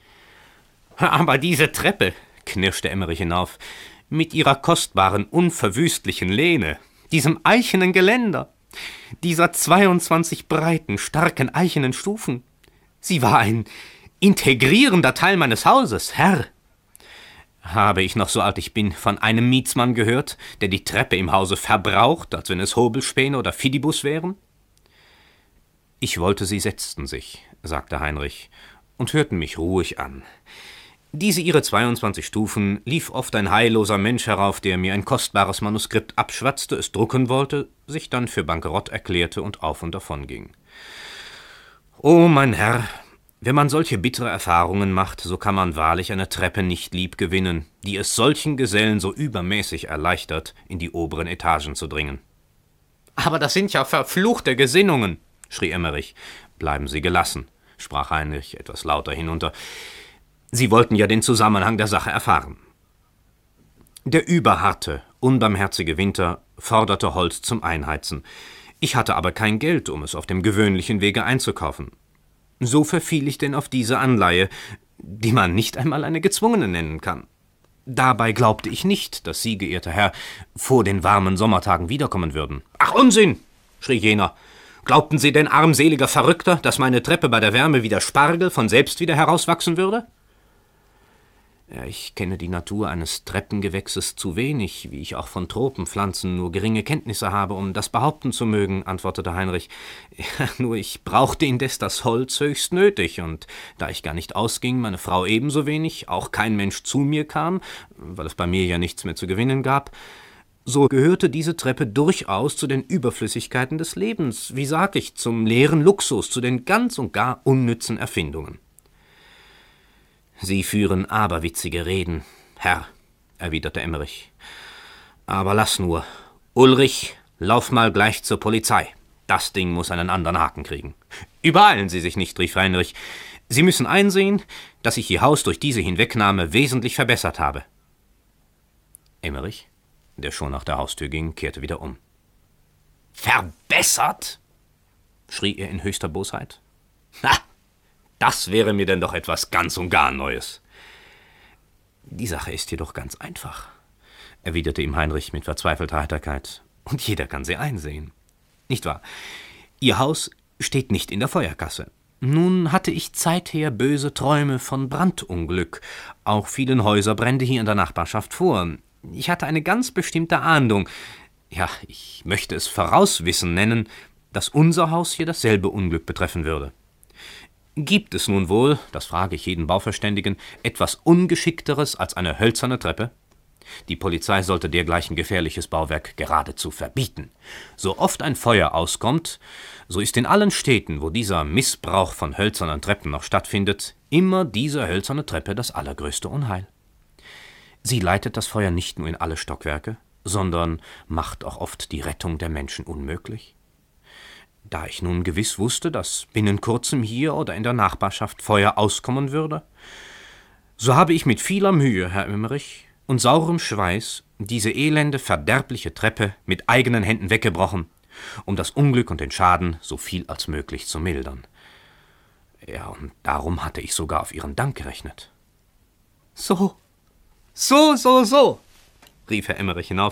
Aber diese Treppe, knirschte Emmerich hinauf, mit ihrer kostbaren, unverwüstlichen Lehne, diesem eichenen Geländer, dieser 22 breiten, starken eichenen Stufen. Sie war ein integrierender Teil meines Hauses, Herr. Habe ich noch, so alt ich bin, von einem Mietsmann gehört, der die Treppe im Hause verbraucht, als wenn es Hobelspäne oder Fidibus wären? Ich wollte, Sie setzten sich, sagte Heinrich, und hörten mich ruhig an. Diese ihre 22 Stufen lief oft ein heilloser Mensch herauf, der mir ein kostbares Manuskript abschwatzte, es drucken wollte, sich dann für bankerott erklärte und auf und davon ging. Oh, mein Herr, wenn man solche bittere Erfahrungen macht, so kann man wahrlich eine Treppe nicht lieb gewinnen, die es solchen Gesellen so übermäßig erleichtert, in die oberen Etagen zu dringen. Aber das sind ja verfluchte Gesinnungen, schrie Emmerich. Bleiben Sie gelassen, sprach Heinrich etwas lauter hinunter. Sie wollten ja den Zusammenhang der Sache erfahren. Der überharte, unbarmherzige Winter forderte Holz zum Einheizen. Ich hatte aber kein Geld, um es auf dem gewöhnlichen Wege einzukaufen. So verfiel ich denn auf diese Anleihe, die man nicht einmal eine gezwungene nennen kann. Dabei glaubte ich nicht, dass Sie, geehrter Herr, vor den warmen Sommertagen wiederkommen würden. »Ach, Unsinn!« schrie jener. »Glaubten Sie denn, armseliger Verrückter, dass meine Treppe bei der Wärme wie der Spargel von selbst wieder herauswachsen würde?« Ja, ich kenne die Natur eines Treppengewächses zu wenig, wie ich auch von Tropenpflanzen nur geringe Kenntnisse habe, um das behaupten zu mögen, antwortete Heinrich. Ja, nur ich brauchte indes das Holz höchst nötig, und da ich gar nicht ausging, meine Frau ebenso wenig, auch kein Mensch zu mir kam, weil es bei mir ja nichts mehr zu gewinnen gab, so gehörte diese Treppe durchaus zu den Überflüssigkeiten des Lebens, wie sag ich, zum leeren Luxus, zu den ganz und gar unnützen Erfindungen. »Sie führen aberwitzige Reden, Herr«, erwiderte Emmerich. »Aber lass nur. Ulrich, lauf mal gleich zur Polizei. Das Ding muss einen anderen Haken kriegen.« »Übereilen Sie sich nicht«, rief Heinrich. »Sie müssen einsehen, dass ich Ihr Haus durch diese Hinwegnahme wesentlich verbessert habe.« Emmerich, der schon nach der Haustür ging, kehrte wieder um. »Verbessert?« schrie er in höchster Bosheit. »Ha! Das wäre mir denn doch etwas ganz und gar Neues.« »Die Sache ist jedoch ganz einfach«, erwiderte ihm Heinrich mit verzweifelter Heiterkeit. »Und jeder kann sie einsehen. Nicht wahr? Ihr Haus steht nicht in der Feuerkasse. Nun hatte ich zeither böse Träume von Brandunglück. Auch fielen Häuserbrände hier in der Nachbarschaft vor. Ich hatte eine ganz bestimmte Ahndung, ja, ich möchte es Vorauswissen nennen, dass unser Haus hier dasselbe Unglück betreffen würde. Gibt es nun wohl, das frage ich jeden Bauverständigen, etwas Ungeschickteres als eine hölzerne Treppe? Die Polizei sollte dergleichen gefährliches Bauwerk geradezu verbieten. So oft ein Feuer auskommt, so ist in allen Städten, wo dieser Missbrauch von hölzernen Treppen noch stattfindet, immer diese hölzerne Treppe das allergrößte Unheil. Sie leitet das Feuer nicht nur in alle Stockwerke, sondern macht auch oft die Rettung der Menschen unmöglich. Da ich nun gewiss wusste, dass binnen kurzem hier oder in der Nachbarschaft Feuer auskommen würde, so habe ich mit vieler Mühe, Herr Emmerich, und saurem Schweiß diese elende, verderbliche Treppe mit eigenen Händen weggebrochen, um das Unglück und den Schaden so viel als möglich zu mildern. Ja, und darum hatte ich sogar auf Ihren Dank gerechnet.« »So, rief Herr Emmerich hinauf.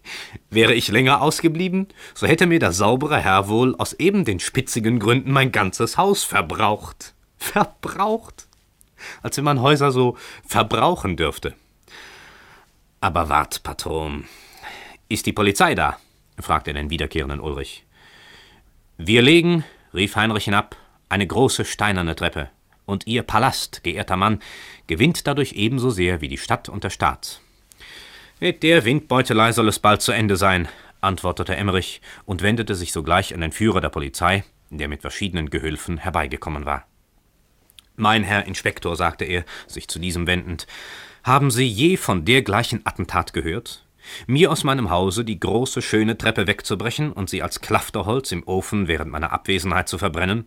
Wäre ich länger ausgeblieben, so hätte mir der saubere Herr wohl aus eben den spitzigen Gründen mein ganzes Haus verbraucht. Verbraucht? Als wenn man Häuser so verbrauchen dürfte. Aber wart, Patron. Ist die Polizei da? Fragte den wiederkehrenden Ulrich. Wir legen, rief Heinrich hinab, eine große steinerne Treppe. Und Ihr Palast, geehrter Mann, gewinnt dadurch ebenso sehr wie die Stadt und der Staat. Mit der Windbeutelei soll es bald zu Ende sein, antwortete Emmerich und wendete sich sogleich an den Führer der Polizei, der mit verschiedenen Gehülfen herbeigekommen war. Mein Herr Inspektor, sagte er, sich zu diesem wendend, haben Sie je von dergleichen Attentat gehört? Mir aus meinem Hause die große, schöne Treppe wegzubrechen und sie als Klafterholz im Ofen während meiner Abwesenheit zu verbrennen?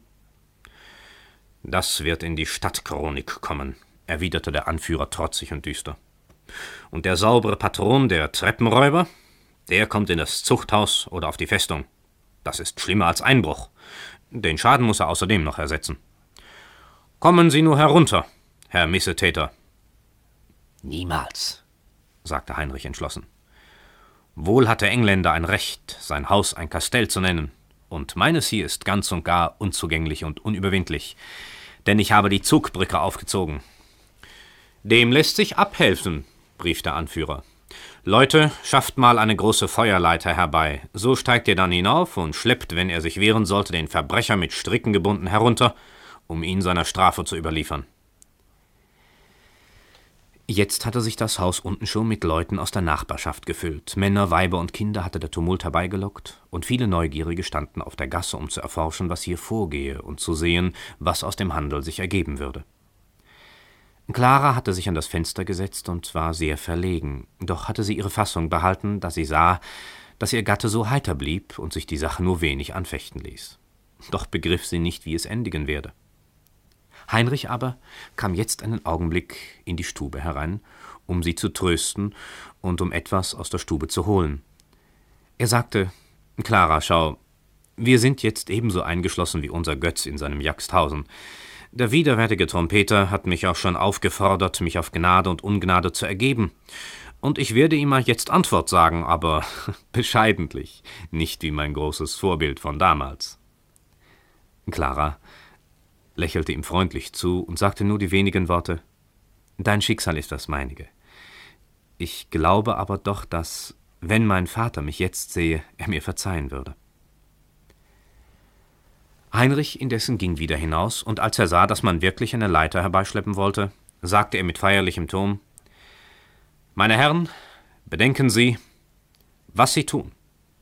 Das wird in die Stadtchronik kommen, erwiderte der Anführer trotzig und düster. Und der saubere Patron der Treppenräuber, der kommt in das Zuchthaus oder auf die Festung. Das ist schlimmer als Einbruch. Den Schaden muss er außerdem noch ersetzen. Kommen Sie nur herunter, Herr Missetäter. Niemals, sagte Heinrich entschlossen. Wohl hat der Engländer ein Recht, sein Haus ein Kastell zu nennen, und meines hier ist ganz und gar unzugänglich und unüberwindlich, denn ich habe die Zugbrücke aufgezogen. Dem lässt sich abhelfen, rief der Anführer. Leute, schafft mal eine große Feuerleiter herbei, so steigt ihr dann hinauf und schleppt, wenn er sich wehren sollte, den Verbrecher mit Stricken gebunden herunter, um ihn seiner Strafe zu überliefern. Jetzt hatte sich das Haus unten schon mit Leuten aus der Nachbarschaft gefüllt. Männer, Weiber und Kinder hatte der Tumult herbeigelockt, und viele Neugierige standen auf der Gasse, um zu erforschen, was hier vorgehe, und zu sehen, was aus dem Handel sich ergeben würde. Clara hatte sich an das Fenster gesetzt und war sehr verlegen, doch hatte sie ihre Fassung behalten, da sie sah, dass ihr Gatte so heiter blieb und sich die Sache nur wenig anfechten ließ. Doch begriff sie nicht, wie es endigen werde. Heinrich aber kam jetzt einen Augenblick in die Stube herein, um sie zu trösten und um etwas aus der Stube zu holen. Er sagte, »Clara, schau, wir sind jetzt ebenso eingeschlossen wie unser Götz in seinem Jagsthausen. Der widerwärtige Trompeter hat mich auch schon aufgefordert, mich auf Gnade und Ungnade zu ergeben. Und ich werde ihm mal jetzt Antwort sagen, aber bescheidentlich, nicht wie mein großes Vorbild von damals.« Clara lächelte ihm freundlich zu und sagte nur die wenigen Worte, »Dein Schicksal ist das meinige. Ich glaube aber doch, dass, wenn mein Vater mich jetzt sehe, er mir verzeihen würde.« Heinrich indessen ging wieder hinaus, und als er sah, dass man wirklich eine Leiter herbeischleppen wollte, sagte er mit feierlichem Ton, »Meine Herren, bedenken Sie, was Sie tun.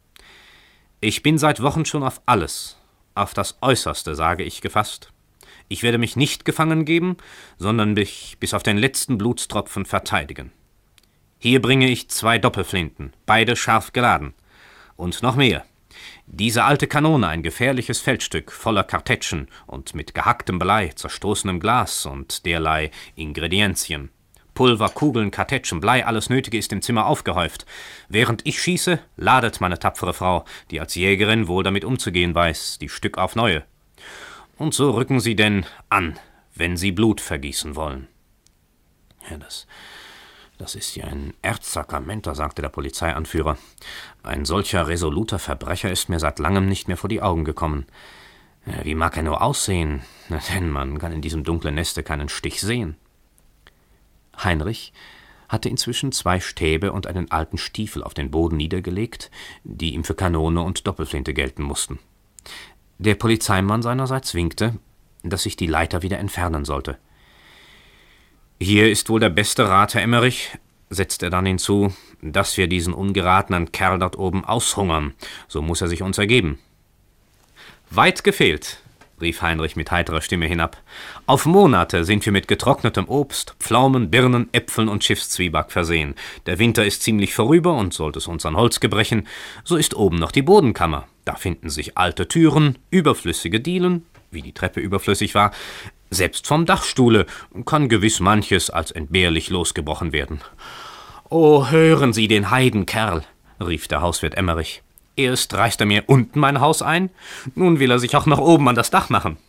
Ich bin seit Wochen schon auf alles, auf das Äußerste, sage ich, gefasst. Ich werde mich nicht gefangen geben, sondern mich bis auf den letzten Blutstropfen verteidigen. Hier bringe ich 2 Doppelflinten, beide scharf geladen. Und noch mehr. Diese alte Kanone, ein gefährliches Feldstück, voller Kartätschen und mit gehacktem Blei, zerstoßenem Glas und derlei Ingredienzien. Pulver, Kugeln, Kartätschen, Blei, alles Nötige ist im Zimmer aufgehäuft. Während ich schieße, ladet meine tapfere Frau, die als Jägerin wohl damit umzugehen weiß, die Stück auf neue. Und so rücken Sie denn an, wenn Sie Blut vergießen wollen.« »Ja, das ist ja ein Erzsakramenter«, sagte der Polizeianführer. »Ein solcher resoluter Verbrecher ist mir seit langem nicht mehr vor die Augen gekommen. Wie mag er nur aussehen? Denn man kann in diesem dunklen Neste keinen Stich sehen.« Heinrich hatte inzwischen 2 Stäbe und einen alten Stiefel auf den Boden niedergelegt, die ihm für Kanone und Doppelflinte gelten mussten. Der Polizeimann seinerseits winkte, dass sich die Leiter wieder entfernen sollte. »Hier ist wohl der beste Rat, Herr Emmerich«, setzte er dann hinzu, »dass wir diesen ungeratenen Kerl dort oben aushungern, so muss er sich uns ergeben.« »Weit gefehlt«, rief Heinrich mit heiterer Stimme hinab. »Auf Monate sind wir mit getrocknetem Obst, Pflaumen, Birnen, Äpfeln und Schiffszwieback versehen. Der Winter ist ziemlich vorüber, und sollte es uns an Holz gebrechen, so ist oben noch die Bodenkammer. Da finden sich alte Türen, überflüssige Dielen, wie die Treppe überflüssig war. Selbst vom Dachstuhle kann gewiss manches als entbehrlich losgebrochen werden.« »Oh, hören Sie den Heidenkerl«, rief der Hauswirt Emmerich. »Erst reißt er mir unten mein Haus ein, nun will er sich auch noch oben an das Dach machen.«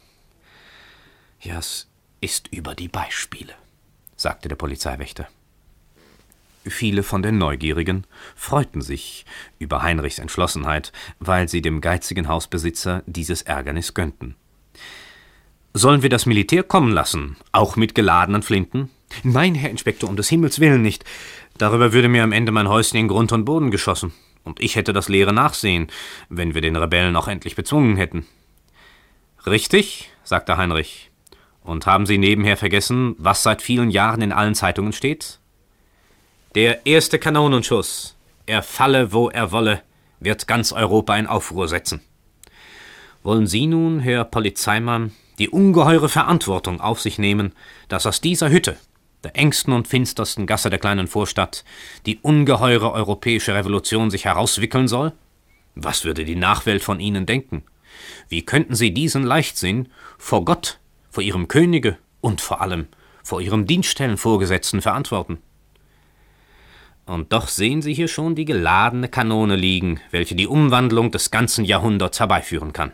»Ja, es ist über die Beispiele«, sagte der Polizeiwächter. Viele von den Neugierigen freuten sich über Heinrichs Entschlossenheit, weil sie dem geizigen Hausbesitzer dieses Ärgernis gönnten. »Sollen wir das Militär kommen lassen, auch mit geladenen Flinten?« »Nein, Herr Inspektor, um des Himmels willen nicht. Darüber würde mir am Ende mein Häuschen in Grund und Boden geschossen. Und ich hätte das leere Nachsehen, wenn wir den Rebellen auch endlich bezwungen hätten.« »Richtig«, sagte Heinrich. »Und haben Sie nebenher vergessen, was seit vielen Jahren in allen Zeitungen steht? Der erste Kanonenschuss, er falle, wo er wolle, wird ganz Europa in Aufruhr setzen. Wollen Sie nun, Herr Polizeimann, die ungeheure Verantwortung auf sich nehmen, dass aus dieser Hütte, der engsten und finstersten Gasse der kleinen Vorstadt, die ungeheure europäische Revolution sich herauswickeln soll? Was würde die Nachwelt von Ihnen denken? Wie könnten Sie diesen Leichtsinn vor Gott, vor Ihrem Könige und vor allem vor Ihrem Dienststellenvorgesetzten verantworten? Und doch sehen Sie hier schon die geladene Kanone liegen, welche die Umwandlung des ganzen Jahrhunderts herbeiführen kann.«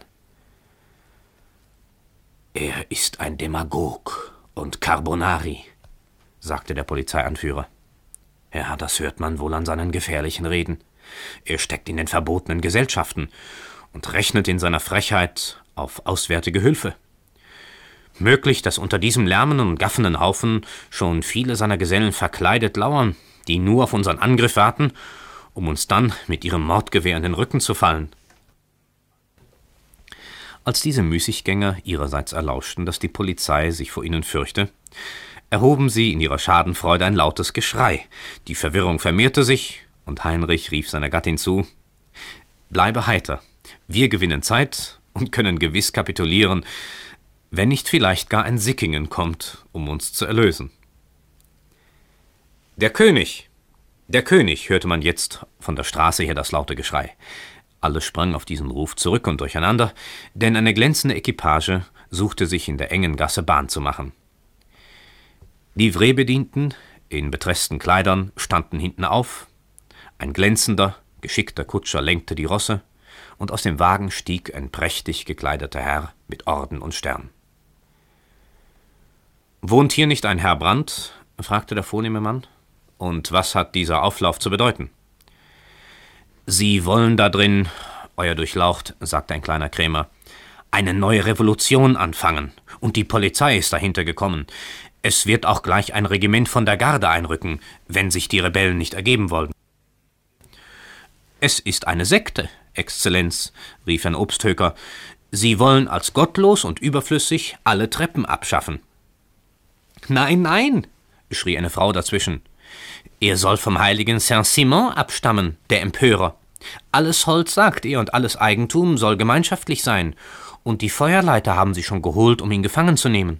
»Er ist ein Demagog und Carbonari«, sagte der Polizeianführer. »Ja, das hört man wohl an seinen gefährlichen Reden. Er steckt in den verbotenen Gesellschaften und rechnet in seiner Frechheit auf auswärtige Hilfe. Möglich, dass unter diesem lärmenden und gaffenden Haufen schon viele seiner Gesellen verkleidet lauern, die nur auf unseren Angriff warten, um uns dann mit ihrem Mordgewehr in den Rücken zu fallen.« Als diese Müßiggänger ihrerseits erlauschten, dass die Polizei sich vor ihnen fürchte, erhoben sie in ihrer Schadenfreude ein lautes Geschrei. Die Verwirrung vermehrte sich, und Heinrich rief seiner Gattin zu: »Bleibe heiter, wir gewinnen Zeit und können gewiss kapitulieren, wenn nicht vielleicht gar ein Sickingen kommt, um uns zu erlösen.« »Der König! Der König!« hörte man jetzt von der Straße her das laute Geschrei. Alle sprangen auf diesen Ruf zurück und durcheinander, denn eine glänzende Equipage suchte sich in der engen Gasse Bahn zu machen. Livreebedienten in betreßten Kleidern standen hinten auf, ein glänzender, geschickter Kutscher lenkte die Rosse, und aus dem Wagen stieg ein prächtig gekleideter Herr mit Orden und Stern. »Wohnt hier nicht ein Herr Brandt?« fragte der vornehme Mann. »Und was hat dieser Auflauf zu bedeuten?« »Sie wollen da drin, Euer Durchlaucht«, sagte ein kleiner Krämer, »eine neue Revolution anfangen, und die Polizei ist dahinter gekommen. Es wird auch gleich ein Regiment von der Garde einrücken, wenn sich die Rebellen nicht ergeben wollen.« »Es ist eine Sekte, Exzellenz«, rief ein Obsthöker. »Sie wollen als gottlos und überflüssig alle Treppen abschaffen.« »Nein, nein«, schrie eine Frau dazwischen. »Er soll vom heiligen Saint-Simon abstammen, der Empörer. Alles Holz, sagt er, und alles Eigentum soll gemeinschaftlich sein. Und die Feuerleiter haben sie schon geholt, um ihn gefangen zu nehmen.«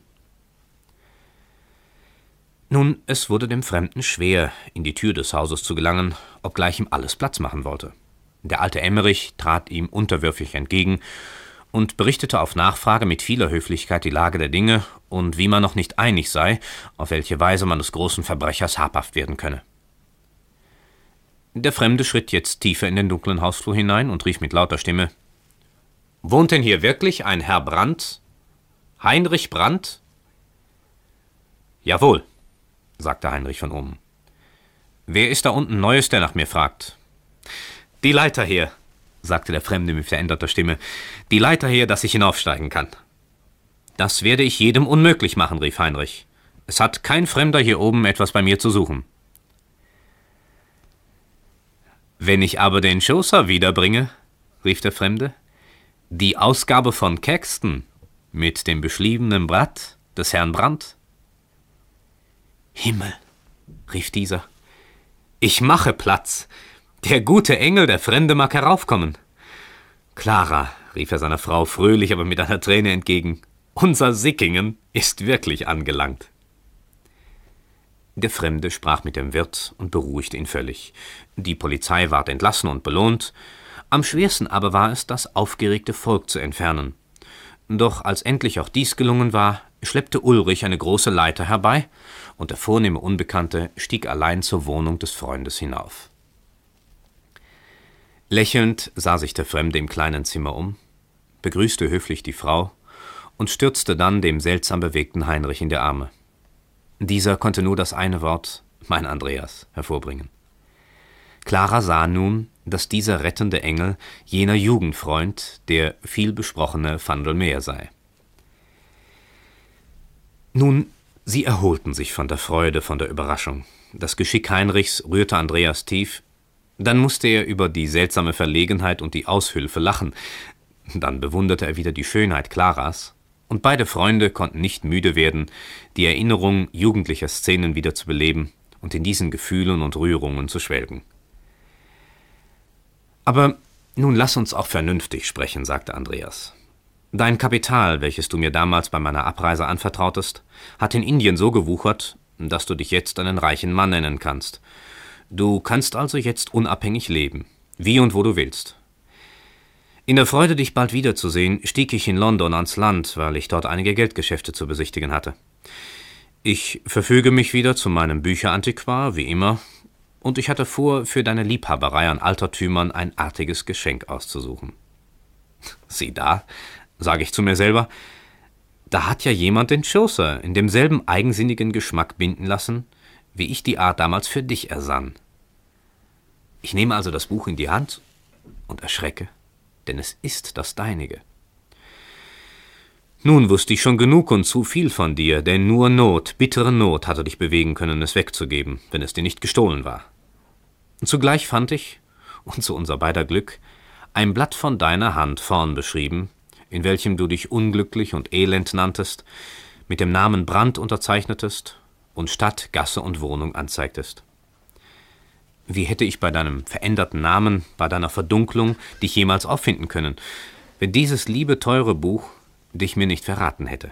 Nun, es wurde dem Fremden schwer, in die Tür des Hauses zu gelangen, obgleich ihm alles Platz machen wollte. Der alte Emmerich trat ihm unterwürfig entgegen und berichtete auf Nachfrage mit vieler Höflichkeit die Lage der Dinge und wie man noch nicht einig sei, auf welche Weise man des großen Verbrechers habhaft werden könne. Der Fremde schritt jetzt tiefer in den dunklen Hausflur hinein und rief mit lauter Stimme: »Wohnt denn hier wirklich ein Herr Brandt? Heinrich Brandt?« »Jawohl«, sagte Heinrich von oben. »Wer ist da unten Neues, der nach mir fragt?« »Die Leiter her«, sagte der Fremde mit veränderter Stimme, »die Leiter her, dass ich hinaufsteigen kann.« »Das werde ich jedem unmöglich machen«, rief Heinrich. »Es hat kein Fremder hier oben etwas bei mir zu suchen.« »Wenn ich aber den Chaucer wiederbringe«, rief der Fremde, »die Ausgabe von Caxton mit dem beschriebenen Blatt des Herrn Brandt?« »Himmel«, rief dieser, »ich mache Platz. Der gute Engel, der Fremde, mag heraufkommen.« »Clara«, rief er seiner Frau fröhlich, aber mit einer Träne entgegen, »unser Sickingen ist wirklich angelangt.« Der Fremde sprach mit dem Wirt und beruhigte ihn völlig. Die Polizei ward entlassen und belohnt. Am schwersten aber war es, das aufgeregte Volk zu entfernen. Doch als endlich auch dies gelungen war, schleppte Ulrich eine große Leiter herbei, und der vornehme Unbekannte stieg allein zur Wohnung des Freundes hinauf. Lächelnd sah sich der Fremde im kleinen Zimmer um, begrüßte höflich die Frau und stürzte dann dem seltsam bewegten Heinrich in die Arme. Dieser konnte nur das eine Wort mein Andreas, hervorbringen. Clara sah nun, dass dieser rettende Engel jener Jugendfreund, der vielbesprochene Vandalmer sei. Nun, sie erholten sich von der Freude, von der Überraschung. Das Geschick Heinrichs rührte Andreas tief. Dann musste er über die seltsame Verlegenheit und die Aushülfe lachen. Dann bewunderte er wieder die Schönheit Claras. Und beide Freunde konnten nicht müde werden, die Erinnerung jugendlicher Szenen wieder zu beleben und in diesen Gefühlen und Rührungen zu schwelgen. »Aber nun lass uns auch vernünftig sprechen«, sagte Andreas. »Dein Kapital, welches du mir damals bei meiner Abreise anvertrautest, hat in Indien so gewuchert, dass du dich jetzt einen reichen Mann nennen kannst. Du kannst also jetzt unabhängig leben, wie und wo du willst. In der Freude, dich bald wiederzusehen, stieg ich in London ans Land, weil ich dort einige Geldgeschäfte zu besichtigen hatte. Ich verfüge mich wieder zu meinem Bücherantiquar, wie immer, und ich hatte vor, für deine Liebhaberei an Altertümern ein artiges Geschenk auszusuchen. Sieh da, sage ich zu mir selber, da hat ja jemand den Chaucer in demselben eigensinnigen Geschmack binden lassen, wie ich die Art damals für dich ersann. Ich nehme also das Buch in die Hand und erschrecke, denn es ist das deinige. Nun wusste ich schon genug und zu viel von dir, denn nur Not, bittere Not hatte dich bewegen können, es wegzugeben, wenn es dir nicht gestohlen war. Und zugleich fand ich, und zu unser beider Glück, ein Blatt von deiner Hand vorn beschrieben, in welchem du dich unglücklich und elend nanntest, mit dem Namen Brand unterzeichnetest und Stadt, Gasse und Wohnung anzeigtest. Wie hätte ich bei deinem veränderten Namen, bei deiner Verdunklung dich jemals auffinden können, wenn dieses liebe, teure Buch dich mir nicht verraten hätte?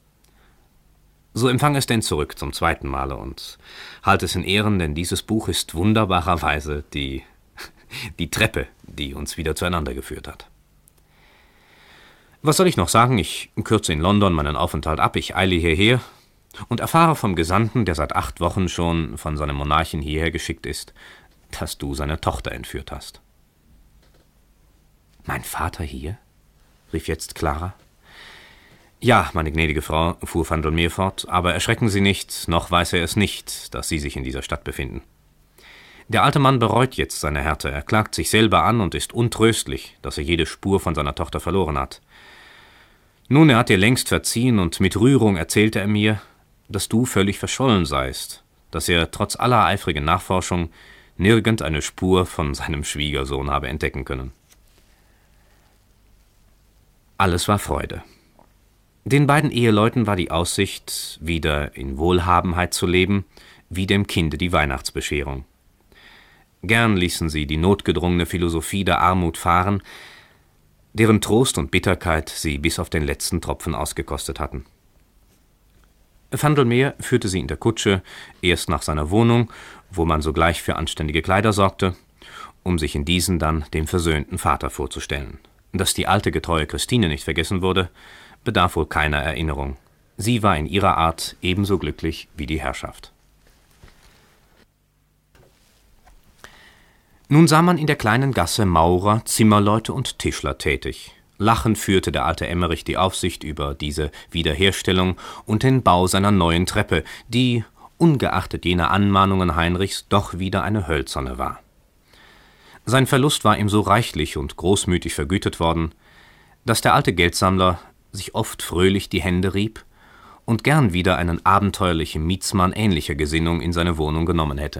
So empfang es denn zurück zum zweiten Male und halt es in Ehren, denn dieses Buch ist wunderbarerweise die Treppe, die uns wieder zueinander geführt hat. Was soll ich noch sagen? Ich kürze in London meinen Aufenthalt ab, ich eile hierher und erfahre vom Gesandten, der seit 8 Wochen schon von seinem Monarchen hierher geschickt ist, dass du seine Tochter entführt hast. »Mein Vater hier?« rief jetzt Clara. »Ja, meine gnädige Frau«, fuhr Vandalmer fort, »aber erschrecken Sie nicht, noch weiß er es nicht, dass Sie sich in dieser Stadt befinden. Der alte Mann bereut jetzt seine Härte, er klagt sich selber an und ist untröstlich, dass er jede Spur von seiner Tochter verloren hat. Nun, er hat dir längst verziehen und mit Rührung erzählte er mir, dass du völlig verschollen seist, dass er trotz aller eifrigen Nachforschung nirgend eine Spur von seinem Schwiegersohn habe entdecken können.« Alles war Freude. Den beiden Eheleuten war die Aussicht, wieder in Wohlhabenheit zu leben, wie dem Kinde die Weihnachtsbescherung. Gern ließen sie die notgedrungene Philosophie der Armut fahren, deren Trost und Bitterkeit sie bis auf den letzten Tropfen ausgekostet hatten. Vandalmer führte sie in der Kutsche erst nach seiner Wohnung, wo man sogleich für anständige Kleider sorgte, um sich in diesen dann dem versöhnten Vater vorzustellen. Dass die alte, getreue Christine nicht vergessen wurde, bedarf wohl keiner Erinnerung. Sie war in ihrer Art ebenso glücklich wie die Herrschaft. Nun sah man in der kleinen Gasse Maurer, Zimmerleute und Tischler tätig. Lachend führte der alte Emmerich die Aufsicht über diese Wiederherstellung und den Bau seiner neuen Treppe, die, ungeachtet jener Anmahnungen Heinrichs, doch wieder eine hölzerne war. Sein Verlust war ihm so reichlich und großmütig vergütet worden, dass der alte Geldsammler sich oft fröhlich die Hände rieb und gern wieder einen abenteuerlichen Mietsmann ähnlicher Gesinnung in seine Wohnung genommen hätte.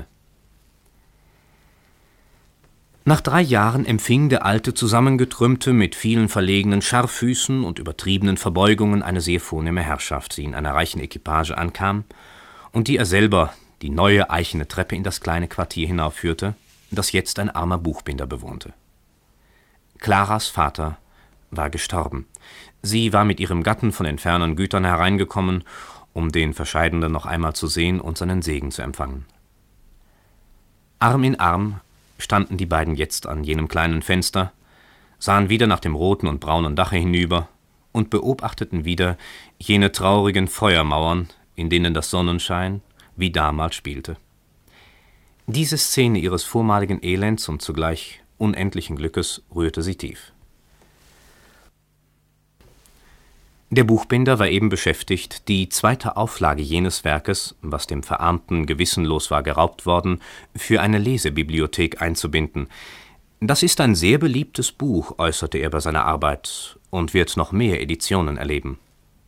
Nach 3 Jahren empfing der alte Zusammengetrümmte mit vielen verlegenen Scharrfüßen und übertriebenen Verbeugungen eine sehr vornehme Herrschaft, die in einer reichen Equipage ankam und die er selber die neue eichene Treppe in das kleine Quartier hinaufführte, das jetzt ein armer Buchbinder bewohnte. Claras Vater war gestorben. Sie war mit ihrem Gatten von den fernen Gütern hereingekommen, um den Verscheidenden noch einmal zu sehen und seinen Segen zu empfangen. Arm in Arm standen die beiden jetzt an jenem kleinen Fenster, sahen wieder nach dem roten und braunen Dache hinüber und beobachteten wieder jene traurigen Feuermauern, in denen das Sonnenschein wie damals spielte. Diese Szene ihres vormaligen Elends und zugleich unendlichen Glückes rührte sie tief. Der Buchbinder war eben beschäftigt, die zweite Auflage jenes Werkes, was dem Verarmten gewissenlos war geraubt worden, für eine Lesebibliothek einzubinden. »Das ist ein sehr beliebtes Buch«, äußerte er bei seiner Arbeit, »und wird noch mehr Editionen erleben.«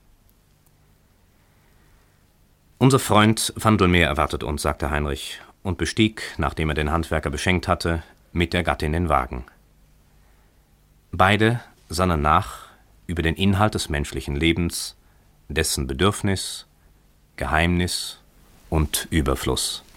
»Unser Freund Vandelmeer erwartet uns«, sagte Heinrich und bestieg, nachdem er den Handwerker beschenkt hatte, mit der Gattin den Wagen. Beide sannen nach über den Inhalt des menschlichen Lebens, dessen Bedürfnis, Geheimnis und Überfluss.